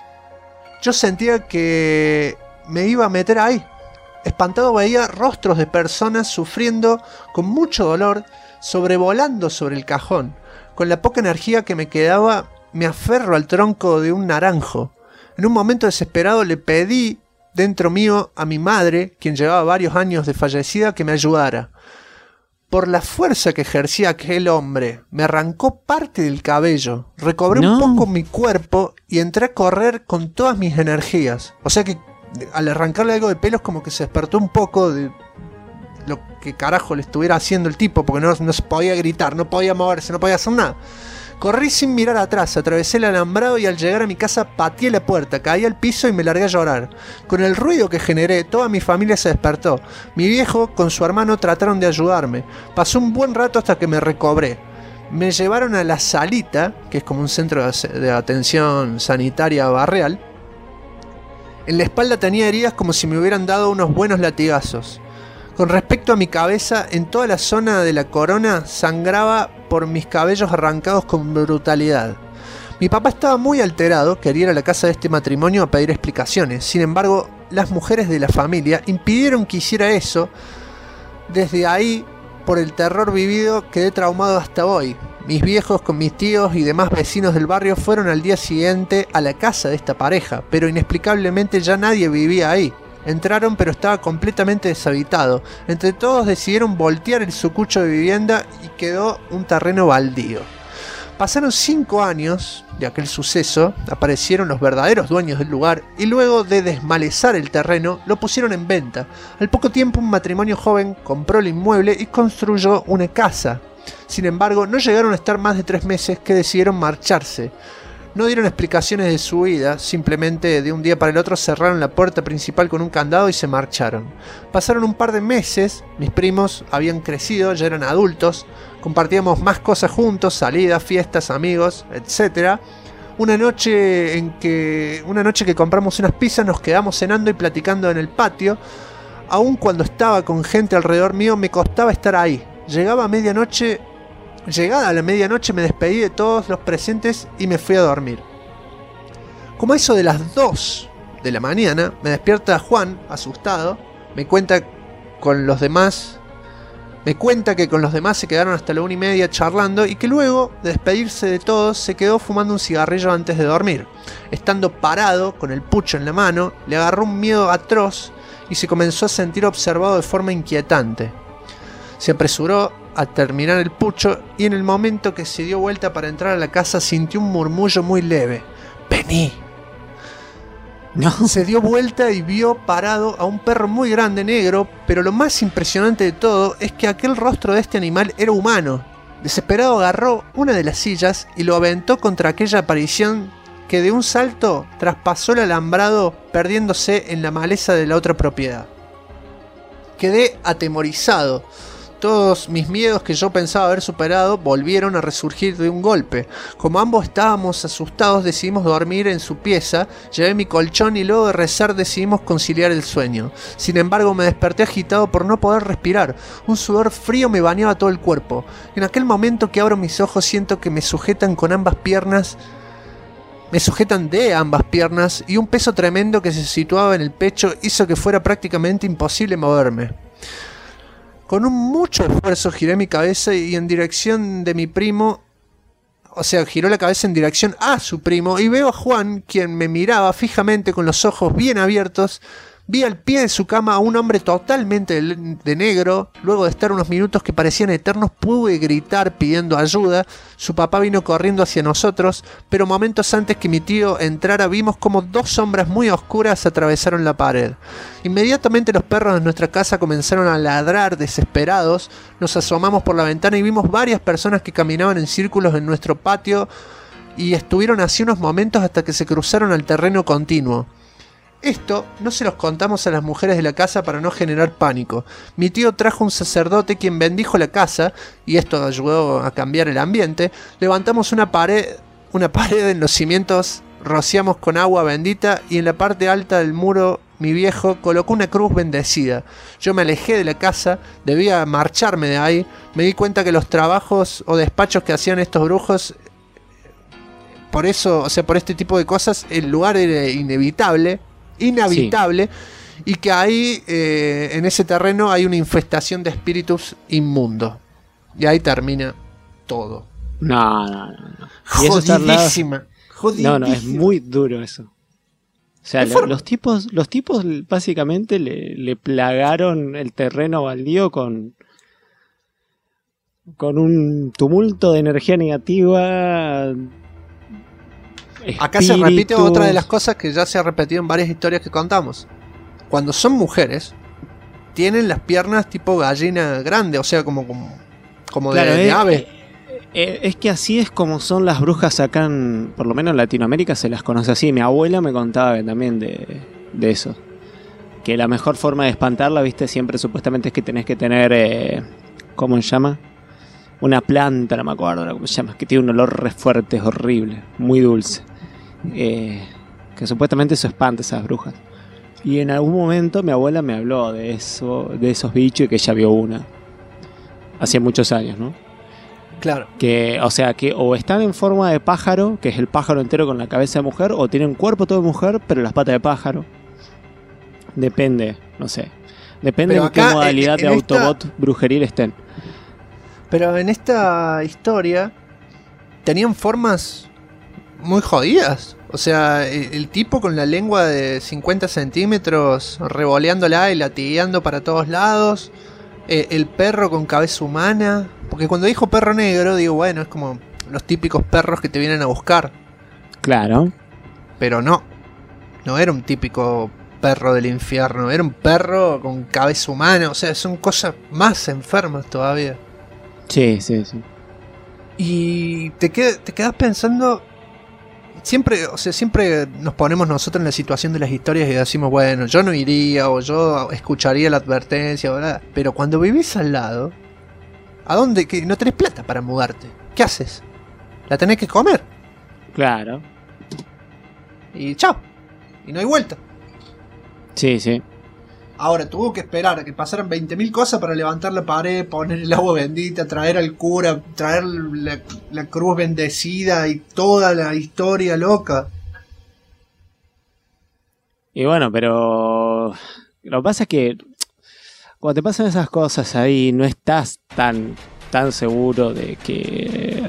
Yo sentía que me iba a meter ahí. Espantado veía rostros de personas sufriendo con mucho dolor, sobrevolando sobre el cajón. Con la poca energía que me quedaba, me aferro al tronco de un naranjo. En un momento desesperado le pedí dentro mío a mi madre, quien llevaba varios años de fallecida, que me ayudara. Por la fuerza que ejercía aquel hombre, me arrancó parte del cabello, recobré un poco mi cuerpo y entré a correr con todas mis energías. O sea que al arrancarle algo de pelos como que se despertó un poco de lo que carajo le estuviera haciendo el tipo, porque no se podía gritar, no podía moverse, no podía hacer nada. Corrí sin mirar atrás, atravesé el alambrado y al llegar a mi casa pateé la puerta, caí al piso y me largué a llorar. Con el ruido que generé, toda mi familia se despertó. Mi viejo con su hermano trataron de ayudarme. Pasó un buen rato hasta que me recobré. Me llevaron a la salita, que es como un centro de atención sanitaria barrial. En la espalda tenía heridas como si me hubieran dado unos buenos latigazos. Con respecto a mi cabeza, en toda la zona de la corona sangraba por mis cabellos arrancados con brutalidad. Mi papá estaba muy alterado, quería ir a la casa de este matrimonio a pedir explicaciones. Sin embargo, las mujeres de la familia impidieron que hiciera eso. Desde ahí, por el terror vivido, quedé traumado hasta hoy. Mis viejos con mis tíos y demás vecinos del barrio fueron al día siguiente a la casa de esta pareja, pero inexplicablemente ya nadie vivía ahí. Entraron pero estaba completamente deshabitado. Entre todos decidieron voltear el sucucho de vivienda y quedó un terreno baldío. Pasaron 5 años de aquel suceso, aparecieron los verdaderos dueños del lugar y luego de desmalezar el terreno lo pusieron en venta. Al poco tiempo un matrimonio joven compró el inmueble y construyó una casa. Sin embargo, no llegaron a estar más de 3 meses que decidieron marcharse. No dieron explicaciones de su vida, simplemente de un día para el otro cerraron la puerta principal con un candado y se marcharon. Pasaron un par de meses, mis primos habían crecido, ya eran adultos, compartíamos más cosas juntos, salidas, fiestas, amigos, etc. Una noche que compramos unas pizzas nos quedamos cenando y platicando en el patio. Aun cuando estaba con gente alrededor mío me costaba estar ahí. Llegada a la medianoche me despedí de todos los presentes y me fui a dormir. Como a eso de las 2 de la mañana, me despierta Juan, asustado, me cuenta que con los demás se quedaron hasta la 1:30 charlando y que luego de despedirse de todos se quedó fumando un cigarrillo antes de dormir. Estando parado, con el pucho en la mano, le agarró un miedo atroz y se comenzó a sentir observado de forma inquietante. Se apresuró a terminar el pucho y en el momento que se dio vuelta para entrar a la casa sintió un murmullo muy leve. ¡Vení! No. Se dio vuelta y vio parado a un perro muy grande negro, pero lo más impresionante de todo es que aquel rostro de este animal era humano. Desesperado agarró una de las sillas y lo aventó contra aquella aparición que de un salto traspasó el alambrado perdiéndose en la maleza de la otra propiedad. Quedé atemorizado. Todos mis miedos que yo pensaba haber superado volvieron a resurgir de un golpe. Como ambos estábamos asustados, decidimos dormir en su pieza, llevé mi colchón y luego de rezar decidimos conciliar el sueño. Sin embargo, me desperté agitado por no poder respirar. Un sudor frío me bañaba todo el cuerpo. En aquel momento que abro mis ojos siento que me sujetan con ambas piernas. Me sujetan de ambas piernas y un peso tremendo que se situaba en el pecho hizo que fuera prácticamente imposible moverme. Con un mucho esfuerzo giré mi cabeza y en dirección de mi primo, o sea, giró la cabeza en dirección a su primo y veo a Juan, quien me miraba fijamente con los ojos bien abiertos. Vi al pie de su cama a un hombre totalmente de negro. Luego de estar unos minutos que parecían eternos, pude gritar pidiendo ayuda. Su papá vino corriendo hacia nosotros, pero momentos antes que mi tío entrara vimos como dos sombras muy oscuras atravesaron la pared. Inmediatamente los perros de nuestra casa comenzaron a ladrar desesperados. Nos asomamos por la ventana y vimos varias personas que caminaban en círculos en nuestro patio y estuvieron así unos momentos hasta que se cruzaron al terreno continuo. Esto no se los contamos a las mujeres de la casa para no generar pánico. Mi tío trajo un sacerdote quien bendijo la casa y esto ayudó a cambiar el ambiente. Levantamos una pared en los cimientos, rociamos con agua bendita y en la parte alta del muro mi viejo colocó una cruz bendecida. Yo me alejé de la casa, debía marcharme de ahí. Me di cuenta que los trabajos o despachos que hacían estos brujos, por eso, o sea, por este tipo de cosas, el lugar era inhabitable, sí. Y que ahí en ese terreno hay una infestación de espíritus inmundos y ahí termina todo. No. Jodidísima. No, es muy duro eso. O sea, los tipos básicamente le plagaron el terreno baldío con un tumulto de energía negativa. Acá se repite otra de las cosas que ya se ha repetido en varias historias que contamos. Cuando son mujeres, tienen las piernas tipo gallina grande, o sea, como claro, de ave. Es que así es como son las brujas acá, por lo menos en Latinoamérica se las conoce así. Mi abuela me contaba también de eso. Que la mejor forma de espantarla, viste, siempre supuestamente es que tenés que tener, ¿cómo se llama? Una planta, no me acuerdo cómo se llama, que tiene un olor re fuerte, es horrible, muy dulce. Que supuestamente eso espanta a esas brujas. Y en algún momento mi abuela me habló de esos bichos y que ella vio una. Hace muchos años, ¿no? Claro. Que, o sea, que o están en forma de pájaro, que es el pájaro entero con la cabeza de mujer, o tienen cuerpo todo de mujer, pero las patas de pájaro. Depende, no sé. Depende de qué modalidad de Autobot brujeril estén. Pero en esta historia tenían formas muy jodidas. O sea, el tipo con la lengua de 50 centímetros revoleándola y latigueando para todos lados. El perro con cabeza humana. Porque cuando dijo perro negro, digo, bueno, es como los típicos perros que te vienen a buscar. Claro. Pero no era un típico perro del infierno. Era un perro con cabeza humana. O sea, son cosas más enfermas todavía. Sí. Y te quedas pensando. Siempre nos ponemos nosotros en la situación de las historias y decimos, bueno, yo no iría o yo escucharía la advertencia, ¿verdad? Pero cuando vivís al lado, ¿a dónde? Que no tenés plata para mudarte. ¿Qué haces? La tenés que comer. Claro. Y chao. Y no hay vuelta. Sí. Ahora, tuvo que esperar a que pasaran 20.000 cosas para levantar la pared, poner el agua bendita, traer al cura, traer la cruz bendecida y toda la historia loca. Y bueno, pero lo que pasa es que cuando te pasan esas cosas ahí, no estás tan seguro de que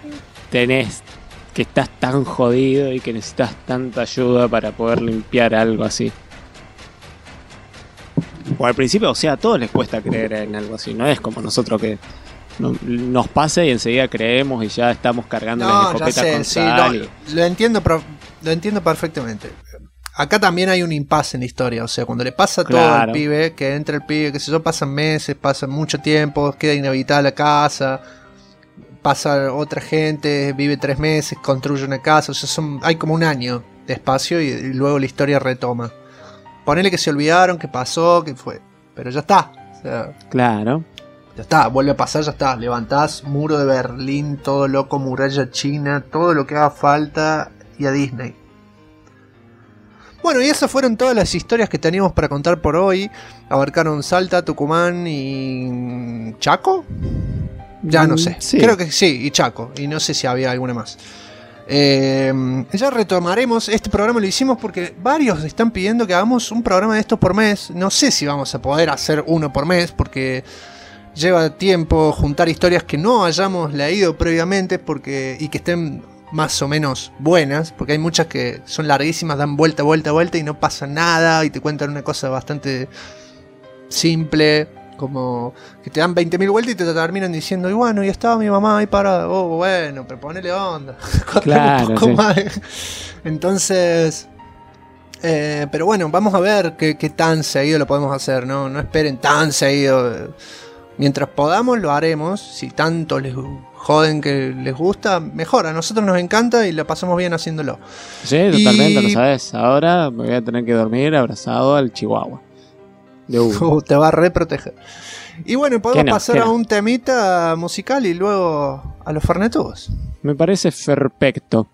que estás tan jodido y que necesitas tanta ayuda para poder limpiar algo así. O al principio, o sea, a todos les cuesta creer en algo así. No es como nosotros que nos pasa y enseguida creemos y ya estamos cargando la escopeta con sal. Lo entiendo perfectamente. Acá también hay un impasse en la historia, o sea, cuando le pasa todo al pibe, que entra el pibe, qué sé yo, pasan meses, pasan mucho tiempo, queda inhabitada la casa, pasa otra gente, vive 3 meses, construye una casa, o sea, hay como un año de espacio y luego la historia retoma. Ponele que se olvidaron, que pasó, que fue, pero ya está. O sea, claro. Ya está, vuelve a pasar, ya está. Levantás muro de Berlín, todo loco, muralla china, todo lo que haga falta y a Disney. Bueno, y esas fueron todas las historias que teníamos para contar por hoy. Abarcaron Salta, Tucumán y Chaco. Ya no sé, sí. Creo que sí, y Chaco. Y no sé si había alguna más. Ya retomaremos. Este programa lo hicimos porque varios están pidiendo que hagamos un programa de estos por mes. No sé si vamos a poder hacer uno por mes porque lleva tiempo juntar historias que no hayamos leído previamente y que estén más o menos buenas, porque hay muchas que son larguísimas, dan vuelta y no pasa nada y te cuentan una cosa bastante simple, como que te dan 20.000 vueltas y te terminan diciendo, y bueno, y estaba mi mamá ahí parada, oh bueno, pero ponele onda. Claro, un poco más. Entonces pero bueno, vamos a ver qué tan seguido lo podemos hacer, no esperen tan seguido. Mientras podamos lo haremos. Si tanto les joden que les gusta, mejor. A nosotros nos encanta y la pasamos bien haciéndolo. Sí, totalmente, lo sabes. Ahora me voy a tener que dormir abrazado al chihuahua. Te va a reproteger. Y bueno, podemos pasar a un temita musical y luego a los fernetudos. Me parece perfecto.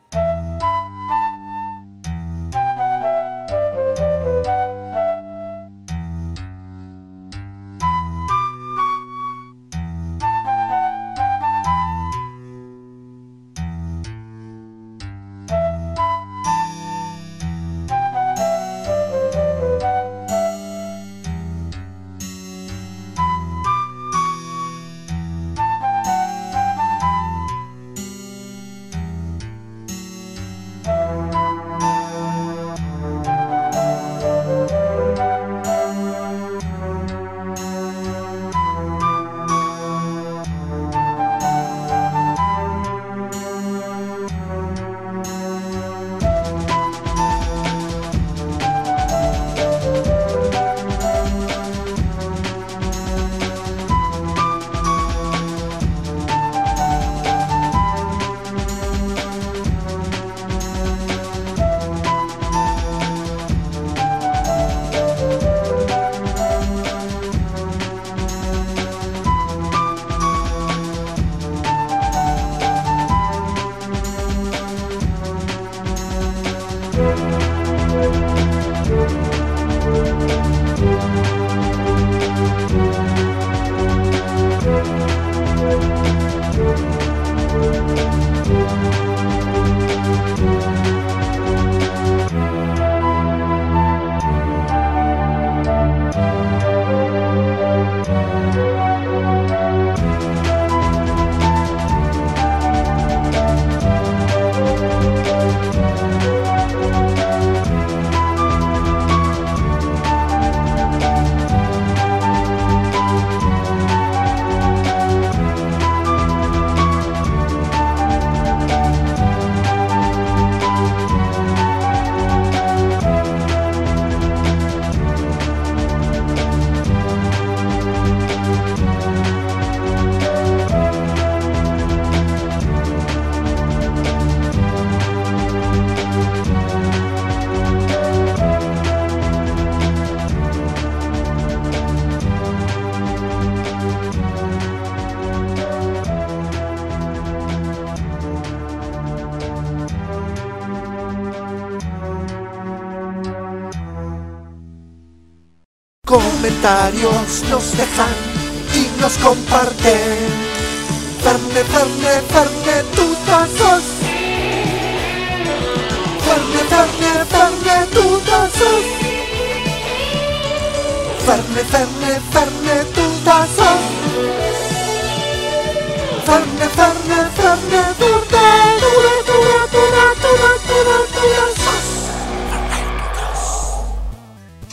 Comentarios nos dejan y nos comparten. Fernetutazos. Fernetutazos. Fernetutazos.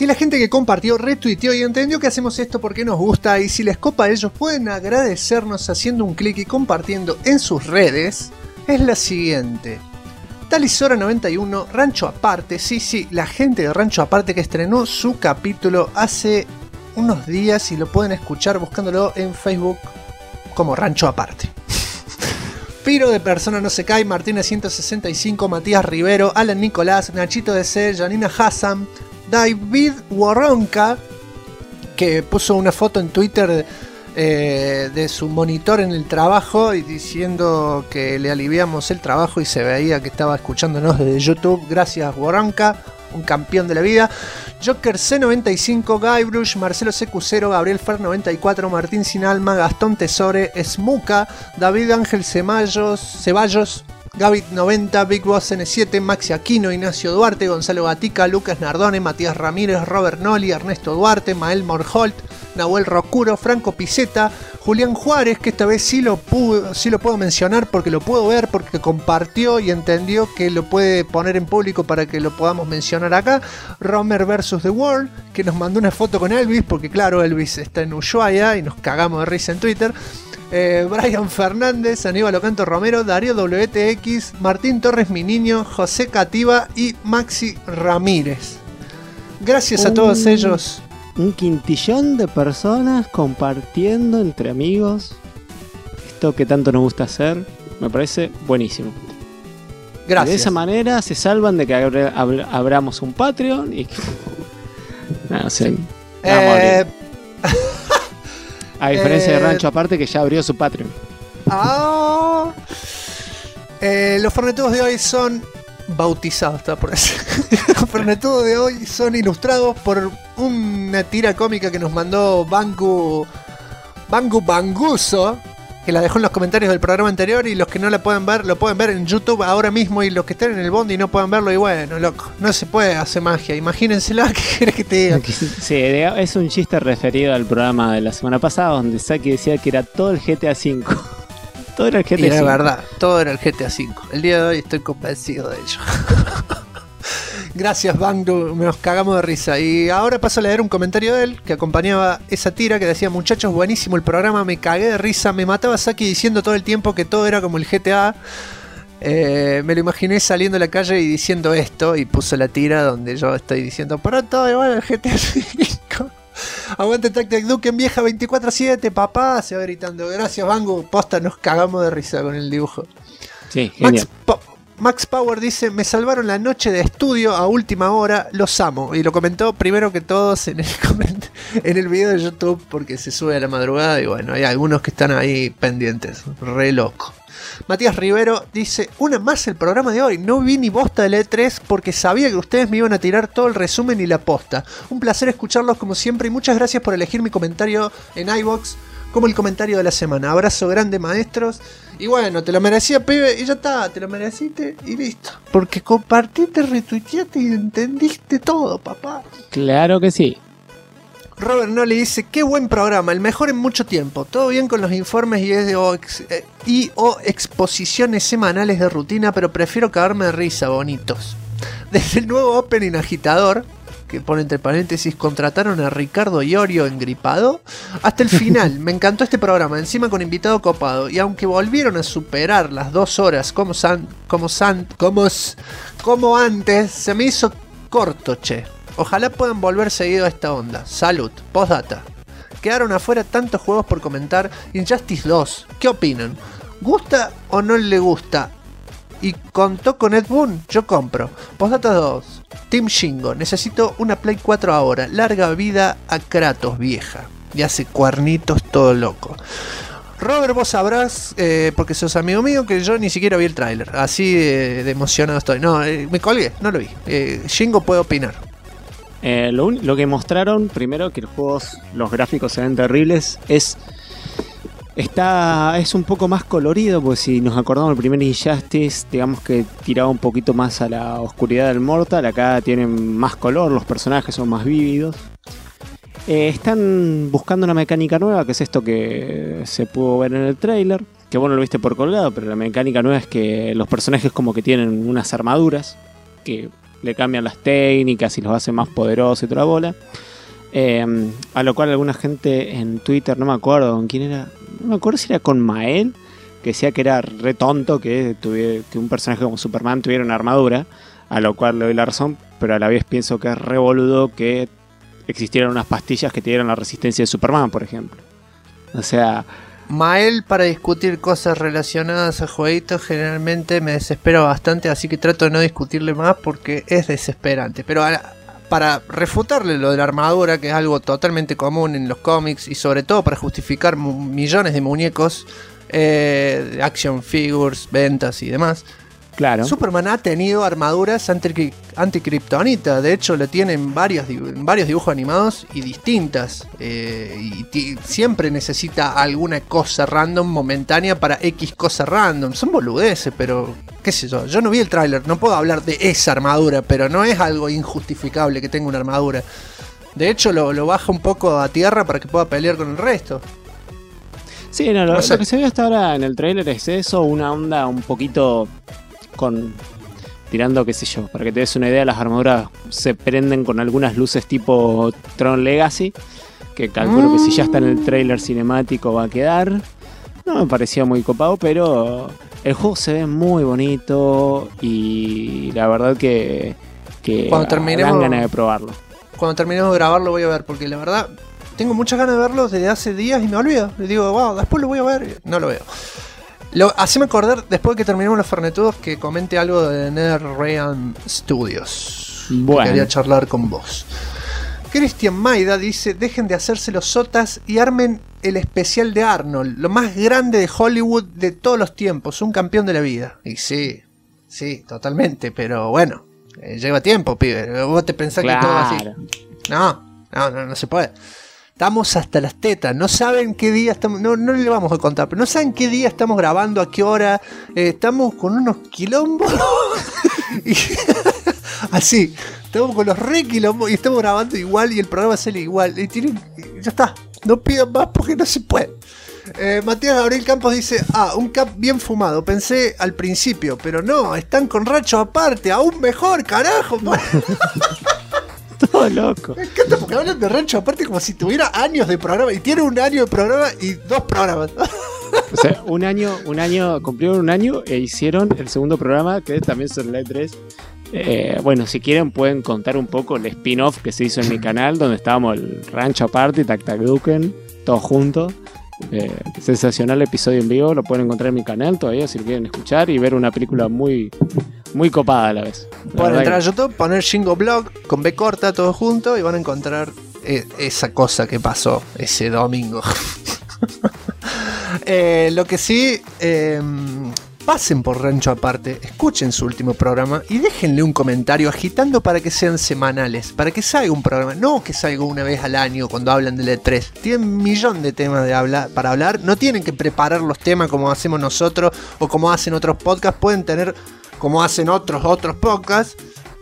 Y la gente que compartió, retuiteó y entendió que hacemos esto porque nos gusta. Y si les copa a ellos, pueden agradecernos haciendo un clic y compartiendo en sus redes. Es la siguiente. Talisora91, Rancho Aparte. Sí, la gente de Rancho Aparte que estrenó su capítulo hace unos días y lo pueden escuchar buscándolo en Facebook como Rancho Aparte. Piro de Persona No Se Cae, Martínez 165, Matías Rivero, Alan Nicolás, Nachito DC, Janina Hassan, David Warronca, que puso una foto en Twitter de su monitor en el trabajo y diciendo que le aliviamos el trabajo y se veía que estaba escuchándonos desde YouTube. Gracias, Warronca, un campeón de la vida. Joker C95, Guybrush, Marcelo CQ0, Gabriel Fer 94, Martín Sin Alma, Gastón Tesore, Smuka, David Ángel Ceballos, Gavit 90, Big Boss N7, Maxi Aquino, Ignacio Duarte, Gonzalo Gatica, Lucas Nardone, Matías Ramírez, Robert Noli, Ernesto Duarte, Mael Morholt, Nahuel Rocuro, Franco Piceta, Julián Juárez, que esta vez sí lo puedo mencionar porque lo puedo ver, porque compartió y entendió que lo puede poner en público para que lo podamos mencionar acá. Romer vs. The World, que nos mandó una foto con Elvis, porque claro, Elvis está en Ushuaia y nos cagamos de risa en Twitter. Brian Fernández, Aníbal Ocanto Romero, Darío WTX, Martín Torres Mi Niño, José Cativa y Maxi Ramírez. Gracias a todos ellos. Un quintillón de personas compartiendo entre amigos esto que tanto nos gusta hacer. Me parece buenísimo. Gracias. De esa manera se salvan de que abramos un Patreon y... no sé. A diferencia de Rancho Aparte, que ya abrió su Patreon. Los fornetudos de hoy son bautizados, está por decir. Los fornetudos de hoy son ilustrados por una tira cómica que nos mandó Bangu Banguso, que la dejó en los comentarios del programa anterior, y los que no la pueden ver, lo pueden ver en YouTube ahora mismo, y los que estén en el bondi y no puedan verlo, y bueno, loco, no se puede hacer magia, imagínensela, ¿qué querés que te diga? Sí, es un chiste referido al programa de la semana pasada, donde Saki decía que era todo el GTA V. Todo era el GTA V. Y era verdad, todo era el GTA V. El día de hoy estoy convencido de ello. Gracias, Bangu, nos cagamos de risa. Y ahora paso a leer un comentario de él que acompañaba esa tira, que decía: muchachos, buenísimo el programa, me cagué de risa, me mataba Saki diciendo todo el tiempo que todo era como el GTA. Me lo imaginé saliendo a la calle y diciendo esto, y puso la tira donde yo estoy diciendo: pero todo igual el GTA 5. Aguante Tactic Duke en vieja 24/7, papá, se va gritando. Gracias, Bangu, posta, nos cagamos de risa con el dibujo. Sí, genial. Max Power dice: me salvaron la noche de estudio a última hora, los amo. Y lo comentó primero que todos en el video de YouTube, porque se sube a la madrugada y bueno, hay algunos que están ahí pendientes, re loco. Matías Rivero dice: una más el programa de hoy, no vi ni bosta del E3 porque sabía que ustedes me iban a tirar todo el resumen y la posta. Un placer escucharlos como siempre y muchas gracias por elegir mi comentario en iVoox como el comentario de la semana. Abrazo grande, maestros. Y bueno, te lo merecía, pibe, y ya está, te lo mereciste y listo. Porque compartiste, retuiteaste y entendiste todo, papá. Claro que sí. Robert Noli dice: qué buen programa, el mejor en mucho tiempo. Todo bien con los informes y o exposiciones semanales de rutina, pero prefiero cagarme de risa, bonitos. Desde el nuevo opening agitador, que pone entre paréntesis, contrataron a Ricardo Iorio engripado, hasta el final. Me encantó este programa, encima con invitado copado, y aunque volvieron a superar las 2 horas como antes, se me hizo corto, che. Ojalá puedan volver seguido a esta onda. Salud. Postdata. Quedaron afuera tantos juegos por comentar. Injustice 2, ¿qué opinan? ¿Gusta o no le gusta? ¿Y contó con Ed Boon? Yo compro. Postdata 2. Team Shingo. Necesito una Play 4 ahora. Larga vida a Kratos, vieja. Y hace cuernitos todo loco. Robert, vos sabrás, porque sos amigo mío, que yo ni siquiera vi el tráiler. Así de emocionado estoy. No, me colgué, no lo vi. Shingo puede opinar. Lo que mostraron, primero, que los gráficos se ven terribles, es un poco más colorido, porque si nos acordamos del primer Injustice, digamos que tiraba un poquito más a la oscuridad del Mortal. Acá tienen más color, los personajes son más vívidos. Están buscando una mecánica nueva, que es esto que se pudo ver en el trailer, que vos no lo viste por colgado, pero la mecánica nueva es que los personajes como que tienen unas armaduras que le cambian las técnicas y los hace más poderosos y toda la bola. A lo cual alguna gente en Twitter, no me acuerdo con quién era, no me acuerdo si era con Mael, que decía que era re tonto que un personaje como Superman tuviera una armadura, a lo cual le doy la razón, pero a la vez pienso que es re boludo que existieran unas pastillas que te dieran la resistencia de Superman, por ejemplo. O sea... Mael, para discutir cosas relacionadas a jueguitos, generalmente me desespera bastante, así que trato de no discutirle más porque es desesperante. Pero para refutarle lo de la armadura, que es algo totalmente común en los cómics, y sobre todo para justificar millones de muñecos, action figures, ventas y demás. Claro. Superman ha tenido armaduras anti-kryptonita. De hecho, lo tiene en varios dibujos animados y distintas. Y siempre necesita alguna cosa random momentánea para X cosa random. Son boludeces, pero qué sé yo. Yo no vi el tráiler, no puedo hablar de esa armadura, pero no es algo injustificable que tenga una armadura. De hecho, lo baja un poco a tierra para que pueda pelear con el resto. Sí, no, lo que se ve hasta ahora en el tráiler es eso, una onda un poquito... tirando, qué sé yo, para que te des una idea, las armaduras se prenden con algunas luces tipo Tron Legacy, que calculo que si ya está en el trailer cinemático va a quedar. No me parecía muy copado, pero el juego se ve muy bonito y la verdad que dan ganas de probarlo. Cuando terminemos de grabarlo voy a ver, porque la verdad tengo muchas ganas de verlo desde hace días y me olvido. Le digo, wow, después lo voy a ver, no lo veo. Haceme acordar, después de que terminemos los Fernetudos, que comente algo de NetherRealm Studios. Bueno. Quería charlar con vos. Cristian Maida dice, dejen de hacerse los sotas y armen el especial de Arnold, lo más grande de Hollywood de todos los tiempos, un campeón de la vida. Y sí, totalmente, pero bueno, lleva tiempo, pibe. Vos te pensás que todo así. No se puede. Estamos hasta las tetas, no saben qué día estamos, no le vamos a contar, pero no saben qué día estamos grabando, a qué hora, estamos con unos quilombos, y así, estamos con los re quilombos y estamos grabando igual y el programa sale igual, y ya está, no pidan más porque no se puede. Matías Gabriel Campos dice, un cap bien fumado, pensé al principio, pero no, están con Rancho Aparte, aún mejor, carajo. Todo loco. Me encanta porque hablan de Rancho Aparte como si tuviera años de programa. Y tiene un año de programa y 2 programas. O sea, cumplieron un año e hicieron el segundo programa, que también es el E3. Bueno, si quieren pueden contar un poco el spin-off que se hizo en mi canal, donde estábamos el Rancho Aparte y Tac Tac Duken, todos juntos. Sensacional episodio en vivo, lo pueden encontrar en mi canal todavía si lo quieren escuchar y ver una película muy copada a la vez. Pueden entrar a YouTube, poner Shingo Blog con B corta todo junto y van a encontrar esa cosa que pasó ese domingo. Lo que sí, pasen por Rancho Aparte, escuchen su último programa y déjenle un comentario agitando para que sean semanales, para que salga un programa, no que salga una vez al año cuando hablan del E3. Tienen un millón de temas para hablar, no tienen que preparar los temas como hacemos nosotros o como hacen otros podcasts, pueden tener como hacen otros podcasts,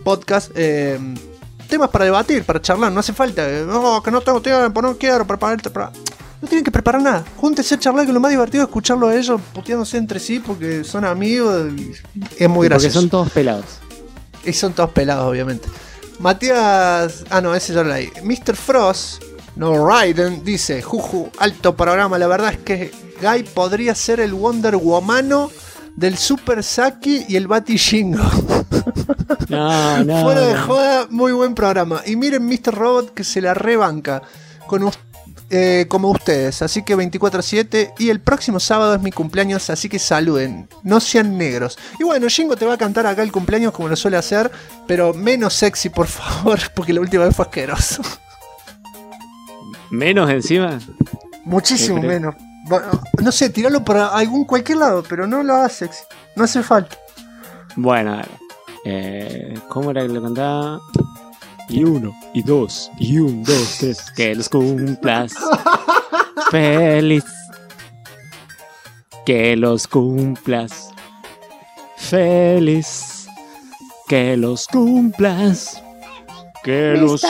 temas para debatir, para charlar, no hace falta, que no tengo tiempo, no quiero prepararte para... No tienen que preparar nada. Júntense a charlar, que lo más divertido es escucharlo a ellos puteándose entre sí porque son amigos y es muy gracioso. Porque son todos pelados. Y son todos pelados, obviamente. Matías... no, ese ya lo leí. Mr. Frost, no Raiden, dice, juju, alto programa. La verdad es que Guy podría ser el Wonder Womano del Super Saki y el Bati Shingo. No. Fuera de joda, muy buen programa. Y miren Mr. Robot que se la rebanca con como ustedes, así que 24/7 y el próximo sábado es mi cumpleaños, así que saluden, no sean negros. Y bueno, Shingo te va a cantar acá el cumpleaños como lo suele hacer, pero menos sexy por favor, porque la última vez fue asqueroso. ¿Menos encima? Muchísimo menos. Bueno, no sé, tirarlo para cualquier lado, pero no lo hagas sexy, no hace falta. Bueno, ¿cómo era que lo cantaba? Y 1, y 2, y 1, 2, 3. Que los cumplas feliz. Que los cumplas feliz. Que los cumplas. Que los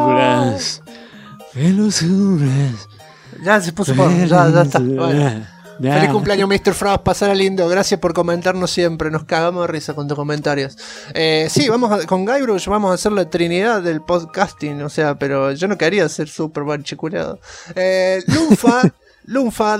cumplas. Que los cumplas. Ya se puso por. Ya está. Bueno. Feliz cumpleaños, Mr. Frost, pasala lindo. Gracias por comentarnos siempre. Nos cagamos de risa con tus comentarios. Sí, con Guybrush vamos a hacer la trinidad del podcasting. O sea, pero yo no quería ser súper banchiculeado. Lunfa,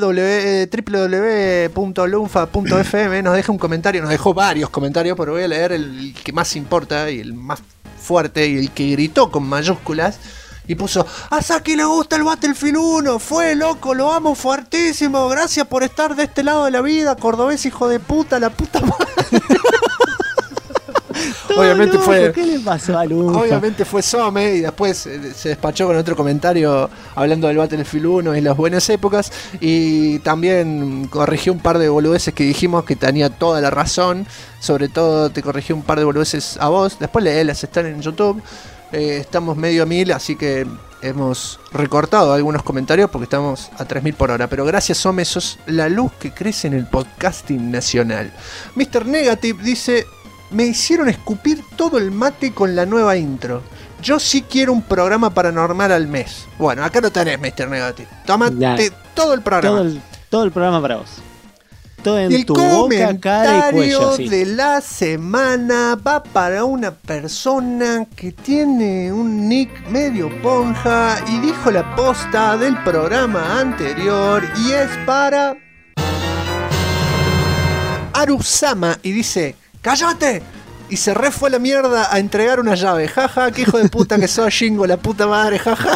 www.lunfa.fm nos deja un comentario. Nos dejó varios comentarios, pero voy a leer el que más importa y el más fuerte y el que gritó con mayúsculas. Y puso: a Saki le gusta el Battlefield 1, fue loco, lo amo fuertísimo, gracias por estar de este lado de la vida, cordobés hijo de puta, la puta madre. Obviamente loco, fue. ¿Qué le pasó a Lunfa? Obviamente fue Some y después se despachó con otro comentario hablando del Battlefield 1 y las buenas épocas. Y también corrigió un par de boludeces que dijimos que tenía toda la razón. Sobre todo te corrigió un par de boludeces a vos. Después léelas, están en YouTube. Estamos medio a 1000, así que hemos recortado algunos comentarios porque estamos a 3000 por hora. Pero gracias, Some, sos la luz que crece en el podcasting nacional. Mr. Negative dice: me hicieron escupir todo el mate con la nueva intro. Yo sí quiero un programa paranormal al mes. Bueno, acá lo tenés, Mr. Negative. Tómate todo el programa. Todo el programa para vos. Todo en el tu boca, cara y cuello. Sí. De la semana va para una persona que tiene un nick medio ponja y dijo la posta del programa anterior y es para Arusama y dice: ¡cállate! Y se re fue a la mierda a entregar una llave. Jaja, qué hijo de puta que sos, Shingo, la puta madre, jaja.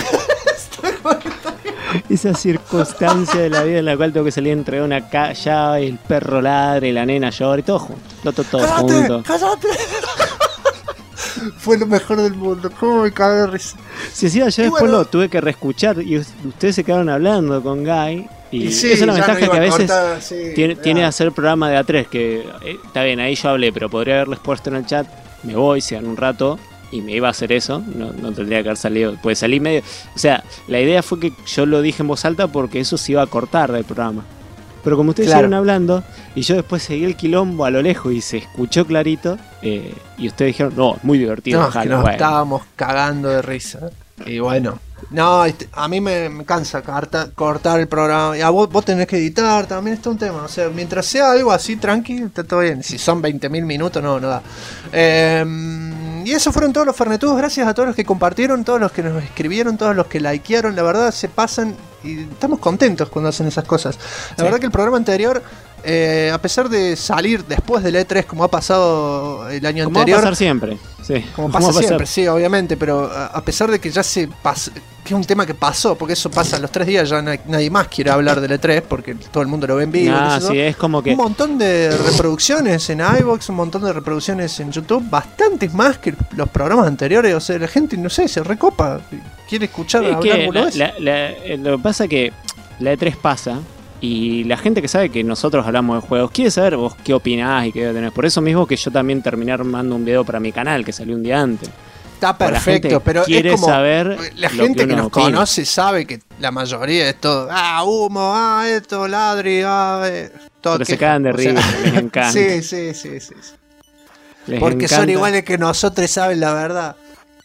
Esa circunstancia de la vida en la cual tengo que salir a entregar una llave, el perro ladre, la nena llora y todo junto. Todo junto. ¡Cállate! Fue lo mejor del mundo. ¿Cómo me cagué de risa? Sí, yo después lo tuve que reescuchar y ustedes se quedaron hablando con Guy. Y sí, es una ventaja que a veces cortar, tiene hacer programa de A3, que está bien, ahí yo hablé, pero podría haberles puesto en el chat, me voy, sean un rato, y me iba a hacer eso, no tendría que haber salido, pues salí medio, o sea, la idea fue que yo lo dije en voz alta porque eso se iba a cortar del programa. Pero como ustedes siguieron hablando, y yo después seguí el quilombo a lo lejos y se escuchó clarito, y ustedes dijeron, no, es muy divertido. No, que nos estábamos cagando de risa. Y bueno, no, a mí me cansa cortar el programa. Y a vos tenés que editar, también está un tema. O sea, mientras sea algo así tranqui, está todo bien. Si son 20.000 minutos, no da. Y eso fueron todos los fernetudos. Gracias a todos los que compartieron, todos los que nos escribieron, todos los que likearon. La verdad, se pasan y estamos contentos cuando hacen esas cosas. La verdad que el programa anterior, a pesar de salir después del E3 como ha pasado el año anterior, va a pasar siempre, sí. Como pasa siempre, sí, obviamente, pero a pesar de que ya se pasó, que es un tema que pasó, porque eso pasa a los 3 días, ya nadie más quiere hablar del E3 porque todo el mundo lo ve en vivo. Sí, es como que un montón de reproducciones en iVoox, un montón de reproducciones en YouTube, bastantes más que los programas anteriores. O sea, la gente, no sé, se recopa, quiere escuchar hablar boludeces. Lo que pasa es que la E3 pasa y la gente que sabe que nosotros hablamos de juegos quiere saber vos qué opinás y qué tenés. Por eso mismo que yo también terminé armando un video para mi canal que salió un día antes. Está perfecto, pero quiere es como saber la gente que nos conoce sabe que la mayoría es todo humo, esto, ladri, todo. Pero se cagan de risa, les encanta. Sí. Porque son iguales que nosotros, saben la verdad.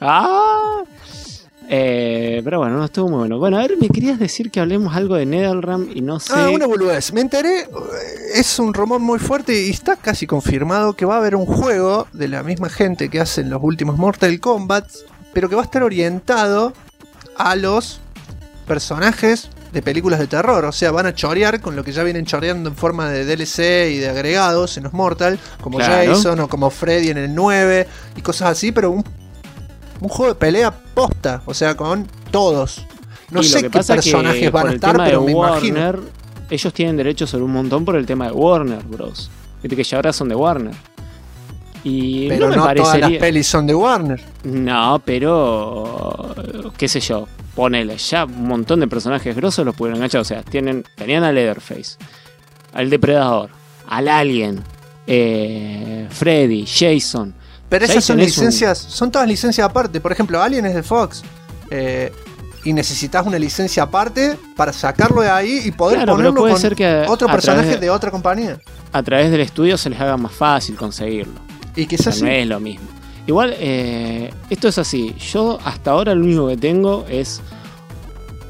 Pero bueno, no estuvo muy bueno. Bueno, a ver, me querías decir que hablemos algo de NetherRealm y no sé. Una boludez. Me enteré, es un rumor muy fuerte y está casi confirmado que va a haber un juego de la misma gente que hacen los últimos Mortal Kombat, pero que va a estar orientado a los personajes de películas de terror. O sea, van a chorear con lo que ya vienen choreando en forma de DLC y de agregados en los Mortal, como Jason o como Freddy en el 9 y cosas así, pero un juego de pelea posta, o sea, con todos. No sé qué personajes van a estar, pero me imagino. Ellos tienen derechos sobre un montón por el tema de Warner Bros. Viste que ya ahora son de Warner. Y pero no todas las pelis son de Warner. No, pero qué sé yo, ponele, ya un montón de personajes grosos los pudieron enganchar. O sea, tenían a Leatherface, al Depredador, al Alien, Freddy, Jason. Pero esas son licencias, son todas licencias aparte. Por ejemplo, Alien es de Fox. Y necesitas una licencia aparte para sacarlo de ahí y poder ponerlo puede con ser que otro personaje de otra compañía. A través del estudio se les haga más fácil conseguirlo. Y quizás no es lo mismo. Igual, esto es así. Yo hasta ahora lo único que tengo es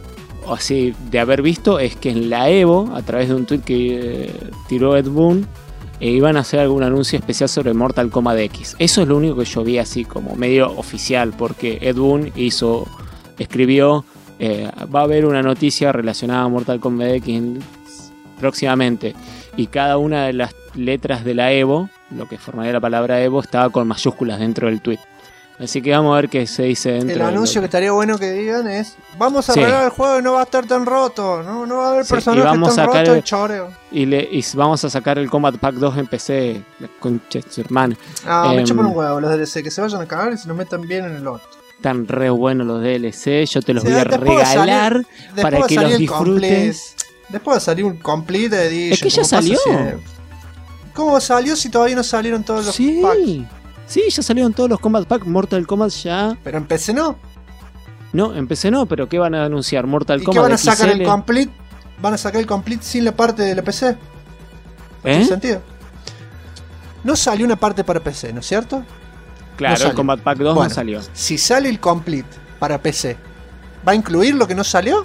así de haber visto es que en la Evo, a través de un tweet que tiró Ed Boon, iban a hacer algún anuncio especial sobre Mortal Kombat X. Eso es lo único que yo vi así como medio oficial, porque Ed Boon escribió, va a haber una noticia relacionada a Mortal Kombat X próximamente, y cada una de las letras de la Evo, lo que formaría la palabra Evo, estaba con mayúsculas dentro del tweet. Así que vamos a ver qué se dice dentro. El anuncio que estaría bueno que digan es: vamos a arreglar el juego y no va a estar tan roto, no va a haber personajes tan rotos y choreo. Y vamos a sacar el Combat Pack 2 en PC, concha de su hermano. Me chupan un huevo los DLC, que se vayan a cagar y se nos metan bien en el otro. Están re buenos los DLC, yo te los voy a regalar para que los disfrutes. Después va a salir un Complete Edition. Es que ya salió. ¿Cómo salió si todavía no salieron todos los packs? Sí, ya salieron todos los Combat Pack. Mortal Kombat ya. Pero en PC no. No, en PC no, pero ¿qué van a anunciar? Mortal Kombat. ¿Y qué van a sacar el Complete? ¿Van a sacar el Complete sin la parte de la PC? ¿No tiene sentido? No salió una parte para PC, ¿no es cierto? Claro, no el Combat Pack 2 no salió. Si sale el Complete para PC, ¿va a incluir lo que no salió?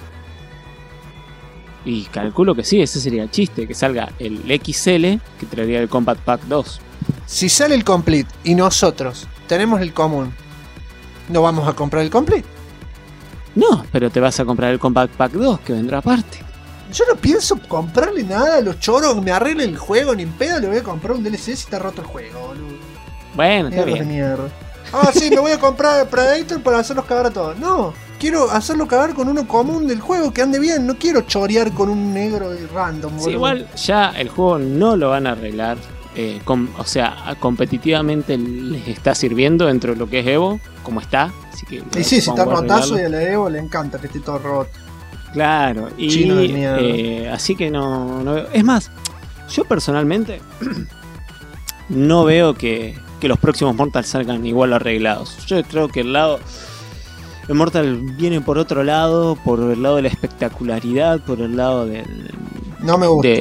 Y calculo que sí, ese sería el chiste, que salga el XL, que traería el Combat Pack 2. Si sale el Complete y nosotros tenemos el común, ¿no vamos a comprar el Complete? No, pero te vas a comprar el Combat Pack 2, que vendrá aparte. Yo no pienso comprarle nada a los choros, me arreglen el juego, ni en pedo le voy a comprar un DLC si está roto el juego, boludo. Bueno, está bien. Mierda. Sí, me voy a comprar el Predator para hacerlos cagar a todos. No, quiero hacerlo cagar con uno común del juego que ande bien. No quiero chorear con un negro y random, boludo. Sí, igual ya el juego no lo van a arreglar. O sea, competitivamente les está sirviendo dentro de lo que es Evo, como está. Así que y sí, si está rotazo y a la Evo le encanta que esté todo roto. Claro, y así que no veo. Es más, yo personalmente no veo que los próximos Mortal salgan igual arreglados. Yo creo que el Mortal viene por otro lado, por el lado de la espectacularidad, por el lado no me gusta.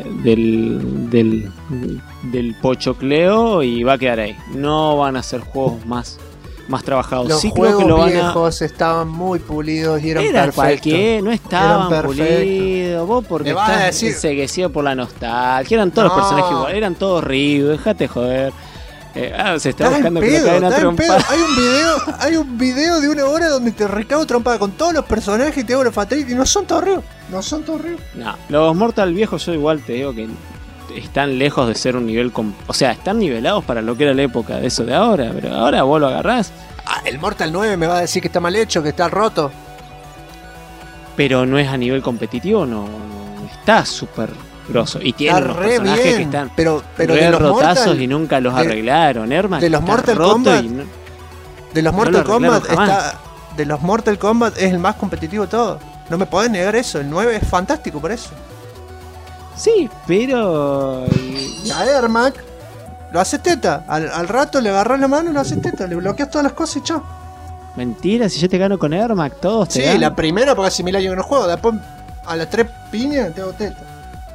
Del pochocleo, y va a quedar ahí. No van a ser juegos más trabajados. Los juegos viejos estaban muy pulidos y eran perfectos. No estaban pulidos. Vos porque estás enseguecido por la nostalgia. Eran todos los personajes igual, eran todos ríos. Dejate joder. Se está buscando que lo caen a trompada. Hay un video de 1 hora donde te recago trompada con todos los personajes y te hago los fatalities y no son todos ríos. No, los Mortal viejos yo igual te digo que están lejos de ser un nivel o sea, están nivelados para lo que era la época de eso de ahora, pero ahora vos lo agarrás. El Mortal 9 me va a decir que está mal hecho, que está roto. Pero no es a nivel competitivo, no está súper grosso. Y tiene unos personajes bien, que están pero de rotazos y nunca los arreglaron. Ermac de los Mortal Kombat de los Mortal Kombat de los Mortal Kombat es el más competitivo de todos. No me podés negar eso. El 9 es fantástico por eso. Sí, pero a Ermac lo hace teta. Al rato le agarras la mano y lo hace teta. Le bloqueas todas las cosas y chao. Mentira, si yo te gano con Ermac, todos te ganan. La primera porque hace 1000 años que no juego. Después a las 3 piñas te hago teta.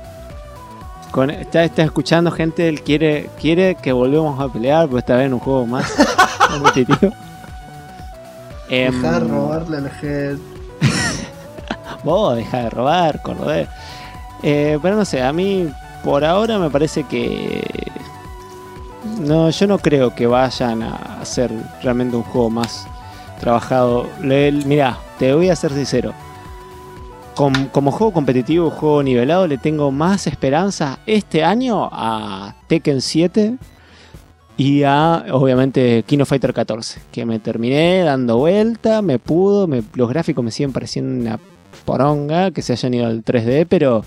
Está escuchando gente, él quiere que volvamos a pelear, pero esta vez en un juego más competitivo. Deja de robarle a la gente. Vos deja de robar, cordobés. Pero no sé, a mí por ahora me parece que no, yo no creo que vayan a hacer realmente un juego más trabajado. Mirá, te voy a ser sincero. Como juego competitivo, juego nivelado, le tengo más esperanza este año a Tekken 7 y a, obviamente, King of Fighter 14, que me terminé dando vuelta, los gráficos me siguen pareciendo una poronga, que se hayan ido al 3D, pero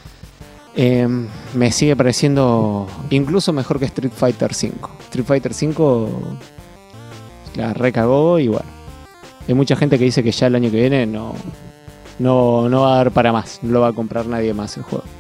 me sigue pareciendo incluso mejor que Street Fighter 5. Street Fighter 5 la recagó y bueno, hay mucha gente que dice que ya el año que viene no va a dar para más, no lo va a comprar nadie más el juego.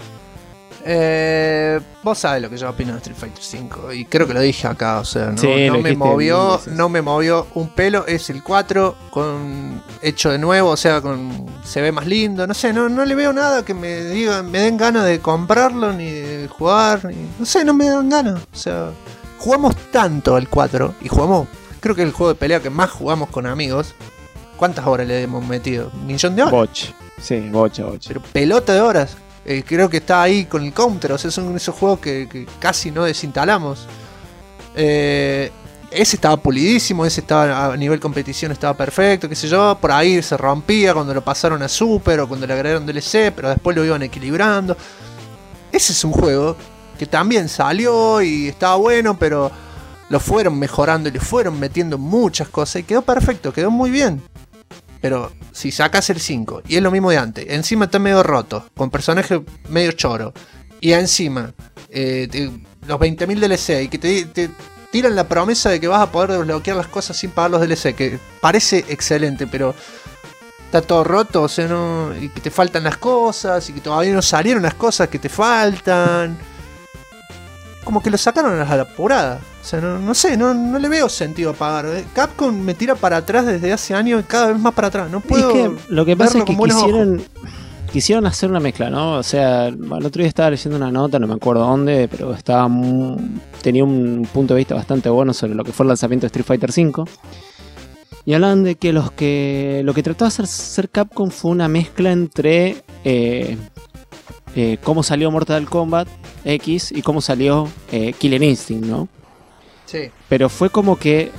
Vos sabés lo que yo opino de Street Fighter 5 y creo que lo dije acá, o sea, sí, no me movió un pelo. Es el 4 hecho de nuevo, o sea, se ve más lindo, no sé, no le veo nada que me den ganas de comprarlo ni de jugar, no sé, no me dan ganas, o sea, jugamos tanto al 4 y creo que es el juego de pelea que más jugamos con amigos. ¿Cuántas horas le hemos metido? ¿1 millón de horas? Sí, bocha. Pero pelota de horas. Creo que está ahí con el Counter. O sea, son esos juegos que casi no desinstalamos. Ese estaba pulidísimo. Ese estaba a nivel competición, estaba perfecto. Qué sé yo. Por ahí se rompía cuando lo pasaron a Super o cuando le agregaron DLC. Pero después lo iban equilibrando. Ese es un juego que también salió y estaba bueno, pero lo fueron mejorando y le fueron metiendo muchas cosas. Y quedó perfecto, quedó muy bien. Pero si sacas el 5 y es lo mismo de antes, encima está medio roto, con personajes medio choro, y encima los 20.000 DLC y que te tiran la promesa de que vas a poder desbloquear las cosas sin pagar los DLC, que parece excelente, pero está todo roto, o sea, no, y que te faltan las cosas y que todavía no salieron las cosas que te faltan. Como que lo sacaron a la apurada. O sea, no sé, no le veo sentido a pagar. Capcom me tira para atrás desde hace años, cada vez más para atrás. No puedo. Es que lo que pasa es que verlo quisieron hacer una mezcla, ¿no? O sea, el otro día estaba leyendo una nota, no me acuerdo dónde, pero tenía un punto de vista bastante bueno sobre lo que fue el lanzamiento de Street Fighter V. Y hablan de que lo que trató de hacer Capcom fue una mezcla entre cómo salió Mortal Kombat X y cómo salió Killer Instinct, ¿no? Sí. Pero fue como que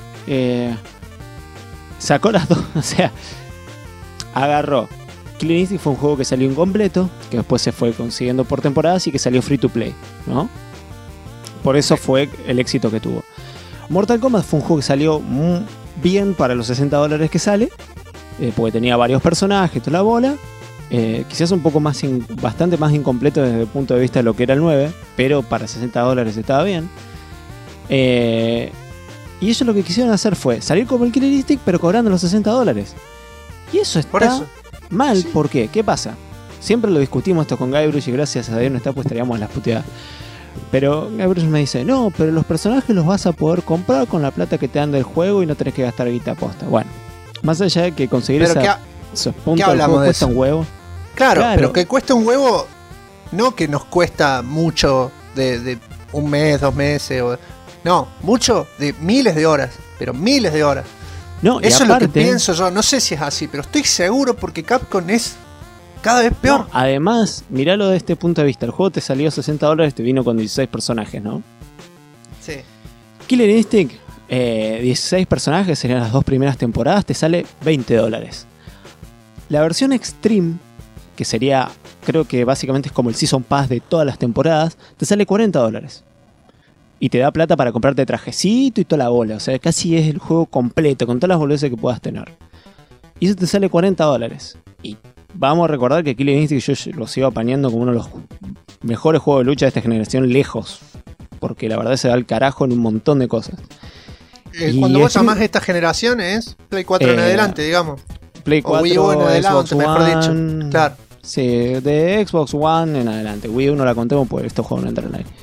sacó las dos, o sea, agarró. Killer Instinct fue un juego que salió incompleto, que después se fue consiguiendo por temporadas y que salió free to play, ¿no? Por eso fue el éxito que tuvo. Mortal Kombat fue un juego que salió bien para los $60 que sale, porque tenía varios personajes, toda la bola. Quizás un poco más, bastante más incompleto desde el punto de vista de lo que era el 9, pero para $60 estaba bien. Y ellos lo que quisieron hacer fue salir como el Killer Instinct, pero cobrando los $60. Y eso está mal, sí. ¿Por qué? ¿Qué pasa? Siempre lo discutimos esto con Guybrush y gracias a Dios no está, pues estaríamos en las puteadas. Pero Guybrush me dice, no, pero los personajes los vas a poder comprar con la plata que te dan del juego y no tenés que gastar guita posta. Bueno, más allá de que conseguir esos puntos del juego cuesta un huevo. Claro, pero que cuesta un huevo, no que nos cuesta mucho de un mes, 2 meses, no, mucho de miles de horas, pero miles de horas. No, eso aparte, es lo que pienso yo, no sé si es así, pero estoy seguro porque Capcom es cada vez peor. No, además, miralo de este punto de vista, el juego te salió $60, te vino con 16 personajes, ¿no? Sí. Killer Instinct, 16 personajes, serían las 2 primeras temporadas, te sale $20. La versión Extreme, que sería, creo que básicamente es como el Season Pass de todas las temporadas, te sale $40. Y te da plata para comprarte trajecito y toda la bola. O sea, casi es el juego completo, con todas las boludeces que puedas tener. Y eso te sale $40. Y vamos a recordar que Killer Instinct yo lo sigo apañando como uno de los mejores juegos de lucha de esta generación lejos. Porque la verdad se da el carajo en un montón de cosas. Cuando vos llamás esta generación es Play 4 en adelante, digamos. Play 4, o Wii U en adelante, Xbox mejor One, dicho. Claro. Sí, de Xbox One en adelante. Wii U no la contemos porque estos juegos no entran ahí.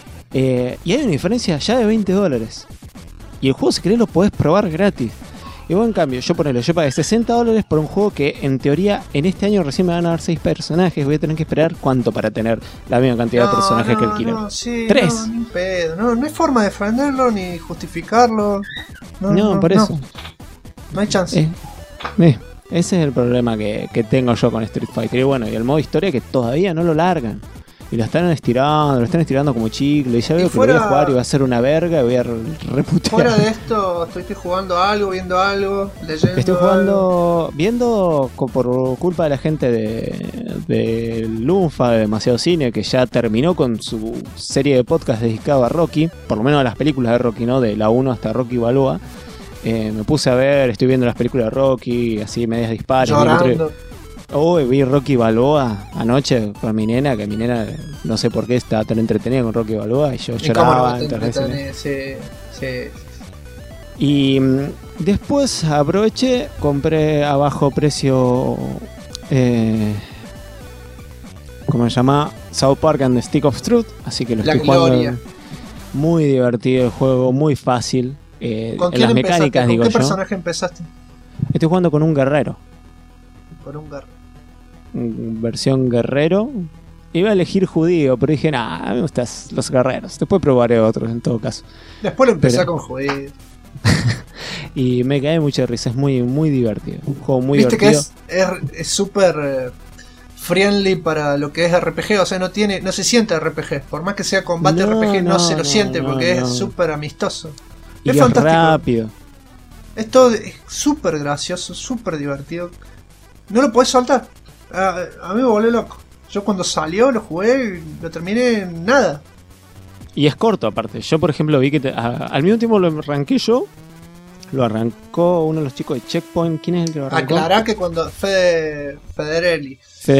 Y hay una diferencia ya de $20. Y el juego, si querés, lo podés probar gratis. Y vos, en cambio, yo pagué $60 por un juego que, en teoría, en este año recién me van a dar 6 personajes. Voy a tener que esperar ¿cuánto para tener la misma cantidad de personajes que el Killer? Sí, 3. Ni pedo. No hay forma de defenderlo ni justificarlo. Por eso. No hay chance. Ese es el problema que tengo yo con Street Fighter. Y bueno, y el modo historia que todavía no lo largan. Y lo están estirando como chicle. Y ya veo que lo voy a jugar y va a ser una verga y voy a reputear. Fuera de esto, estoy jugando algo, viendo algo, leyendo. Estoy jugando, viendo por culpa de la gente de Lunfa, de Demasiado Cine, que ya terminó con su serie de podcast dedicado a Rocky, por lo menos a las películas de Rocky, ¿no? De la 1 hasta Rocky Balboa. Me puse a ver, estoy viendo las películas de Rocky, así medias dispares. Vi Rocky Balboa anoche con mi nena, que mi nena no sé por qué estaba tan entretenida con Rocky Balboa y yo lloraba. Sí. Y después aproveché, compré a bajo precio, ¿cómo se llama? South Park and the Stick of Truth, así que lo estoy jugando. Muy divertido el juego, muy fácil. ¿Con en las mecánicas, digo yo. ¿Con qué personaje empezaste? Estoy jugando con un guerrero. Con un guerrero. Versión guerrero. Iba a elegir judío, pero dije, nah, me gustan los guerreros. Después probaré otros en todo caso. Después lo empecé con judío. Y me cae mucha risa, es muy, muy divertido. Un juego muy ¿Viste divertido. Que es súper friendly para lo que es RPG, o sea, no se siente RPG, por más que sea combate RPG no se lo siente porque es súper amistoso. Y es fantástico. rápido. Es todo súper gracioso, súper divertido. No lo podés soltar. A mí me volvió loco. Yo cuando salió lo jugué y lo terminé en nada. Y es corto aparte. Yo por ejemplo vi que al mismo tiempo lo arranqué yo. Lo arrancó uno de los chicos de Checkpoint. ¿Quién es el que lo arrancó? Aclará que cuando Federelli.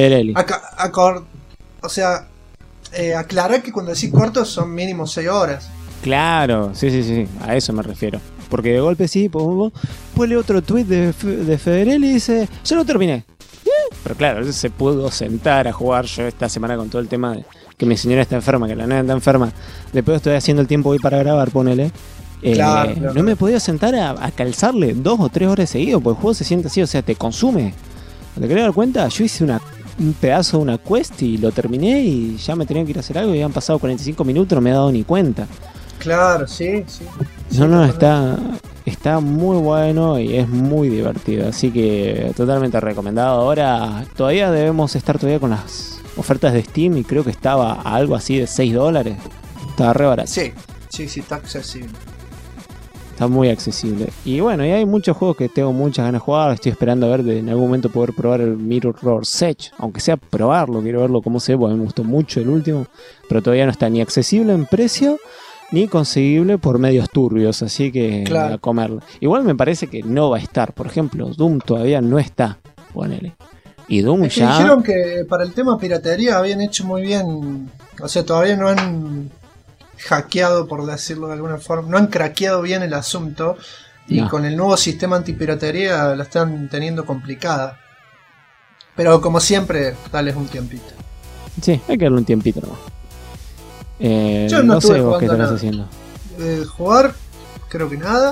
O sea, aclará que cuando decís corto son mínimo 6 horas. Claro, sí, a eso me refiero. Porque de golpe sí, pues leo otro tweet de Federelli y dice, yo lo terminé. Pero claro, él se pudo sentar a jugar. Yo esta semana con todo el tema de que mi señora está enferma, que la nena está enferma. Después estoy haciendo el tiempo hoy para grabar, ponele. Claro. No me podía sentar a calzarle 2 o 3 horas seguido, porque el juego se siente así, o sea, te consume. ¿Te querés dar cuenta? Yo hice un pedazo de una quest y lo terminé y ya me tenía que ir a hacer algo y han pasado 45 minutos, no me he dado ni cuenta. Claro, sí. No, está muy bueno y es muy divertido, así que totalmente recomendado. Ahora todavía debemos estar todavía con las ofertas de Steam y creo que estaba a algo así de $6. Estaba re barato. Sí, está accesible. Está muy accesible. Y bueno, y hay muchos juegos que tengo muchas ganas de jugar. Estoy esperando a ver en algún momento poder probar el Mirror's Edge. Aunque sea probarlo, quiero verlo cómo se ve, porque me gustó mucho el último. Pero todavía no está ni accesible en precio, ni conseguible por medios turbios. Así que claro, a comerlo. Igual me parece que no va a estar. Por ejemplo, Doom todavía no está. Ponele. Y Doom es que ya... dijeron que para el tema piratería habían hecho muy bien. O sea, todavía no han hackeado, por decirlo de alguna forma, no han craqueado bien el asunto y con el nuevo sistema antipiratería la están teniendo complicada. Pero como siempre, dales un tiempito. Sí, hay que darle un tiempito nomás. Yo no sé vos qué nada. estarás haciendo. Jugar, creo que nada.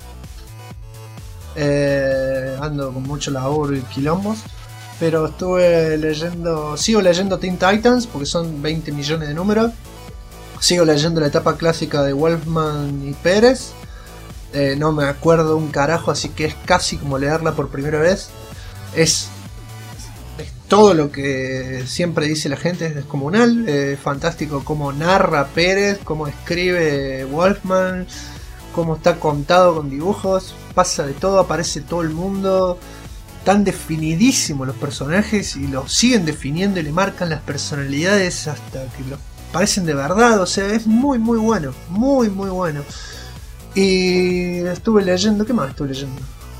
Ando con mucho laburo y quilombos. Pero sigo leyendo Teen Titans porque son 20 millones de números. Sigo leyendo la etapa clásica de Wolfman y Pérez. No me acuerdo un carajo, así que es casi como leerla por primera vez. Es todo lo que siempre dice la gente, es descomunal. Fantástico cómo narra Pérez, cómo escribe Wolfman, cómo está contado con dibujos. Pasa de todo, aparece todo el mundo. Tan definidísimos los personajes y los siguen definiendo y le marcan las personalidades hasta que los parecen de verdad, o sea, es muy muy bueno, muy muy bueno. Y estuve leyendo, ¿qué más estuve leyendo?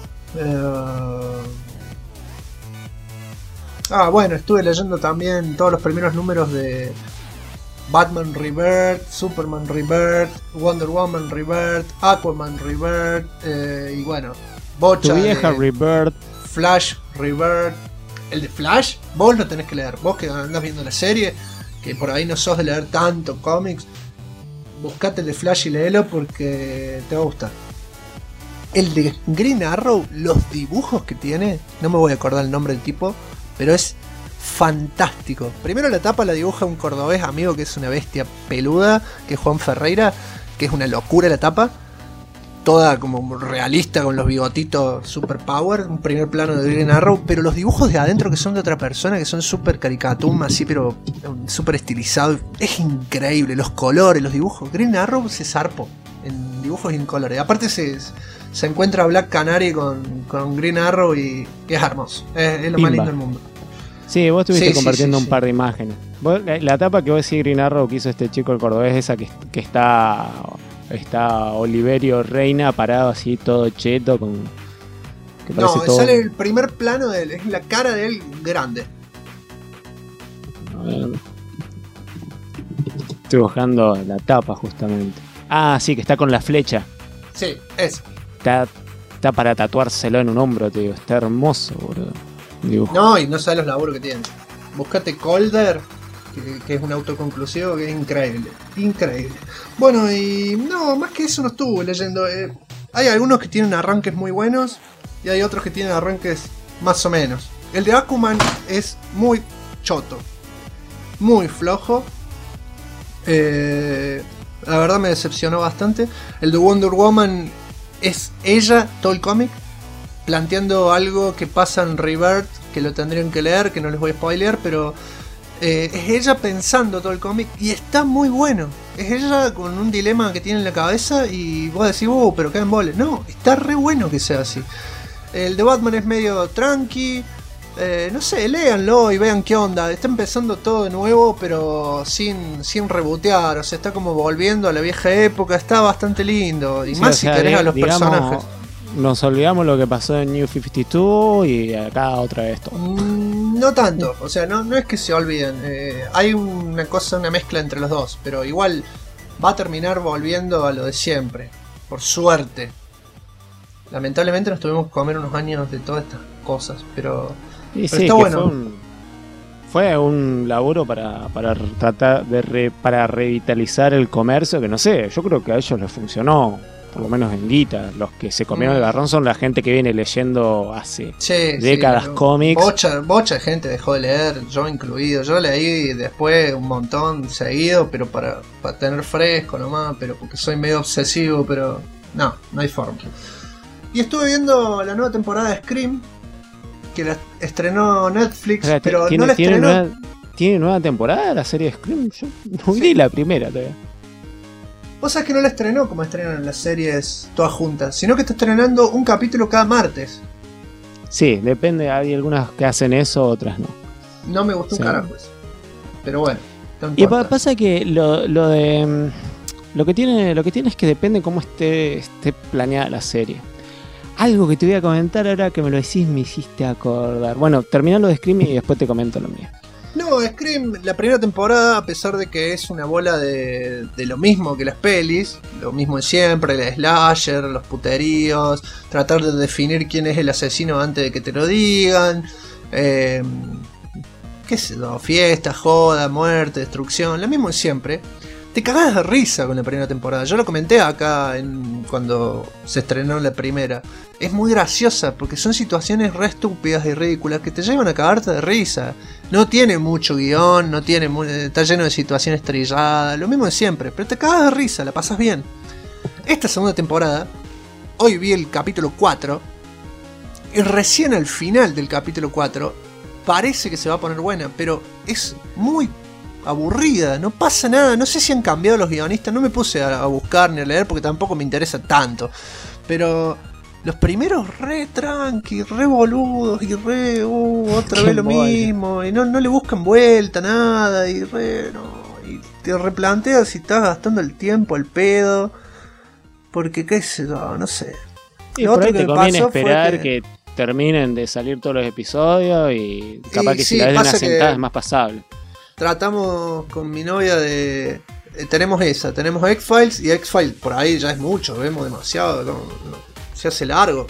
Bueno, estuve leyendo también todos los primeros números de Batman Rebirth, Superman Rebirth, Wonder Woman Rebirth, Aquaman Rebirth, y bueno, bocha tu vieja de Rebirth, Flash Rebirth. El de Flash, vos lo tenés que leer, vos que andás viendo la serie, que por ahí no sos de leer tanto cómics, buscate el de Flash y léelo porque te va a gustar. El de Green Arrow, los dibujos que tiene, no me voy a acordar el nombre del tipo, pero es fantástico. Primero la tapa la dibuja un cordobés amigo que es una bestia peluda, que es Juan Ferreira, que es una locura la tapa, toda como realista con los bigotitos super power, un primer plano de Green Arrow, pero los dibujos de adentro que son de otra persona, que son super caricatum así, pero super estilizado, es increíble, los colores, los dibujos. Green Arrow se zarpó en dibujos y en colores. Aparte se encuentra Black Canary con Green Arrow y es hermoso, es lo más lindo del mundo. Sí, vos estuviste compartiendo un par de imágenes. La tapa que vos decís Green Arrow que hizo este chico el cordobés, esa que está Oliverio Reina parado así todo cheto con que no, todo... sale el primer plano de él, es la cara de él grande. A ver. Estoy buscando la tapa justamente. Ah, sí, que está con la flecha. Sí, eso. Está para tatuárselo en un hombro, te digo. Está hermoso, boludo. Dibujo. No, y no sabes los laburos que tiene. Buscate Colder, que es un autoconclusivo que es increíble. Increíble. Bueno, y no, más que eso no estuve leyendo. Hay algunos que tienen arranques muy buenos y hay otros que tienen arranques más o menos. El de Aquaman es muy choto, muy flojo. La verdad me decepcionó bastante. El de Wonder Woman es ella, todo el cómic, planteando algo que pasa en Rebirth que lo tendrían que leer, que no les voy a spoilear, pero es ella pensando todo el cómic y está muy bueno. Es ella con un dilema que tiene en la cabeza y vos decís, pero qué embole. No, está re bueno que sea así. El de Batman es medio tranqui. No sé, léanlo y vean qué onda. Está empezando todo de nuevo, pero sin rebootear. O sea, está como volviendo a la vieja época. Está bastante lindo. Y sí, más si querés a los personajes. Nos olvidamos lo que pasó en New 52 y acá otra vez todo. No tanto, o sea, no es que se olviden. Hay una mezcla entre los dos. Pero igual va a terminar volviendo a lo de siempre. Por suerte. Lamentablemente nos tuvimos que comer unos años de todas estas cosas. Pero sí, está bueno. Fue un laburo para tratar para revitalizar el comercio, que no sé, yo creo que a ellos les funcionó, por lo menos en guita. Los que se comieron el garrón son la gente que viene leyendo hace décadas cómics. Bocha de gente dejó de leer, yo incluido. Yo leí después un montón seguido, pero para tener fresco nomás, pero porque soy medio obsesivo, pero no hay forma. Y estuve viendo la nueva temporada de Scream, que la estrenó Netflix, pero no la estrenó. ¿Tiene nueva temporada la serie Scream? Yo no vi la primera todavía. Vos sabés que no la estrenó como estrenan las series todas juntas, sino que está estrenando un capítulo cada martes. Sí, depende, hay algunas que hacen eso, otras no. No me gustó un carajo eso. Pero bueno, no y pasa que lo que tiene es que depende cómo esté planeada la serie. Algo que te voy a comentar ahora que me lo decís, me hiciste acordar. Bueno, terminalo de Scream y después te comento lo mío. No, Scream, la primera temporada, a pesar de que es una bola de lo mismo que las pelis, lo mismo de siempre, el slasher, los puteríos, tratar de definir quién es el asesino antes de que te lo digan, qué sé yo, fiesta, joda, muerte, destrucción, lo mismo de siempre. Te cagás de risa con la primera temporada. Yo lo comenté acá cuando se estrenó la primera. Es muy graciosa porque son situaciones re estúpidas y ridículas que te llevan a cagarte de risa. No tiene mucho guión, está lleno de situaciones trilladas, lo mismo de siempre, pero te cagas de risa, la pasas bien. Esta segunda temporada, hoy vi el capítulo 4 y recién al final del capítulo 4 parece que se va a poner buena, pero es muy aburrida, no pasa nada. No sé si han cambiado los guionistas, no me puse a buscar ni a leer porque tampoco me interesa tanto, pero los primeros re tranqui, re boludos y re otra vez lo mismo, y no le buscan vuelta nada, y y te replanteas si estás gastando el tiempo al pedo, porque qué sé yo, no sé. Y por ahí te conviene esperar que terminen de salir todos los episodios y capaz que si la des una sentada es más pasable. Tratamos con mi novia de... tenemos X-Files, y X-Files por ahí ya es mucho, vemos demasiado, se hace largo.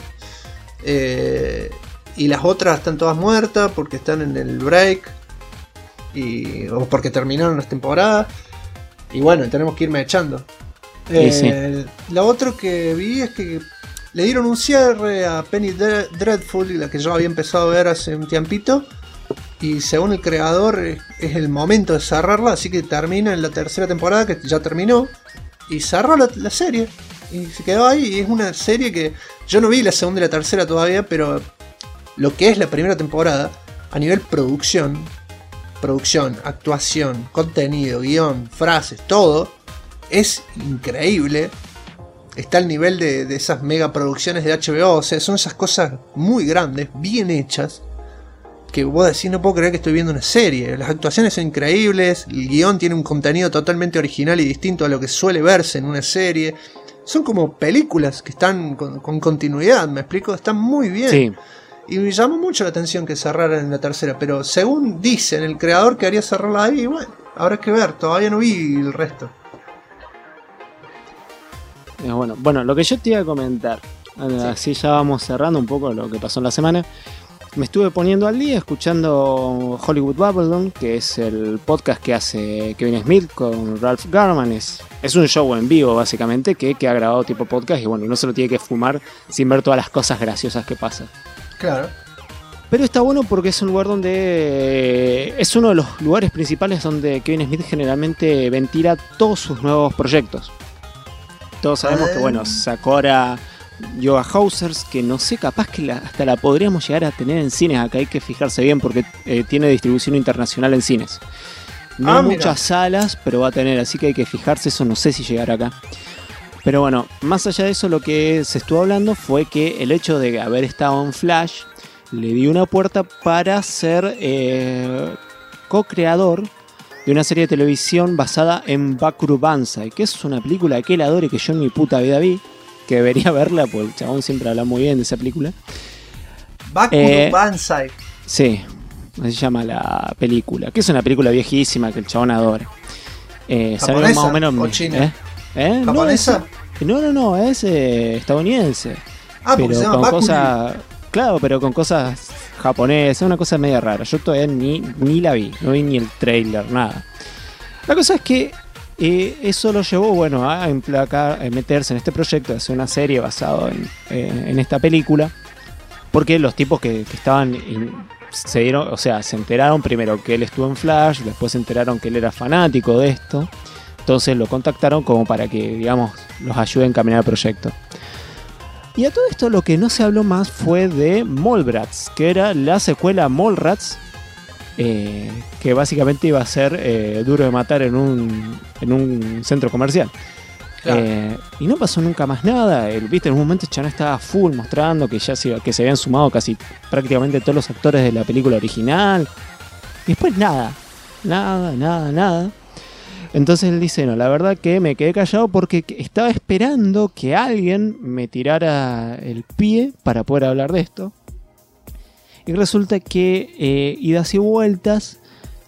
Y las otras están todas muertas porque están en el break, o porque terminaron las temporadas. Y bueno, tenemos que irme echando. Sí. La otra que vi es que le dieron un cierre a Penny Dreadful, la que yo había empezado a ver hace un tiempito. Y según el creador es el momento de cerrarla, así que termina en la tercera temporada, que ya terminó, y cerró la serie y se quedó ahí. Y es una serie que yo no vi la segunda y la tercera todavía, pero lo que es la primera temporada a nivel producción, actuación, contenido, guión, frases, todo es increíble. Está al nivel de esas mega producciones de HBO, o sea, son esas cosas muy grandes, bien hechas, que vos decís, no puedo creer que estoy viendo una serie. Las actuaciones son increíbles, el guión tiene un contenido totalmente original y distinto a lo que suele verse en una serie. Son como películas que están con continuidad, ¿me explico? Están muy bien. Sí. Y me llamó mucho la atención que cerraran en la tercera, pero según dicen el creador que haría cerrarla ahí, bueno, habrá que ver, todavía no vi el resto. Bueno, lo que yo te iba a comentar, así ya vamos cerrando un poco lo que pasó en la semana. Me estuve poniendo al día escuchando Hollywood Babylon, que es el podcast que hace Kevin Smith con Ralph Garman. Es un show en vivo, básicamente, que ha grabado tipo podcast y bueno, no se lo tiene que fumar sin ver todas las cosas graciosas que pasan. Claro. Pero está bueno porque es un lugar donde... es uno de los lugares principales donde Kevin Smith generalmente ventila todos sus nuevos proyectos. Todos sabemos que, bueno, sacó ahora Yoga Housers, que no sé, capaz que hasta la podríamos llegar a tener en cines. Acá hay que fijarse bien porque tiene distribución internacional en cines. No muchas salas, pero va a tener, así que hay que fijarse, eso no sé si llegará acá. Pero bueno, más allá de eso, lo que se estuvo hablando fue que el hecho de haber estado en Flash le dio una puerta para ser co-creador de una serie de televisión basada en Bakuru Banzai, que es una película que él adora y que yo en mi puta vida vi, que debería verla, porque el chabón siempre habla muy bien de esa película. Bakuru Banzai. Sí, así se llama la película, que es una película viejísima que el chabón adora. ¿Japonesa más o menos, o china? ¿Japonesa? No, es estadounidense. Pero se llama con Bakuru. cosas... Claro, pero con cosas japonesas, una cosa media rara. Yo todavía ni la vi, no vi ni el trailer, nada. La cosa es que eso lo llevó, bueno, a meterse en este proyecto, de hacer una serie basada en esta película, porque los tipos que estaban se enteraron primero que él estuvo en Flash, después se enteraron que él era fanático de esto, entonces lo contactaron como para que, digamos, los ayude a encaminar el proyecto. Y a todo esto lo que no se habló más fue de Mallrats, que era la secuela Mallrats, que básicamente iba a ser Duro de Matar en un centro comercial. Claro. Y no pasó nunca más nada. Viste, en un momento Chan estaba full mostrando que se habían sumado casi prácticamente todos los actores de la película original. Y después nada. Entonces él dice, no, la verdad que me quedé callado porque estaba esperando que alguien me tirara el pie para poder hablar de esto. Y resulta que, idas y vueltas,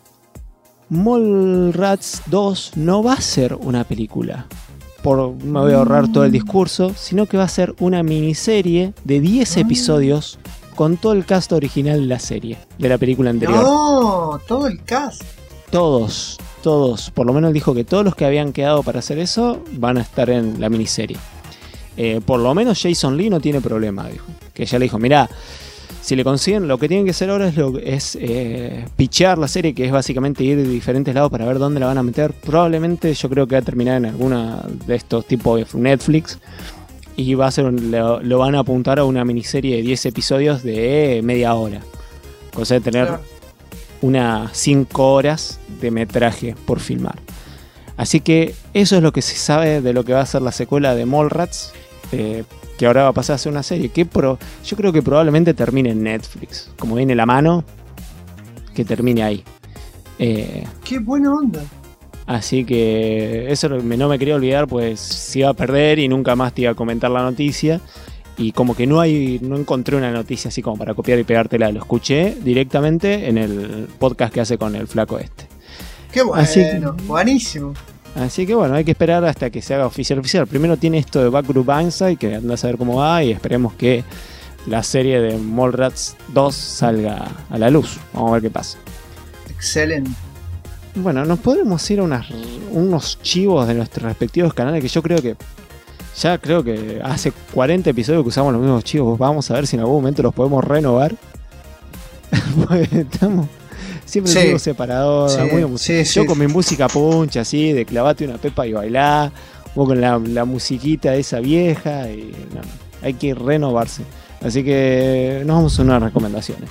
Mallrats 2 no va a ser una película. Me voy a ahorrar todo el discurso, sino que va a ser una miniserie de 10 episodios con todo el cast original de la serie, de la película anterior. No, todo el cast. Todos, por lo menos dijo que todos los que habían quedado para hacer eso van a estar en la miniserie. Por lo menos Jason Lee no tiene problema, dijo. Que ya le dijo, mirá, si le consiguen, lo que tienen que hacer ahora es pitchear la serie, que es básicamente ir de diferentes lados para ver dónde la van a meter. Probablemente yo creo que va a terminar en alguna de estos tipos de Netflix. Y va a ser lo van a apuntar a una miniserie de 10 episodios de media hora. Cosa de tener unas 5 horas de metraje por filmar. Así que eso es lo que se sabe de lo que va a ser la secuela de Mallrats, que ahora va a pasar a ser una serie que yo creo que probablemente termine en Netflix. Como viene la mano, que termine ahí. ¡Qué buena onda! Así que eso no me quería olvidar, pues se iba a perder y nunca más te iba a comentar la noticia. Y como que no encontré una noticia así como para copiar y pegártela. Lo escuché directamente en el podcast que hace con el flaco este. ¡Qué bueno! Buenísimo. Así que bueno, hay que esperar hasta que se haga oficial. Primero tiene esto de Bakuru Banzai, que anda a saber cómo va, y esperemos que la serie de Mallrats 2 salga a la luz. Vamos a ver qué pasa. Excelente. Bueno, nos podemos ir a unos chivos de nuestros respectivos canales, que yo creo que hace 40 episodios que usamos los mismos chivos. Vamos a ver si en algún momento los podemos renovar. Porque siempre tengo separador. Yo con mi música puncha así, de clavate una pepa y bailá. O con la musiquita esa vieja. Y no, hay que renovarse. Así que nos vamos a unas recomendaciones.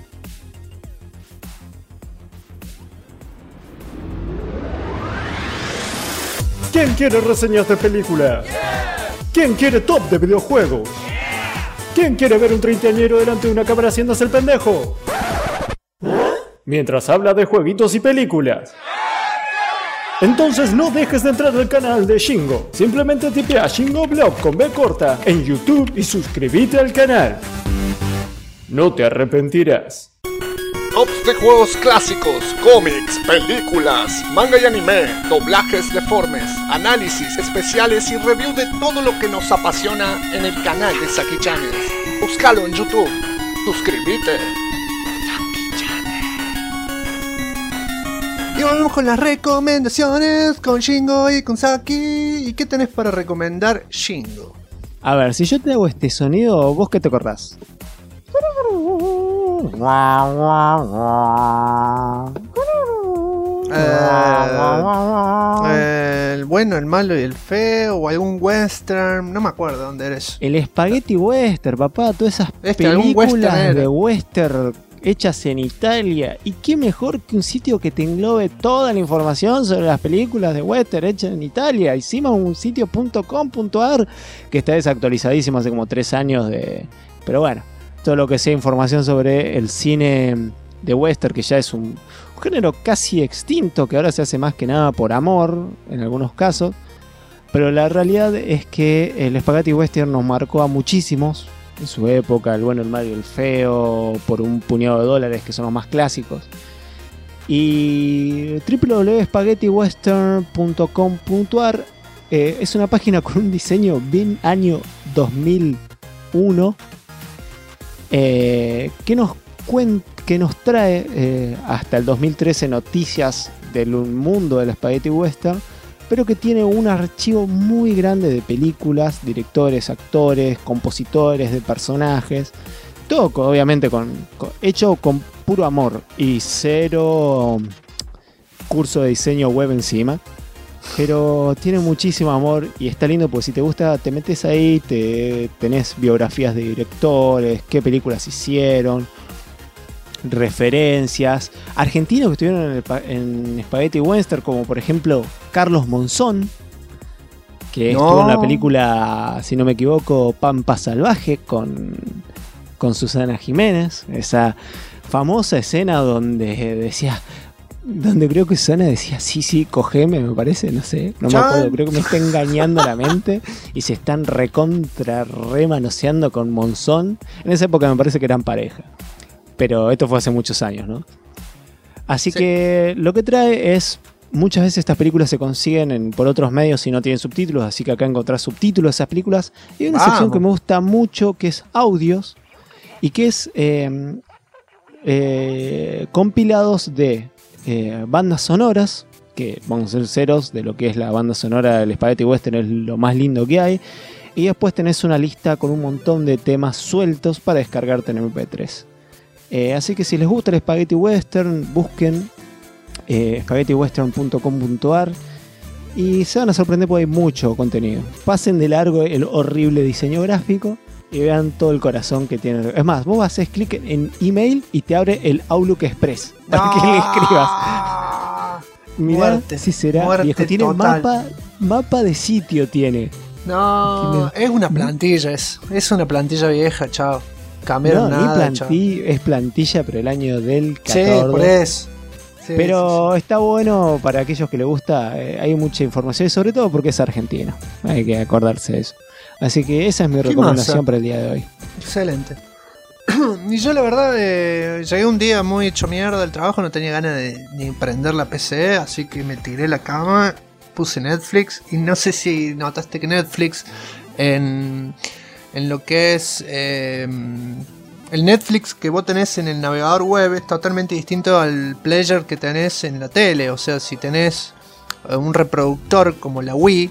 ¿Quién quiere reseñas de película? ¿Quién quiere top de videojuegos? ¿Quién quiere ver un treintañero delante de una cámara haciéndose el pendejo? Mientras habla de jueguitos y películas. Entonces no dejes de entrar al canal de Shingo. Simplemente tipea Shingo Blog con B corta en YouTube y suscríbete al canal. No te arrepentirás. Tops de juegos clásicos, cómics, películas, manga y anime, doblajes deformes, análisis especiales y review de todo lo que nos apasiona en el canal de Saki Channels. Búscalo en YouTube. Suscríbete. Y volvemos con las recomendaciones con Shingo y con Saki. ¿Y qué tenés para recomendar, Shingo? A ver, si yo te hago este sonido, ¿vos qué te acordás? bueno, el malo y el feo, o algún western, no me acuerdo dónde era eso. El Spaghetti Western, papá, todas esas algún western películas era. de western hechas en Italia. Y qué mejor que un sitio que te englobe toda la información sobre las películas de western hechas en Italia. Hicimos un sitio .com.ar que está desactualizadísimo hace como 3 años pero bueno, todo lo que sea información sobre el cine de western, que ya es un género casi extinto, que ahora se hace más que nada por amor en algunos casos. Pero la realidad es que el Spaghetti Western nos marcó a muchísimos en su época, el bueno, el malo y el feo, por un puñado de dólares, que son los más clásicos. Y www.spaghettiwestern.com.ar es una página con un diseño bien año 2001 que nos trae hasta el 2013 noticias del mundo del Spaghetti Western, pero que tiene un archivo muy grande de películas, directores, actores, compositores de personajes, todo obviamente hecho con puro amor y cero curso de diseño web encima, pero tiene muchísimo amor y está lindo porque si te gusta te metes ahí, tenés biografías de directores, qué películas hicieron, referencias, argentinos que estuvieron en Spaghetti Western, como por ejemplo Carlos Monzón, que estuvo en la película, si no me equivoco, Pampa Salvaje con Susana Jiménez, esa famosa escena donde creo que Susana decía sí, cogeme, me parece, no sé, no me acuerdo, creo que me está engañando la mente y se están remanoseando con Monzón. En esa época me parece que eran pareja. Pero esto fue hace muchos años, ¿no? Así que lo que trae es... Muchas veces estas películas se consiguen por otros medios y no tienen subtítulos. Así que acá encontrás subtítulos de esas películas. Y hay una sección que me gusta mucho, que es audios. Y que es compilados de bandas sonoras. Que vamos a ser ceros de lo que es la banda sonora del Spaghetti Western. Es lo más lindo que hay. Y después tenés una lista con un montón de temas sueltos para descargarte en MP3. Así que si les gusta el Spaghetti Western, busquen spaghettiwestern.com.ar y se van a sorprender porque hay mucho contenido. Pasen de largo el horrible diseño gráfico y vean todo el corazón que tiene. Es más, vos haces clic en email y te abre el Outlook Express para que le escribas. Mirá si será viejo. Tiene mapa de sitio tiene. No, es una plantilla, es una plantilla vieja, chao. Cambiaron nada, es plantilla, pero el año del 14. Sí, por eso. Sí, pero está bueno para aquellos que les gusta. Hay mucha información, y sobre todo porque es argentino. Hay que acordarse de eso. Así que esa es mi recomendación para el día de hoy. Excelente. Y yo la verdad llegué un día muy hecho mierda del trabajo, no tenía ganas de ni prender la PC, así que me tiré a la cama, puse Netflix y no sé si notaste que Netflix en lo que es el Netflix que vos tenés en el navegador web es totalmente distinto al player que tenés en la tele. O sea, si tenés un reproductor como la Wii,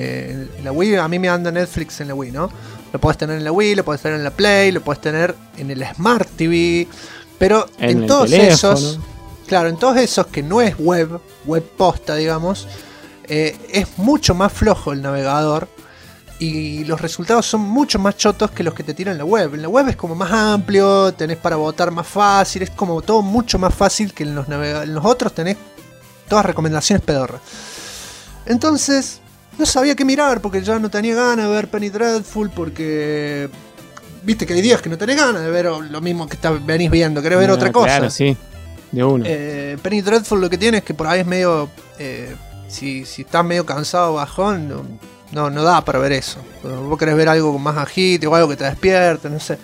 a mí me anda Netflix en la Wii, ¿no? Lo podés tener en la Wii, lo podés tener en la Play, lo podés tener en el Smart TV, pero en todos esos, claro, en todos esos que no es web posta, digamos, es mucho más flojo el navegador. Y los resultados son mucho más chotos que los que te tiran en la web. En la web es como más amplio, tenés para votar más fácil, es como todo mucho más fácil que en los otros tenés todas recomendaciones pedorras. Entonces, no sabía qué mirar porque ya no tenía ganas de ver Penny Dreadful porque... Viste que hay días que no tenés ganas de ver lo mismo que venís viendo, querés ver otra cosa. Claro, sí, de uno. Penny Dreadful lo que tiene es que por ahí es medio... si estás medio cansado, bajón... No da para ver eso. Vos querés ver algo con más agite o algo que te despierte, no sé.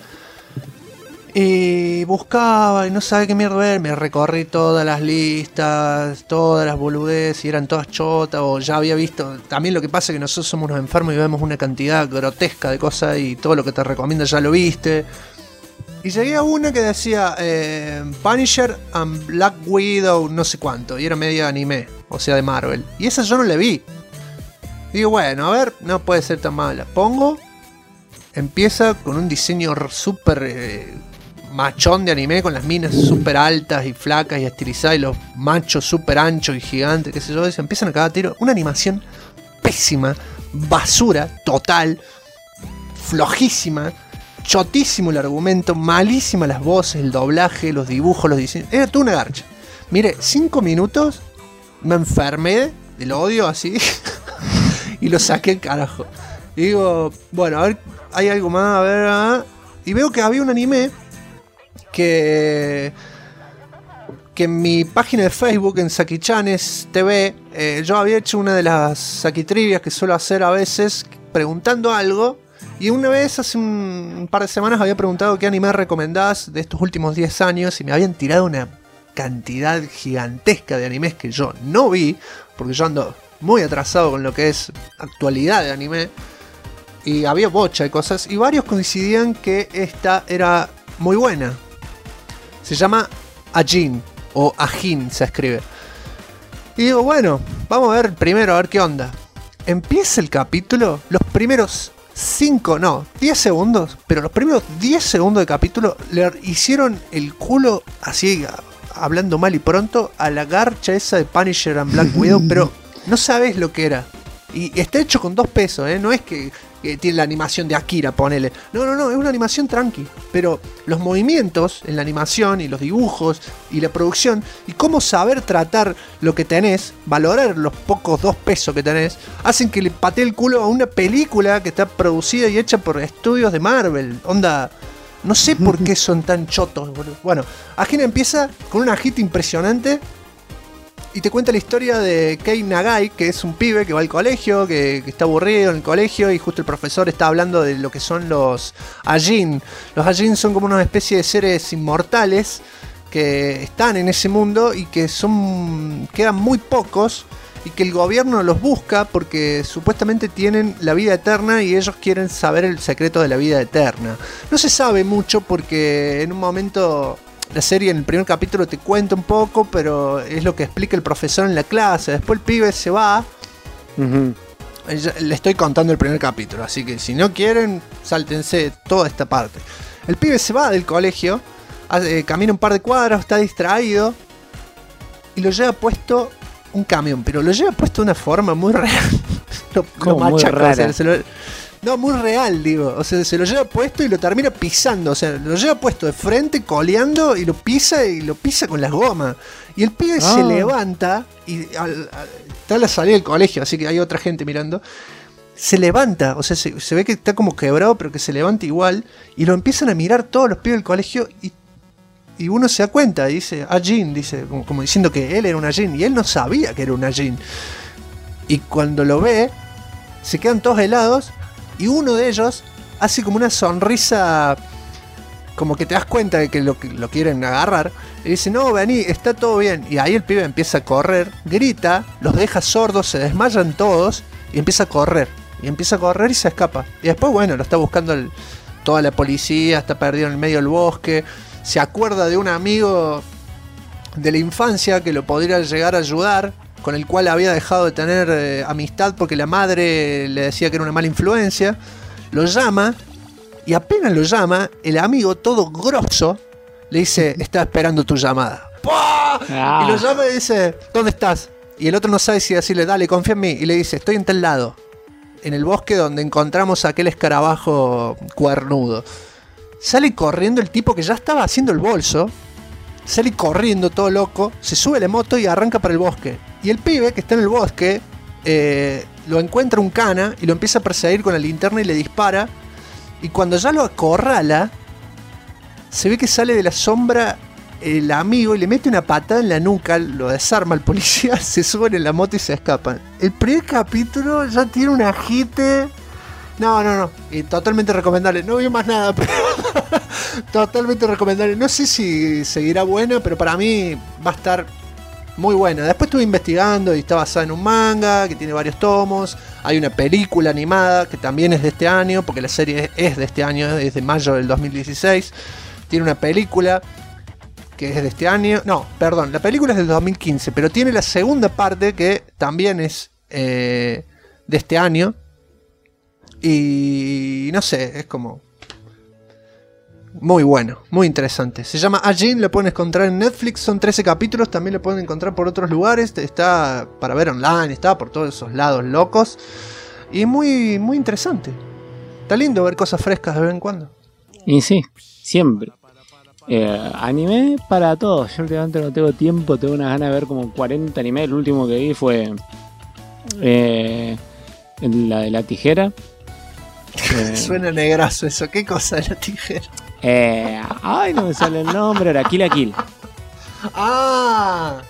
Y buscaba y no sabía qué mierda ver. Me recorrí todas las listas, todas las boludeces, y eran todas chotas. O ya había visto. También lo que pasa es que nosotros somos unos enfermos y vemos una cantidad grotesca de cosas y todo lo que te recomienda ya lo viste. Y llegué a una que decía Punisher and Black Widow, no sé cuánto. Y era media anime, o sea, de Marvel. Y esa yo no la vi. Digo, bueno, a ver, no puede ser tan mala. Pongo, empieza con un diseño súper machón de anime, con las minas súper altas y flacas y estilizadas y los machos súper anchos y gigantes, qué sé yo. Y se empiezan a cagar tiro. Una animación pésima, basura total, flojísima, chotísimo el argumento, malísima las voces, el doblaje, los dibujos, los diseños. Era toda una garcha. Mire, 5 minutos me enfermé del odio así y lo saqué al carajo. Y digo, bueno, a ver, hay algo más, a ver. Y veo que había un anime que en mi página de Facebook, en Saki-chanes TV, yo había hecho una de las Saki-trivias que suelo hacer a veces, preguntando algo. Y una vez, hace un par de semanas, había preguntado qué anime recomendás de estos últimos 10 años. Y me habían tirado una cantidad gigantesca de animes que yo no vi, porque yo ando muy atrasado con lo que es actualidad de anime. Y había bocha de cosas. Y varios coincidían que esta era muy buena. Se llama Ajin. O Ajin se escribe. Y digo, bueno, vamos a ver primero, a ver qué onda. Empieza el capítulo, los primeros 10 segundos, pero los primeros 10 segundos de capítulo le hicieron el culo así, hablando mal y pronto, a la garcha esa de Punisher and Black Widow, pero no sabes lo que era. Y está hecho con 2 pesos, no es que tiene la animación de Akira, ponele. No, es una animación tranqui. Pero los movimientos en la animación y los dibujos y la producción y cómo saber tratar lo que tenés, valorar los pocos 2 pesos que tenés, hacen que le patee el culo a una película que está producida y hecha por estudios de Marvel. Onda, no sé por qué son tan chotos, boludo. Bueno, Ajin empieza con una hit impresionante. Y te cuenta la historia de Kei Nagai, que es un pibe que va al colegio, que está aburrido en el colegio y justo el profesor está hablando de lo que son los Ajin. Los Ajin son como una especie de seres inmortales que están en ese mundo y que quedan muy pocos y que el gobierno los busca porque supuestamente tienen la vida eterna y ellos quieren saber el secreto de la vida eterna. No se sabe mucho porque en un momento... La serie en el primer capítulo te cuenta un poco, pero es lo que explica el profesor en la clase. Después el pibe se va. Le estoy contando el primer capítulo, así que si no quieren, sáltense toda esta parte. El pibe se va del colegio, camina un par de cuadras, está distraído y lo lleva puesto un camión, pero lo lleva puesto de una forma muy real. Lo machaca, muy rara. O sea, no, muy real, digo. O sea, se lo lleva puesto y lo termina pisando. O sea, lo lleva puesto de frente, coleando, y lo pisa con las gomas. Y el pibe se levanta, y está a la salida del colegio, así que hay otra gente mirando. Se levanta, o sea, se ve que está como quebrado, pero que se levanta igual. Y lo empiezan a mirar todos los pibes del colegio y uno se da cuenta, dice, Ajin, dice, como diciendo que él era un Ajin. Y él no sabía que era un Ajin. Y cuando lo ve, se quedan todos helados. Y uno de ellos hace como una sonrisa, como que te das cuenta de que lo quieren agarrar. Y dice, no, vení, está todo bien. Y ahí el pibe empieza a correr, grita, los deja sordos, se desmayan todos y empieza a correr. Y se escapa. Y después, bueno, lo está buscando toda la policía, está perdido en el medio del bosque. Se acuerda de un amigo de la infancia que lo podría llegar a ayudar, con el cual había dejado de tener amistad porque la madre le decía que era una mala influencia. Lo llama y apenas lo llama, el amigo todo grosso le dice, estaba esperando tu llamada. Y lo llama y dice, ¿dónde estás? Y el otro no sabe si decirle, dale, confía en mí. Y le dice, estoy en tal lado, en el bosque donde encontramos a aquel escarabajo cuernudo. Sale corriendo el tipo que ya estaba haciendo el bolso. Sale corriendo todo loco, se sube a la moto y arranca para el bosque. Y el pibe que está en el bosque lo encuentra un cana y lo empieza a perseguir con la linterna y le dispara. Y cuando ya lo acorrala, se ve que sale de la sombra el amigo y le mete una patada en la nuca, lo desarma el policía, se suben en la moto y se escapan. El primer capítulo ya tiene un agite. No. Y totalmente recomendable. No vi más nada, pero totalmente recomendable. No sé si seguirá buena, pero para mí va a estar muy buena. Después estuve investigando y está basada en un manga que tiene varios tomos. Hay una película animada que también es de este año, porque la serie es de este año, es de mayo del 2016. Tiene una película que es de este año. No, perdón, la película es del 2015, pero tiene la segunda parte que también es de este año. Y no sé, es como... Muy bueno, muy interesante. Se llama Ajin, lo pueden encontrar en Netflix, son 13 capítulos, también lo pueden encontrar por otros lugares, está para ver online, está por todos esos lados locos. Y muy, muy interesante. Está lindo ver cosas frescas de vez en cuando. Y sí, siempre. Anime para todos. Yo últimamente no tengo tiempo, tengo una gana de ver como 40 animes. El último que vi fue la de la tijera. Suena negrazo eso, ¿qué cosa es la tijera? Ay, no me sale el nombre, era Kill la Kill. Ah,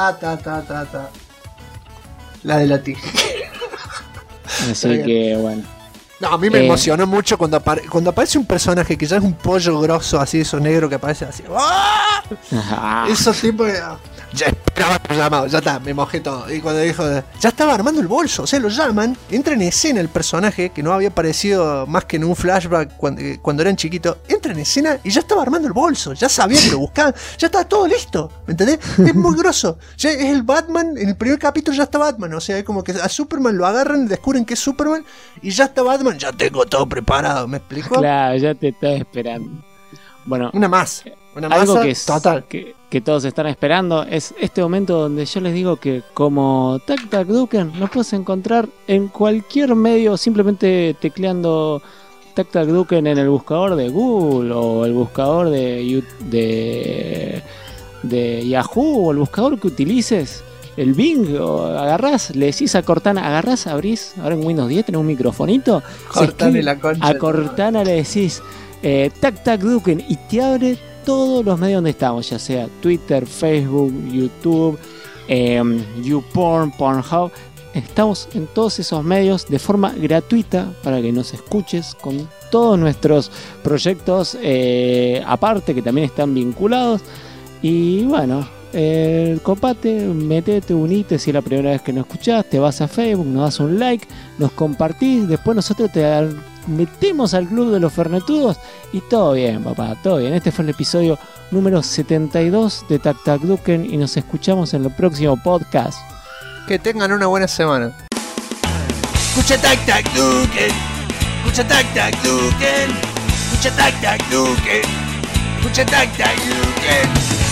la de la tijera. Así que bueno. No, a mí me emocionó mucho cuando aparece un personaje que ya es un pollo grosso, así, esos negros que aparecen así. ¡Ah! Esos tipos que... Ya esperaba el llamado, ya está, me mojé todo. Y cuando dijo, ya estaba armando el bolso, o sea, lo llaman, entra en escena el personaje, que no había aparecido más que en un flashback cuando eran chiquitos, entra en escena y ya estaba armando el bolso, ya sabía que lo buscaban, ya estaba todo listo, ¿me entendés? Es muy grosso, ya es el Batman, en el primer capítulo ya está Batman, o sea, es como que a Superman lo agarran, descubren que es Superman y ya está Batman, ya tengo todo preparado, ¿me explico? Claro, ya te estaba esperando. Bueno, una más. Algo que es total. Que todos están esperando es este momento donde yo les digo que como Tac Tac Duken nos puedes encontrar en cualquier medio simplemente tecleando Tac Tac Duken en el buscador de Google o el buscador de Yahoo o el buscador que utilices, el Bing, o agarrás, le decís a Cortana, agarrás, abrís, ahora en Windows 10 tenés un microfonito, Cortana la concha a Cortana le decís Tac Tac Duken y te abre todos los medios donde estamos, ya sea Twitter, Facebook, YouTube, YouPorn, Pornhub. Estamos en todos esos medios de forma gratuita para que nos escuches con todos nuestros proyectos aparte que también están vinculados. Y bueno, copate, metete, unite si es la primera vez que nos escuchás, te vas a Facebook, nos das un like, nos compartís, después nosotros te metemos al club de los fernetudos y todo bien, papá, todo bien. Este fue el episodio número 72 de Tac Tac Duken y nos escuchamos en el próximo podcast. Que tengan una buena semana. Escucha Tac Tac Duken, escucha Tac Tac Duken, escucha Tac Tac Duken, escucha Tac Tac Duken.